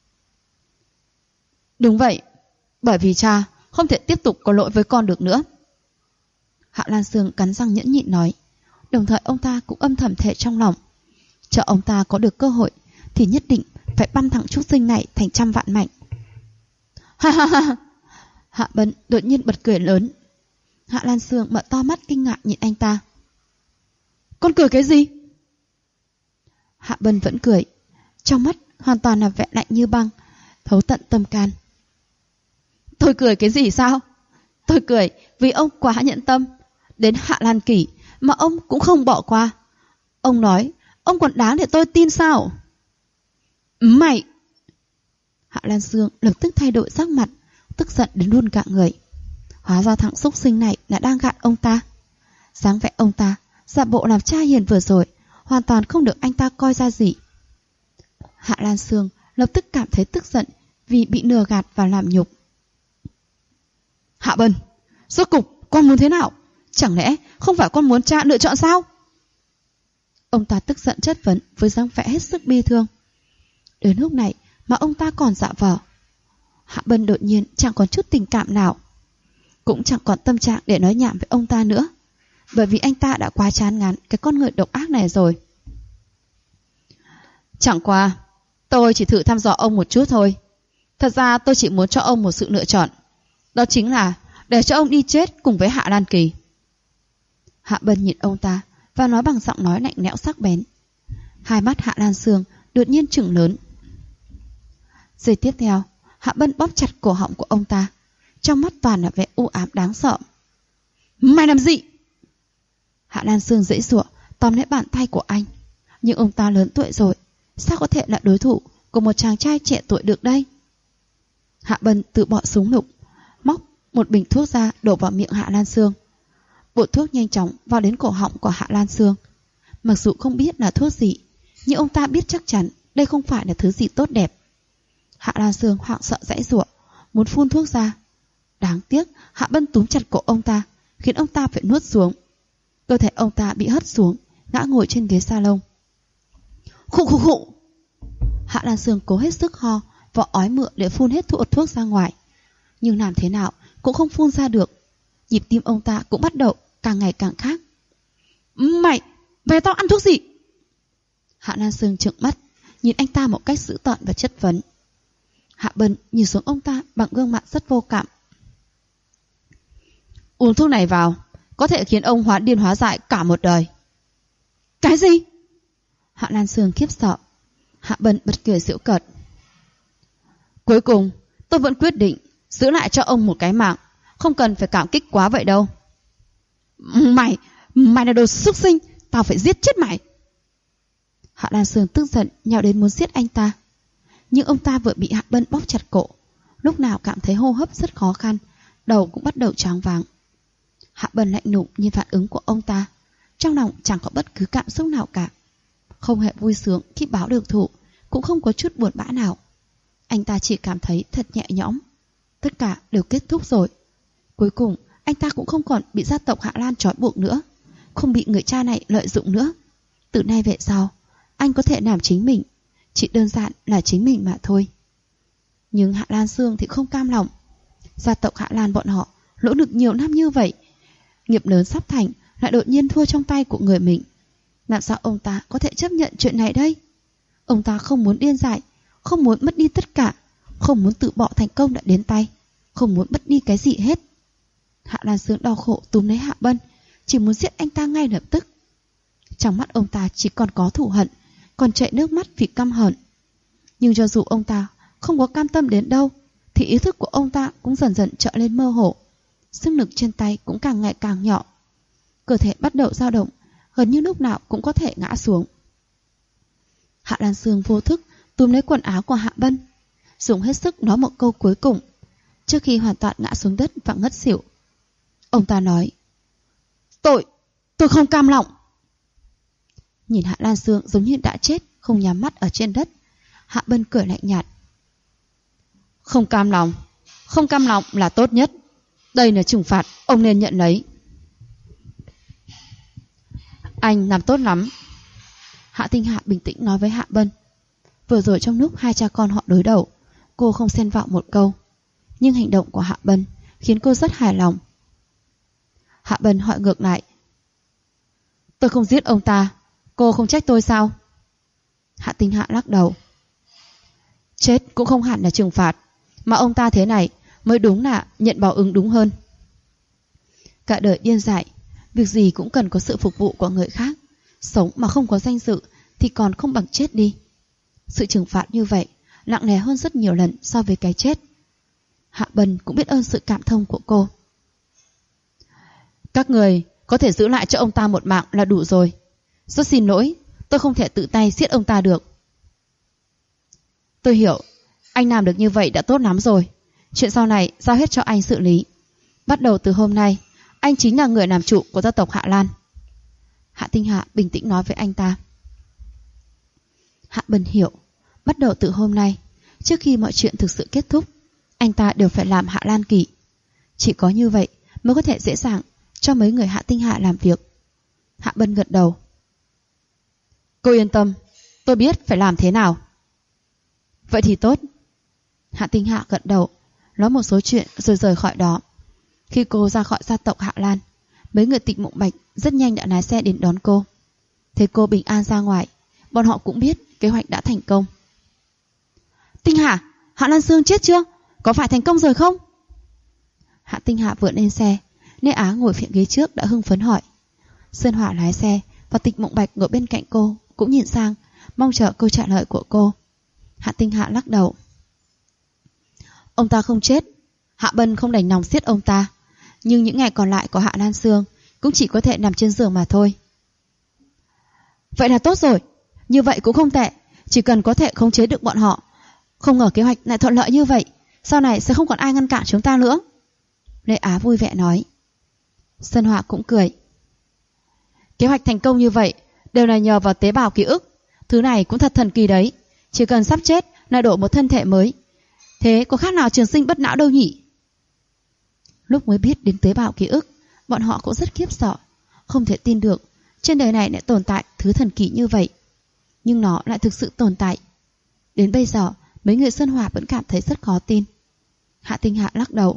Đúng vậy, bởi vì cha không thể tiếp tục có lỗi với con được nữa. Hạ Lan Sương cắn răng nhẫn nhịn nói. Đồng thời ông ta cũng âm thầm thề trong lòng, chờ ông ta có được cơ hội thì nhất định phải băm thằng trúc sinh này thành trăm vạn mảnh. Ha ha ha! Hạ Bân đột nhiên bật cười lớn. Hạ Lan Sương mở to mắt kinh ngạc nhìn anh ta. Con cười cái gì? Hạ Bân vẫn cười, trong mắt hoàn toàn là vẻ lạnh như băng, thấu tận tâm can. Tôi cười cái gì sao? Tôi cười vì ông quá nhẫn tâm, đến Hạ Lan Kỳ mà ông cũng không bỏ qua. Ông nói ông còn đáng để tôi tin sao? Mày! Hạ Lan Sương lập tức thay đổi sắc mặt, tức giận đến run cả người. Hóa ra thằng xúc sinh này là đang gạt ông ta. Dáng vẻ ông ta giả bộ làm cha hiền vừa rồi hoàn toàn không được anh ta coi ra gì. Hạ Lan Sương lập tức cảm thấy tức giận vì bị lừa gạt và làm nhục. Hạ Bân, rốt cục con muốn thế nào? Chẳng lẽ không phải con muốn cha lựa chọn sao? Ông ta tức giận chất vấn với dáng vẻ hết sức bi thương. Đến lúc này mà ông ta còn dạ vờ. Hạ Bân đột nhiên chẳng còn chút tình cảm nào, cũng chẳng còn tâm trạng để nói nhảm với ông ta nữa, bởi vì anh ta đã quá chán ngán cái con người độc ác này rồi. Chẳng qua tôi chỉ thử thăm dò ông một chút thôi. Thật ra tôi chỉ muốn cho ông một sự lựa chọn, đó chính là để cho ông đi chết cùng với Hạ Lan Kỳ. Hạ Bân nhìn ông ta và nói bằng giọng nói lạnh lẽo sắc bén. Hai mắt Hạ Lan Sương đột nhiên trừng lớn. Giây tiếp theo, Hạ Bân bóp chặt cổ họng của ông ta, trong mắt toàn là vẻ u ám đáng sợ. Mày làm gì? Hạ Lan Sương giãy giụa tóm lấy bàn tay của anh, nhưng ông ta lớn tuổi rồi, sao có thể là đối thủ của một chàng trai trẻ tuổi được đây? Hạ Bân tự bỏ súng lục, móc một bình thuốc ra đổ vào miệng Hạ Lan Sương. Bộ thuốc nhanh chóng vào đến cổ họng của Hạ Lan Sương. Mặc dù không biết là thuốc gì, nhưng ông ta biết chắc chắn đây không phải là thứ gì tốt đẹp. Hạ Lan Sương hoảng sợ giãy giụa, muốn phun thuốc ra. Đáng tiếc Hạ Bân túm chặt cổ ông ta, khiến ông ta phải nuốt xuống. Cơ thể ông ta bị hất xuống, ngã ngồi trên ghế salon. Khụ khụ khụ! Hạ Lan Sương cố hết sức ho và ói mửa để phun hết thuốc ra ngoài, nhưng làm thế nào cũng không phun ra được. Nhịp tim ông ta cũng bắt đầu càng ngày càng khác. Mày, về tao ăn thuốc gì? Hạ Lan Sương trợn mắt nhìn anh ta một cách dữ tợn và chất vấn. Hạ Bân nhìn xuống ông ta bằng gương mặt rất vô cảm. Uống thuốc này vào có thể khiến ông hóa điên hóa dại cả một đời. Cái gì? Hạ Lan Sương khiếp sợ. Hạ Bân bật cười giễu cợt. Cuối cùng tôi vẫn quyết định giữ lại cho ông một cái mạng, không cần phải cảm kích quá vậy đâu. Mày là đồ xúc sinh, tao phải giết chết mày. Hạ Lan Sương tức giận nhào đến muốn giết anh ta, nhưng ông ta vừa bị Hạ Bân bóp chặt cổ, lúc nào cảm thấy hô hấp rất khó khăn, đầu cũng bắt đầu choáng váng. Hạ Bân lạnh lùng nhìn phản ứng của ông ta, trong lòng chẳng có bất cứ cảm xúc nào cả, không hề vui sướng khi báo được thủ, cũng không có chút buồn bã nào. Anh ta chỉ cảm thấy thật nhẹ nhõm, tất cả đều kết thúc rồi. Cuối cùng anh ta cũng không còn bị gia tộc Hạ Lan trói buộc nữa, không bị người cha này lợi dụng nữa. Từ nay về sau anh có thể làm chính mình, chỉ đơn giản là chính mình mà thôi. Nhưng Hạ Lan Sương thì không cam lòng. Gia tộc Hạ Lan bọn họ nỗ lực nhiều năm như vậy, nghiệp lớn sắp thành lại đột nhiên thua trong tay của người mình. Làm sao ông ta có thể chấp nhận chuyện này đây? Ông ta không muốn điên dại, không muốn mất đi tất cả, không muốn tự bỏ thành công đã đến tay, không muốn mất đi cái gì hết. Hạ Lan Sương đau khổ túm lấy Hạ Bân, chỉ muốn giết anh ta ngay lập tức. Trong mắt ông ta chỉ còn có thù hận, còn chảy nước mắt vì căm hận. Nhưng cho dù ông ta không có cam tâm đến đâu, thì ý thức của ông ta cũng dần dần trở lên mơ hồ, sức lực trên tay cũng càng ngày càng nhỏ, cơ thể bắt đầu dao động, gần như lúc nào cũng có thể ngã xuống. Hạ Lan Sương vô thức túm lấy quần áo của Hạ Bân, dùng hết sức nói một câu cuối cùng trước khi hoàn toàn ngã xuống đất và ngất xỉu. Ông ta nói: Tôi không cam lòng. Nhìn Hạ Lan Sương giống như đã chết, không nhắm mắt ở trên đất, Hạ Bân cười lạnh nhạt. Không cam lòng là tốt nhất. Đây là trừng phạt ông nên nhận lấy. Anh làm tốt lắm. Hạ Tinh Hạ bình tĩnh nói với Hạ Bân. Vừa rồi trong lúc hai cha con họ đối đầu, cô không xen vào một câu, nhưng hành động của Hạ Bân khiến cô rất hài lòng. Hạ Bân hỏi ngược lại: tôi không giết ông ta, cô không trách tôi sao? Hạ Tinh Hạ lắc đầu: chết cũng không hẳn là trừng phạt, mà ông ta thế này mới đúng là nhận báo ứng đúng hơn. Cả đời điên dại, việc gì cũng cần có sự phục vụ của người khác. Sống mà không có danh dự thì còn không bằng chết đi. Sự trừng phạt như vậy nặng nề hơn rất nhiều lần so với cái chết. Hạ Bân cũng biết ơn sự cảm thông của cô. Các người có thể giữ lại cho ông ta một mạng là đủ rồi. Rất xin lỗi, tôi không thể tự tay giết ông ta được. Tôi hiểu, anh làm được như vậy đã tốt lắm rồi. Chuyện sau này giao hết cho anh xử lý. Bắt đầu từ hôm nay, anh chính là người làm chủ của gia tộc Hạ Lan. Hạ Tinh Hạ bình tĩnh nói với anh ta. Hạ Bân hiểu, bắt đầu từ hôm nay, trước khi mọi chuyện thực sự kết thúc, anh ta đều phải làm Hạ Lan Kỳ. Chỉ có như vậy mới có thể dễ dàng cho mấy người Hạ Tinh Hạ làm việc. Hạ Bân gật đầu. Cô yên tâm, tôi biết phải làm thế nào. Vậy thì tốt. Hạ Tinh Hạ gật đầu, nói một số chuyện rồi rời khỏi đó. Khi cô ra khỏi gia tộc Hạ Lan, mấy người Tịch Mộng Bạch rất nhanh đã lái xe đến đón cô. Thấy cô bình an ra ngoài, bọn họ cũng biết kế hoạch đã thành công. Tinh Hạ, Hạ Lan Sương chết chưa? Có phải thành công rồi không? Hạ Tinh Hạ vừa lên xe, Lê Á ngồi phía ghế trước đã hưng phấn hỏi. Sơn Hỏa lái xe và Tịch Mộng Bạch ngồi bên cạnh cô cũng nhìn sang, mong chờ câu trả lời của cô. Hạ Tinh Hạ lắc đầu. Ông ta không chết, Hạ Bân không đành lòng giết ông ta, nhưng những ngày còn lại của Hạ Lan Sương cũng chỉ có thể nằm trên giường mà thôi. Vậy là tốt rồi, như vậy cũng không tệ, chỉ cần có thể khống chế được bọn họ. Không ngờ kế hoạch lại thuận lợi như vậy, sau này sẽ không còn ai ngăn cản chúng ta nữa. Lê Á vui vẻ nói. Sơn Hỏa cũng cười. Kế hoạch thành công như vậy đều là nhờ vào tế bào ký ức. Thứ này cũng thật thần kỳ đấy, chỉ cần sắp chết là đổi một thân thể mới. Thế có khác nào trường sinh bất não đâu nhỉ? Lúc mới biết đến tế bào ký ức, bọn họ cũng rất khiếp sợ, không thể tin được trên đời này lại tồn tại thứ thần kỳ như vậy. Nhưng nó lại thực sự tồn tại. Đến bây giờ mấy người Sơn Hỏa vẫn cảm thấy rất khó tin. Hạ Tinh Hạ lắc đầu.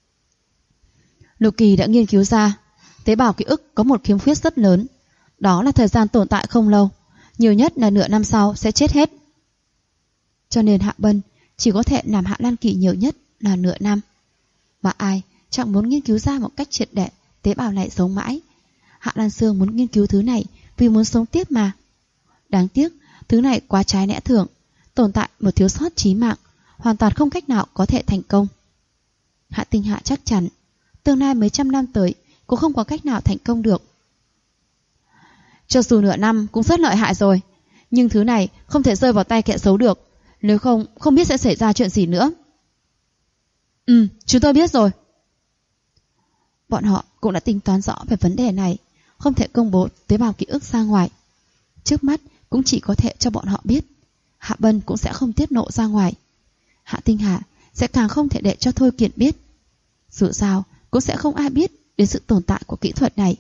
Lục Kỳ đã nghiên cứu ra tế bào ký ức có một khiếm khuyết rất lớn, đó là thời gian tồn tại không lâu, nhiều nhất là nửa năm sau sẽ chết hết. Cho nên Hạ Bân chỉ có thể làm Hạ Lan Kỳ nhiều nhất là nửa năm. Mà ai chẳng muốn nghiên cứu ra một cách triệt để tế bào này sống mãi. Hạ Lan Sương muốn nghiên cứu thứ này vì muốn sống tiếp mà. Đáng tiếc thứ này quá trái lẽ thường, tồn tại một thiếu sót chí mạng, hoàn toàn không cách nào có thể thành công. Hạ Tinh Hạ chắc chắn tương lai mấy trăm năm tới cũng không có cách nào thành công được. Cho dù nửa năm cũng rất lợi hại rồi, nhưng thứ này không thể rơi vào tay kẻ xấu được, nếu không, không biết sẽ xảy ra chuyện gì nữa. Chúng tôi biết rồi. Bọn họ cũng đã tính toán rõ về vấn đề này, không thể công bố tế bào ký ức ra ngoài. Trước mắt cũng chỉ có thể cho bọn họ biết. Hạ Bân cũng sẽ không tiết lộ ra ngoài. Hạ Tinh Hạ sẽ càng không thể để cho Thôi Kiệt biết. Dù sao cũng sẽ không ai biết đến sự tồn tại của kỹ thuật này.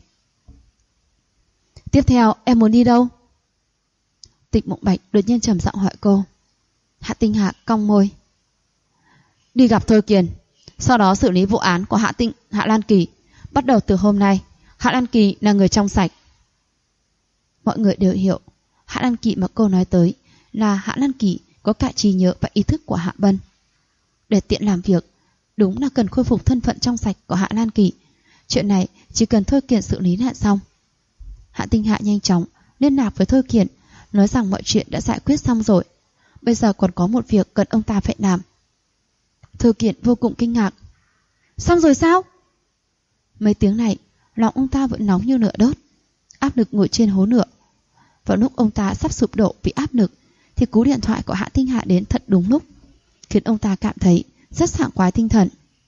Tiếp theo em muốn đi đâu? Tịch Mộng Bạch đột nhiên trầm giọng hỏi cô. Hạ Tinh Hạ cong môi. Đi gặp Thôi Kiền, sau đó xử lý vụ án của Hạ Lan Kỳ. Bắt đầu từ hôm nay, Hạ Lan Kỳ là người trong sạch. Mọi người đều hiểu Hạ Lan Kỳ mà cô nói tới là Hạ Lan Kỳ có cả trí nhớ và ý thức của Hạ Bân. Để tiện làm việc, đúng là cần khôi phục thân phận trong sạch của Hạ Lan Kỳ. Chuyện này chỉ cần Thôi Kiền xử lý là xong. Hạ Tinh Hạ nhanh chóng liên lạc với Thôi Kiền, nói rằng mọi chuyện đã giải quyết xong rồi, bây giờ còn có một việc cần ông ta phải làm. Thôi Kiền vô cùng kinh ngạc. Xong rồi sao? Mấy tiếng này lòng ông ta vẫn nóng như lửa đốt, áp lực ngồi trên hố lửa. Vào lúc ông ta sắp sụp đổ vì áp lực thì cú điện thoại của Hạ Tinh Hạ đến thật đúng lúc, khiến ông ta cảm thấy rất sảng khoái tinh thần.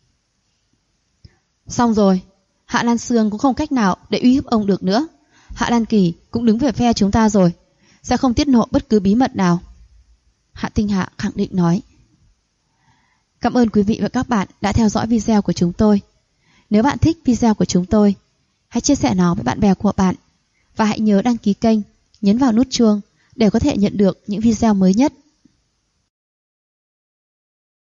Xong rồi, Hạ Lan Sương cũng không cách nào để uy hiếp ông được nữa. Hạ Lan Kỳ cũng đứng về phe chúng ta rồi, sẽ không tiết lộ bất cứ bí mật nào. Hạ Tinh Hạ khẳng định nói. Cảm ơn quý vị và các bạn đã theo dõi video của chúng tôi. Nếu bạn thích video của chúng tôi, hãy chia sẻ nó với bạn bè của bạn. Và hãy nhớ đăng ký kênh, nhấn vào nút chuông để có thể nhận được những video mới nhất.